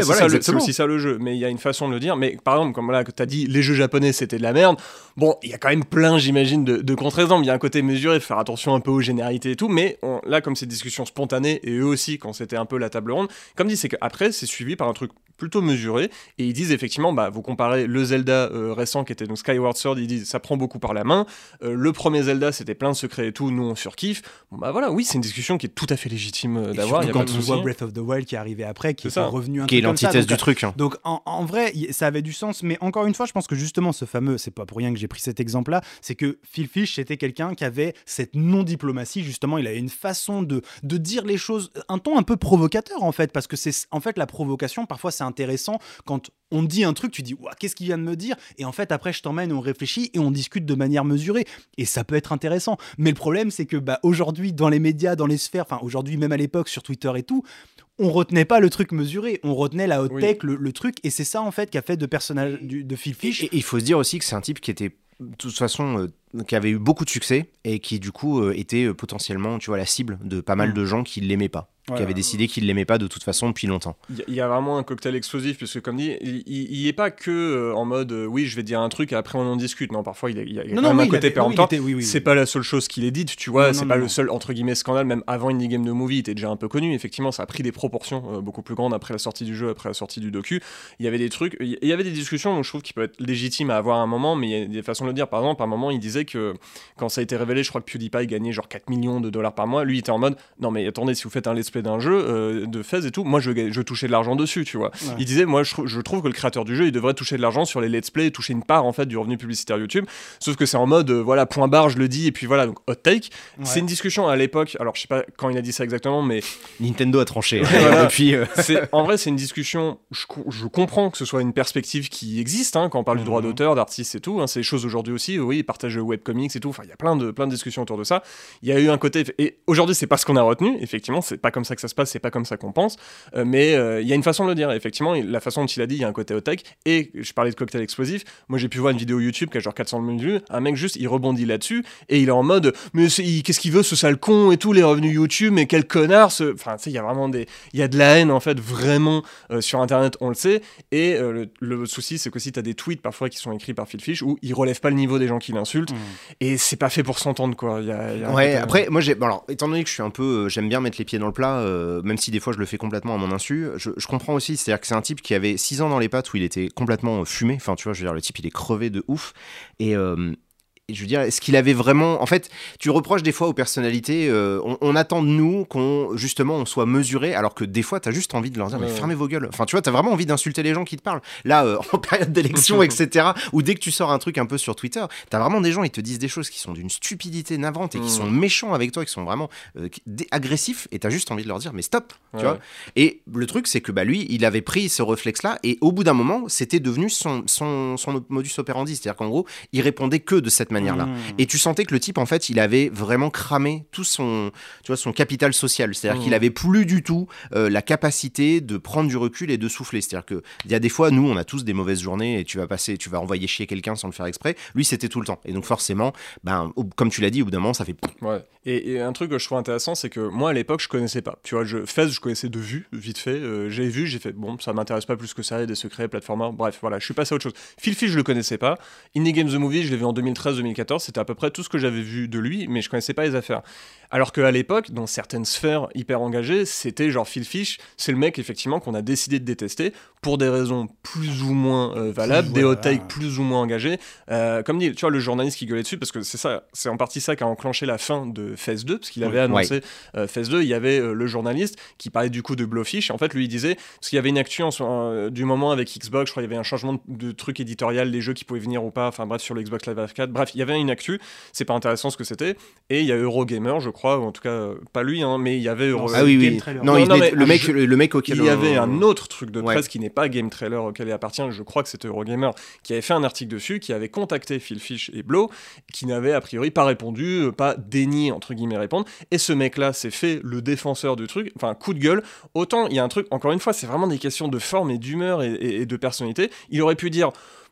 voilà, c'est aussi ça le jeu. Mais il y a une façon de le dire. Mais par exemple, comme là, que tu as dit, les jeux japonais, c'était de la merde. Bon, il y a quand même plein, j'imagine, de contre-exemples. Il y a un côté mesuré, faire attention un peu aux généralités et tout. Mais là, comme c'est discussion spontanée, et eux aussi, quand c'était un peu la table ronde, comme dit, c'est qu'après, c'est suivi par un truc plutôt mesuré, et ils disent effectivement, vous comparez le Zelda récent qui était donc Skyward Sword, ils disent ça prend beaucoup par la main, le premier Zelda c'était plein de secrets et tout, nous on surkiffe, voilà, oui c'est une discussion qui est tout à fait légitime d'avoir, il y a quand pas de on souci. voit Breath of the Wild qui est arrivé après, qui est revenu un qui est truc comme ça, l'antithèse du truc. Donc en vrai, ça avait du sens, mais encore une fois, je pense que justement ce fameux, c'est pas pour rien que j'ai pris cet exemple-là, c'est que Phil Fish c'était quelqu'un qui avait cette non-diplomatie, justement, il avait une façon de dire les choses, un ton un peu provocateur en fait, parce que c'est en fait la provocation, parfois c'est intéressant quand on dit un truc, tu dis ouah, qu'est-ce qu'il vient de me dire, et en fait après je t'emmène, on réfléchit et on discute de manière mesurée, et ça peut être intéressant. Mais le problème c'est que aujourd'hui dans les médias, dans les sphères, enfin aujourd'hui même à l'époque sur Twitter et tout, on retenait pas le truc mesuré, on retenait la haute tech, le truc, et c'est ça en fait qui a fait de personnage de Phil Fish. Et il faut se dire aussi que c'est un type qui était de toute façon qui avait eu beaucoup de succès et qui du coup était potentiellement, tu vois, la cible de pas mal de gens qui l'aimaient pas, qui avaient décidé qu'ils l'aimaient pas de toute façon depuis longtemps. Il y a vraiment un cocktail explosif, puisque comme dit, il y est pas que en mode oui je vais dire un truc et après on en discute. Non, parfois il y a quand même un côté péremptoire. C'est pas la seule chose qu'il est dite, tu vois, c'est pas le seul entre guillemets scandale. Même avant Indie Game The Movie, il était déjà un peu connu. Effectivement, ça a pris des proportions beaucoup plus grandes après la sortie du jeu, après la sortie du docu. Il y avait des trucs, il y avait des discussions, donc je trouve qu'il peut être légitime à avoir à un moment, mais il y a des façons de le dire. Par exemple, à un moment, il disait que quand ça a été révélé, je crois que PewDiePie gagnait genre 4 millions de dollars par mois. Lui, il était en mode non mais attendez, si vous faites un let's play d'un jeu de Fez et tout, moi je touchais de l'argent dessus, tu vois. Ouais. Il disait moi je trouve que le créateur du jeu il devrait toucher de l'argent sur les let's play, toucher une part en fait du revenu publicitaire YouTube, sauf que c'est en mode voilà, point barre, je le dis, et puis voilà, donc hot take. Ouais. C'est une discussion à l'époque, alors je sais pas quand il a dit ça exactement, mais Nintendo a tranché voilà. depuis en vrai c'est une discussion, je comprends que ce soit une perspective qui existe quand on parle du droit d'auteur, d'artistes et tout, c'est des choses aujourd'hui aussi, oui, partage webcomics et tout, enfin il y a plein de discussions autour de ça. Il y a eu un côté, et aujourd'hui c'est pas ce qu'on a retenu, effectivement c'est pas comme ça que ça se passe, c'est pas comme ça qu'on pense, mais il y a une façon de le dire, effectivement, la façon dont il a dit, il y a un côté hot-tech, et je parlais de cocktail explosif, moi j'ai pu voir une vidéo YouTube qui a genre 400 000 vues, un mec juste il rebondit là-dessus, et il est en mode mais qu'est-ce qu'il veut ce sale con et tout, les revenus YouTube, mais quel connard enfin tu sais, il y a vraiment il y a de la haine en fait vraiment sur internet, on le sait, et le souci c'est qu'aussi t'as des tweets parfois qui sont écrits par Phil Fish où il relève pas le niveau des gens qui l'insultent, et c'est pas fait pour s'entendre quoi. Ouais, après moi alors étant donné que je suis un peu j'aime bien mettre les pieds dans le plat, même si des fois je le fais complètement à mon insu, je comprends aussi, c'est-à-dire que c'est un type qui avait 6 ans dans les pattes où il était complètement fumé, enfin tu vois, je veux dire, le type il est crevé de ouf, et je veux dire, est-ce qu'il avait vraiment... En fait, tu reproches des fois aux personnalités, on attend de nous qu'on, justement, on soit mesuré, alors que des fois, t'as juste envie de leur dire, mais fermez vos gueules. Enfin, tu vois, t'as vraiment envie d'insulter les gens qui te parlent. Là, en période d'élection, etc., ou dès que tu sors un truc un peu sur Twitter, t'as vraiment des gens, ils te disent des choses qui sont d'une stupidité navrante et qui sont méchants avec toi, qui sont vraiment agressifs, et t'as juste envie de leur dire, mais stop, tu vois. Et le truc, c'est que lui, il avait pris ce réflexe-là, et au bout d'un moment, c'était devenu son modus operandi. C'est-à-dire qu'en gros, il répondait que de cette manière-là. Et tu sentais que le type, en fait, il avait vraiment cramé tout son capital social. C'est-à-dire qu'il avait plus du tout la capacité de prendre du recul et de souffler. C'est-à-dire qu'il y a des fois, nous, on a tous des mauvaises journées et tu vas envoyer chier quelqu'un sans le faire exprès. Lui, c'était tout le temps. Et donc, forcément, comme tu l'as dit, au bout d'un moment, ça fait... Ouais. Et un truc que je trouve intéressant, c'est que moi, à l'époque, je connaissais pas. Tu vois, Fez, je connaissais de vue, vite fait. J'ai fait, bon, ça m'intéresse pas plus que ça, il y a des secrets, platformers, bref, voilà, je suis passé à autre chose. Phil Fish, je le connaissais pas. Indie Game The Movie, je l'ai vu en 2013-2014, c'était à peu près tout ce que j'avais vu de lui, mais je connaissais pas les affaires. Alors qu'à l'époque, dans certaines sphères hyper engagées, c'était genre Phil Fish, c'est le mec effectivement qu'on a décidé de détester pour des raisons plus ou moins valables, des hot takes plus ou moins engagés. Comme dit, tu vois, le journaliste qui gueulait dessus, parce que c'est en partie ça qui a enclenché la fin de Fez 2, parce qu'il avait annoncé Fez 2, il y avait le journaliste qui parlait du coup de Blowfish, et en fait lui il disait, parce qu'il y avait une actu du moment avec Xbox, je crois qu'il y avait un changement de truc éditorial, les jeux qui pouvaient venir ou pas, enfin bref, sur le Xbox Live Arcade, bref, il y avait une actu, c'est pas intéressant ce que c'était, et il y a Eurogamer, je crois, ou en tout cas pas lui, mais il y avait le mec auquel il y avait un autre truc de presse qui n'est pas Game Trailer auquel il appartient, je crois que c'était Eurogamer, qui avait fait un article dessus, qui avait contacté Phil Fish et Blow, qui n'avaient a priori pas répondu, pas daigné entre guillemets répondre, et ce mec là s'est fait le défenseur du truc, enfin coup de gueule. Autant il y a un truc, encore une fois, c'est vraiment des questions de forme et d'humeur et de personnalité, il aurait pu dire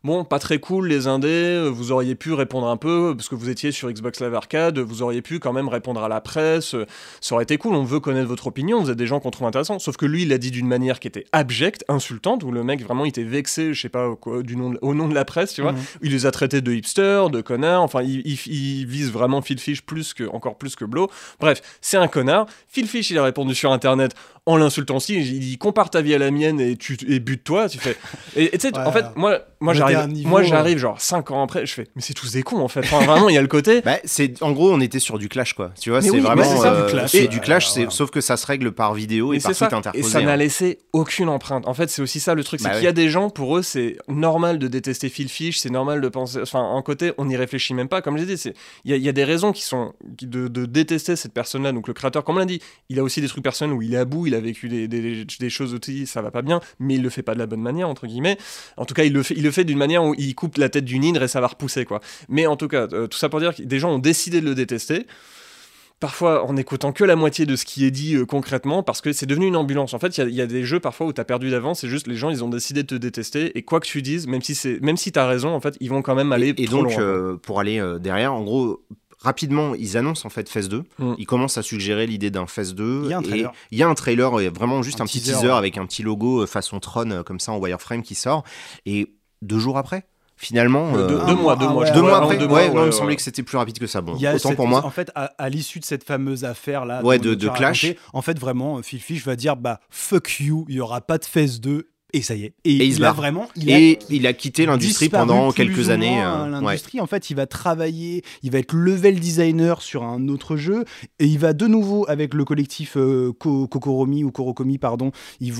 bon, pas très cool les indés, vous auriez pu répondre un peu, parce que vous étiez sur Xbox Live Arcade, vous auriez pu quand même répondre à la presse, ça aurait été cool, on veut connaître votre opinion, vous êtes des gens qu'on trouve intéressants. Sauf que lui, il l'a dit d'une manière qui était abjecte, insultante, où le mec vraiment il était vexé, je sais pas, au nom de la presse, tu vois. Il les a traités de hipsters, de connards, enfin, il vise vraiment Phil Fish encore plus que Blow. Bref, c'est un connard. Phil Fish, il a répondu sur Internet en l'insultant aussi, il dit compare ta vie à la mienne et bute-toi, tu fais. Et tu sais, en fait, moi j'arrive genre 5 ans après, je fais, mais c'est tous des cons en fait. Enfin, vraiment, il y a le côté. En gros, on était sur du clash quoi. Tu vois, mais c'est vraiment du clash, sauf que ça se règle par vidéo et par tweet interposé. Et ça n'a laissé aucune empreinte. En fait, c'est aussi ça le truc, c'est qu'il y a des gens, pour eux, c'est normal de détester Phil Fish, c'est normal de penser. Enfin, en côté, on n'y réfléchit même pas. Comme j'ai dit, il y a des raisons de détester cette personne-là. Donc le créateur, comme on l'a dit, il a aussi des trucs personnels où il est à bout, il a vécu des choses aussi, ça va pas bien, mais il le fait pas de la bonne manière entre guillemets. En tout cas, il le fait d'une manière où il coupe la tête d'une hydre et ça va repousser quoi. Mais en tout cas, tout ça pour dire que des gens ont décidé de le détester. Parfois en écoutant que la moitié de ce qui est dit concrètement, parce que c'est devenu une ambulance. En fait, il y a des jeux parfois où t'as perdu d'avance, c'est juste les gens ils ont décidé de te détester, et quoi que tu dises, même si t'as raison, en fait, ils vont quand même aller et donc loin, pour aller derrière, en gros. Rapidement, ils annoncent en fait Phase 2. Ils commencent à suggérer l'idée d'un Phase 2. Il y a un trailer, vraiment juste un petit teaser avec un petit logo façon Tron, comme ça en wireframe qui sort. Et 2 jours après, finalement. 2 mois après. Il me semblait que c'était plus rapide que ça. Bon, autant pour moi. En fait, à l'issue de cette fameuse affaire-là, de clash, en fait, vraiment, Phil Fish va dire fuck you, il n'y aura pas de Phase 2. Et ça y est. Et il a quitté l'industrie pendant quelques années. L'industrie, en fait, il va travailler, il va être level designer sur un autre jeu, et il va de nouveau avec le collectif Kokoromi, pardon. Il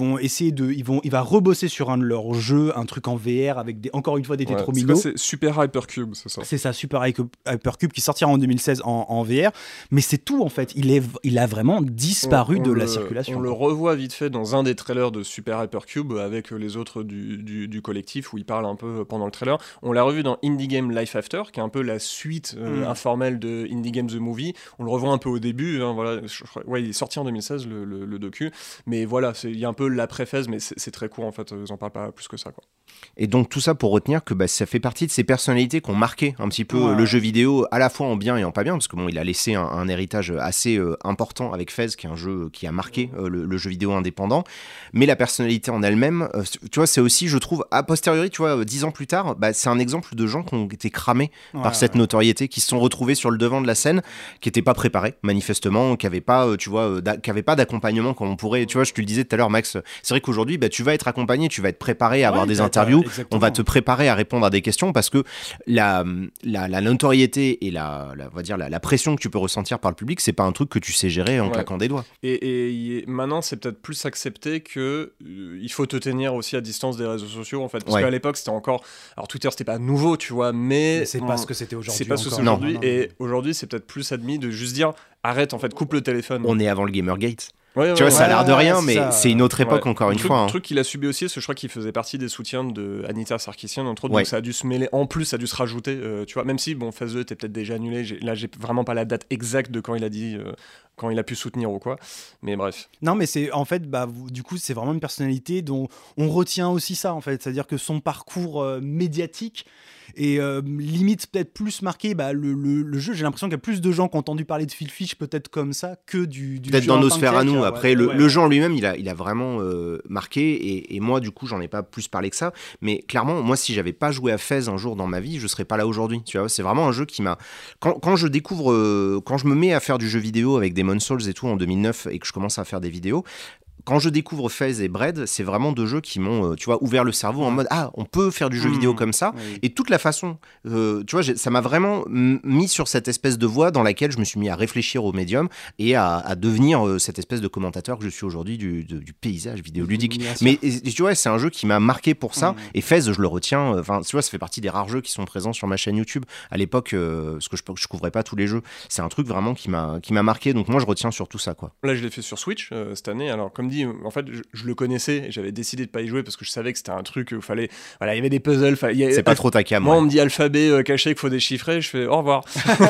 va rebosser sur un de leurs jeux, un truc en VR avec encore une fois des tétrominos. C'est Super Hypercube, c'est ça. C'est ça, Super Hypercube qui sortira en 2016 en VR. Mais c'est tout en fait. Il a vraiment disparu de la circulation. On le revoit vite fait dans un des trailers de Super Hypercube avec les autres du collectif où il parle un peu pendant le trailer. On l'a revu dans Indie Game Life After, qui est un peu la suite informelle de Indie Game The Movie. On le revoit un peu au début, voilà. Il est sorti en 2016 le docu, mais voilà, il y a un peu l'après-phase, mais c'est très court en fait, ils en parlent pas plus que ça quoi. Et donc tout ça pour retenir que ça fait partie de ces personnalités qui ont marqué un petit peu le jeu vidéo, à la fois en bien et en pas bien, parce que il a laissé un héritage assez important avec Fez, qui est un jeu qui a marqué le jeu vidéo indépendant, mais la personnalité en elle-même, tu vois, c'est aussi, je trouve, a posteriori, tu vois, 10 ans plus tard, c'est un exemple de gens qui ont été cramés par cette notoriété, qui se sont retrouvés sur le devant de la scène, qui n'étaient pas préparés, manifestement, qui n'avaient pas, tu vois, d'accompagnement comme on pourrait, tu vois, je te le disais tout à l'heure, Max, c'est vrai qu'aujourd'hui, tu vas être accompagné, tu vas être préparé à avoir des interviews, on va te préparer à répondre à des questions, parce que la notoriété et on va dire la pression que tu peux ressentir par le public, c'est pas un truc que tu sais gérer en claquant des doigts. Et maintenant, c'est peut-être plus accepté que il faut te tenir aussi à distance des réseaux sociaux en fait, parce qu'à l'époque c'était encore, alors Twitter c'était pas nouveau tu vois, mais c'est pas ce que c'était aujourd'hui. C'est pas ce que c'est aujourd'hui, et aujourd'hui c'est peut-être plus admis de juste dire arrête en fait, coupe le téléphone. On est avant le Gamergate. Tu vois, ça a l'air de rien, mais c'est une autre époque encore une fois. Le truc qu'il a subi aussi, c'est je crois qu'il faisait partie des soutiens de Anita Sarkeesian entre autres, donc ça a dû se mêler, en plus ça a dû se rajouter, tu vois, même si Phase 2 était peut-être déjà annulé, là j'ai vraiment pas la date exacte de quand il a dit quand il a pu soutenir ou quoi, mais bref. Non, mais c'est en fait, du coup, c'est vraiment une personnalité dont on retient aussi ça en fait, c'est-à-dire que son parcours médiatique et limite peut-être plus marqué le jeu. J'ai l'impression qu'il y a plus de gens qui ont entendu parler de Phil Fish peut-être comme ça que du peut-être jeu dans nos sphères à nous. Après, le jeu en lui-même, il a vraiment marqué, et moi du coup j'en ai pas plus parlé que ça, mais clairement moi si j'avais pas joué à Fez un jour dans ma vie, je serais pas là aujourd'hui, tu vois. C'est vraiment un jeu qui m'a, quand je découvre, quand je me mets à faire du jeu vidéo avec Demon's Souls et tout en 2009 et que je commence à faire des vidéos, quand je découvre Fez et Bread, c'est vraiment 2 jeux qui m'ont, tu vois, ouvert le cerveau en mode on peut faire du jeu vidéo comme ça, et toute la façon, tu vois, ça m'a vraiment mis sur cette espèce de voie dans laquelle je me suis mis à réfléchir au médium et à devenir cette espèce de commentateur que je suis aujourd'hui du paysage vidéoludique. Mais tu vois, c'est un jeu qui m'a marqué pour ça, et Fez, je le retiens, enfin, tu vois, ça fait partie des rares jeux qui sont présents sur ma chaîne YouTube à l'époque, parce que je couvrais pas tous les jeux. C'est un truc vraiment qui m'a marqué, donc moi je retiens surtout ça, quoi. Là, je l'ai fait sur Switch cette année, alors comme dit, en fait, je le connaissais et j'avais décidé de pas y jouer parce que je savais que c'était un truc où il fallait, voilà, il y avait des puzzles. C'est pas trop ta cam. Moi, ouais. on me dit alphabet caché qu'il faut déchiffrer, je fais au revoir.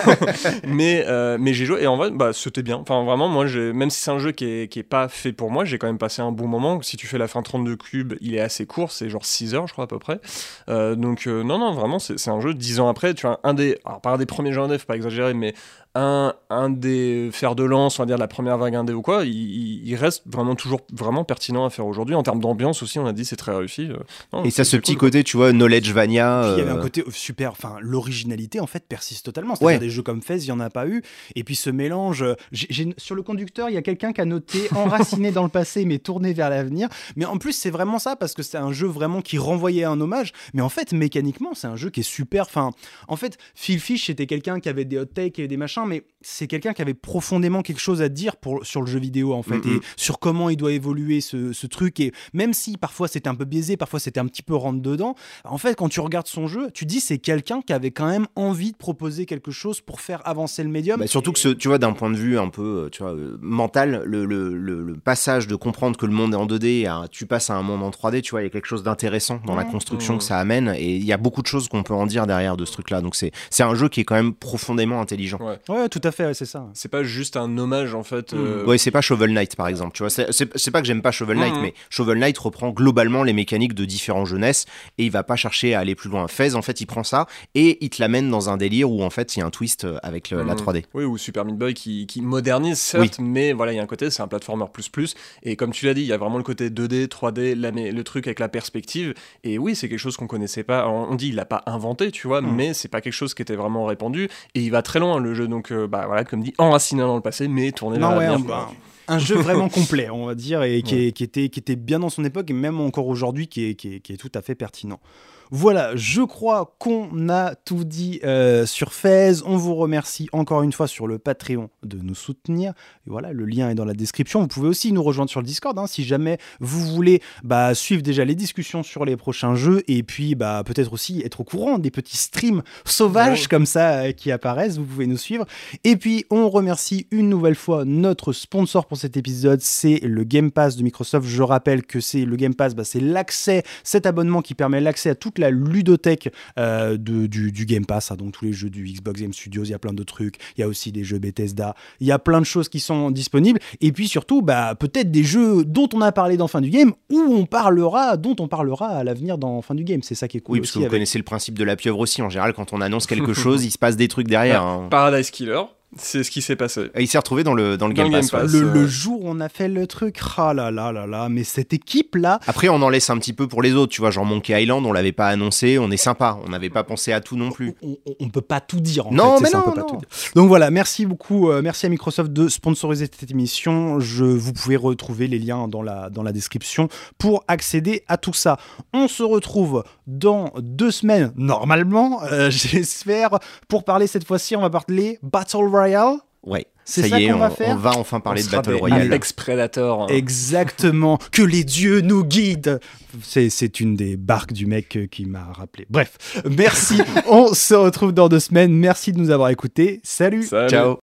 mais j'ai joué et en vrai, c'était bien. Enfin, vraiment, moi, même si c'est un jeu qui est pas fait pour moi, j'ai quand même passé un bon moment. Si tu fais la fin 32 cubes, il est assez court, c'est genre 6 heures, je crois, à peu près. Donc, non, vraiment, c'est un jeu, 10 ans après, tu vois, alors pas un des premiers jeux indés, faut pas exagérer, mais un des fers de lance, on va dire, de la première vague indé ou quoi, il reste vraiment toujours vraiment pertinent à faire aujourd'hui. En termes d'ambiance aussi, on a dit, c'est très réussi. Et ça, ce petit côté, tu vois, knowledge-vania. Il y avait un côté super, enfin, l'originalité en fait persiste totalement. C'est-à-dire des jeux comme Fez, il y en a pas eu. Et puis ce mélange, sur le conducteur, il y a quelqu'un qui a noté enraciné dans le passé mais tourné vers l'avenir. Mais en plus, c'est vraiment ça parce que c'est un jeu vraiment qui renvoyait un hommage. Mais en fait, mécaniquement, c'est un jeu qui est super. Enfin, en fait, Phil Fish, c'était quelqu'un qui avait des hot takes et des machins, mais c'est quelqu'un qui avait profondément quelque chose à dire sur le jeu vidéo en fait, et sur comment il doit évoluer ce truc. Et même si parfois c'était un peu biaisé, parfois c'était un petit peu rentre dedans, en fait, quand tu regardes son jeu, tu dis c'est quelqu'un qui avait quand même envie de proposer quelque chose pour faire avancer le médium. Bah, surtout que tu vois, d'un point de vue un peu mental, le passage de comprendre que le monde est en 2D, tu passes à un monde en 3D, tu vois, il y a quelque chose d'intéressant dans la construction que ça amène, et il y a beaucoup de choses qu'on peut en dire derrière de ce truc-là. Donc c'est un jeu qui est quand même profondément intelligent. Ouais, tout à fait, ouais, c'est ça. C'est pas juste un hommage en fait. Ouais, c'est pas Shovel Knight par exemple, tu vois. C'est pas que j'aime pas Shovel Knight, mais Shovel Knight reprend globalement les mécaniques de différents jeunesses et il va pas chercher à aller plus loin. Fez, en fait, il prend ça et il te l'amène dans un délire où en fait il y a un twist avec la 3D. Oui, ou Super Meat Boy qui modernise certes, mais voilà, il y a un côté, c'est un platformer plus, et comme tu l'as dit, il y a vraiment le côté 2D, 3D, le truc avec la perspective, et oui, c'est quelque chose qu'on connaissait pas. Alors, on dit il l'a pas inventé, tu vois, mais c'est pas quelque chose qui était vraiment répandu, et il va très loin le jeu, donc voilà, comme dit, enraciné dans le passé, mais tourné vers l'avenir. Un jeu vraiment complet, on va dire, et qui était bien dans son époque, et même encore aujourd'hui, qui est tout à fait pertinent. Voilà, je crois qu'on a tout dit sur Fez. On vous remercie encore une fois sur le Patreon de nous soutenir. Et voilà, le lien est dans la description. Vous pouvez aussi nous rejoindre sur le Discord si jamais vous voulez suivre déjà les discussions sur les prochains jeux et puis peut-être aussi être au courant des petits streams sauvages comme ça qui apparaissent. Vous pouvez nous suivre. Et puis, on remercie une nouvelle fois notre sponsor pour cet épisode. C'est le Game Pass de Microsoft. Je rappelle que c'est le Game Pass, c'est l'accès, cet abonnement qui permet l'accès à toute la ludothèque du Game Pass, donc tous les jeux du Xbox Game Studios, il y a plein de trucs, il y a aussi des jeux Bethesda, il y a plein de choses qui sont disponibles, et puis surtout peut-être des jeux dont on a parlé dans Fin du Game, dont on parlera à l'avenir dans Fin du Game, c'est ça qui est cool. Oui, parce que vous connaissez le principe de la pieuvre aussi, en général quand on annonce quelque chose, il se passe des trucs derrière. Paradise Killer, c'est ce qui s'est passé. Et il s'est retrouvé dans le Game Pass. Le jour où on a fait le truc, mais cette équipe-là... Après, on en laisse un petit peu pour les autres, tu vois, genre Monkey Island, on l'avait pas annoncé, on est sympa, on n'avait pas pensé à tout non plus. On peut pas tout dire, en fait. Non, mais ça, non, on peut pas tout dire. Donc voilà, merci beaucoup, merci à Microsoft de sponsoriser cette émission. Vous pouvez retrouver les liens dans la description pour accéder à tout ça. On se retrouve dans 2 semaines, normalement, j'espère, pour parler cette fois-ci, on va parler Battle Royale. Ouais, c'est ça qu'on va faire. On va enfin parler de Battle Royale. Apex Predator. Exactement. Que les dieux nous guident. C'est une des barques du mec qui m'a rappelé. Bref, merci. On se retrouve dans 2 semaines. Merci de nous avoir écoutés. Salut. Ciao.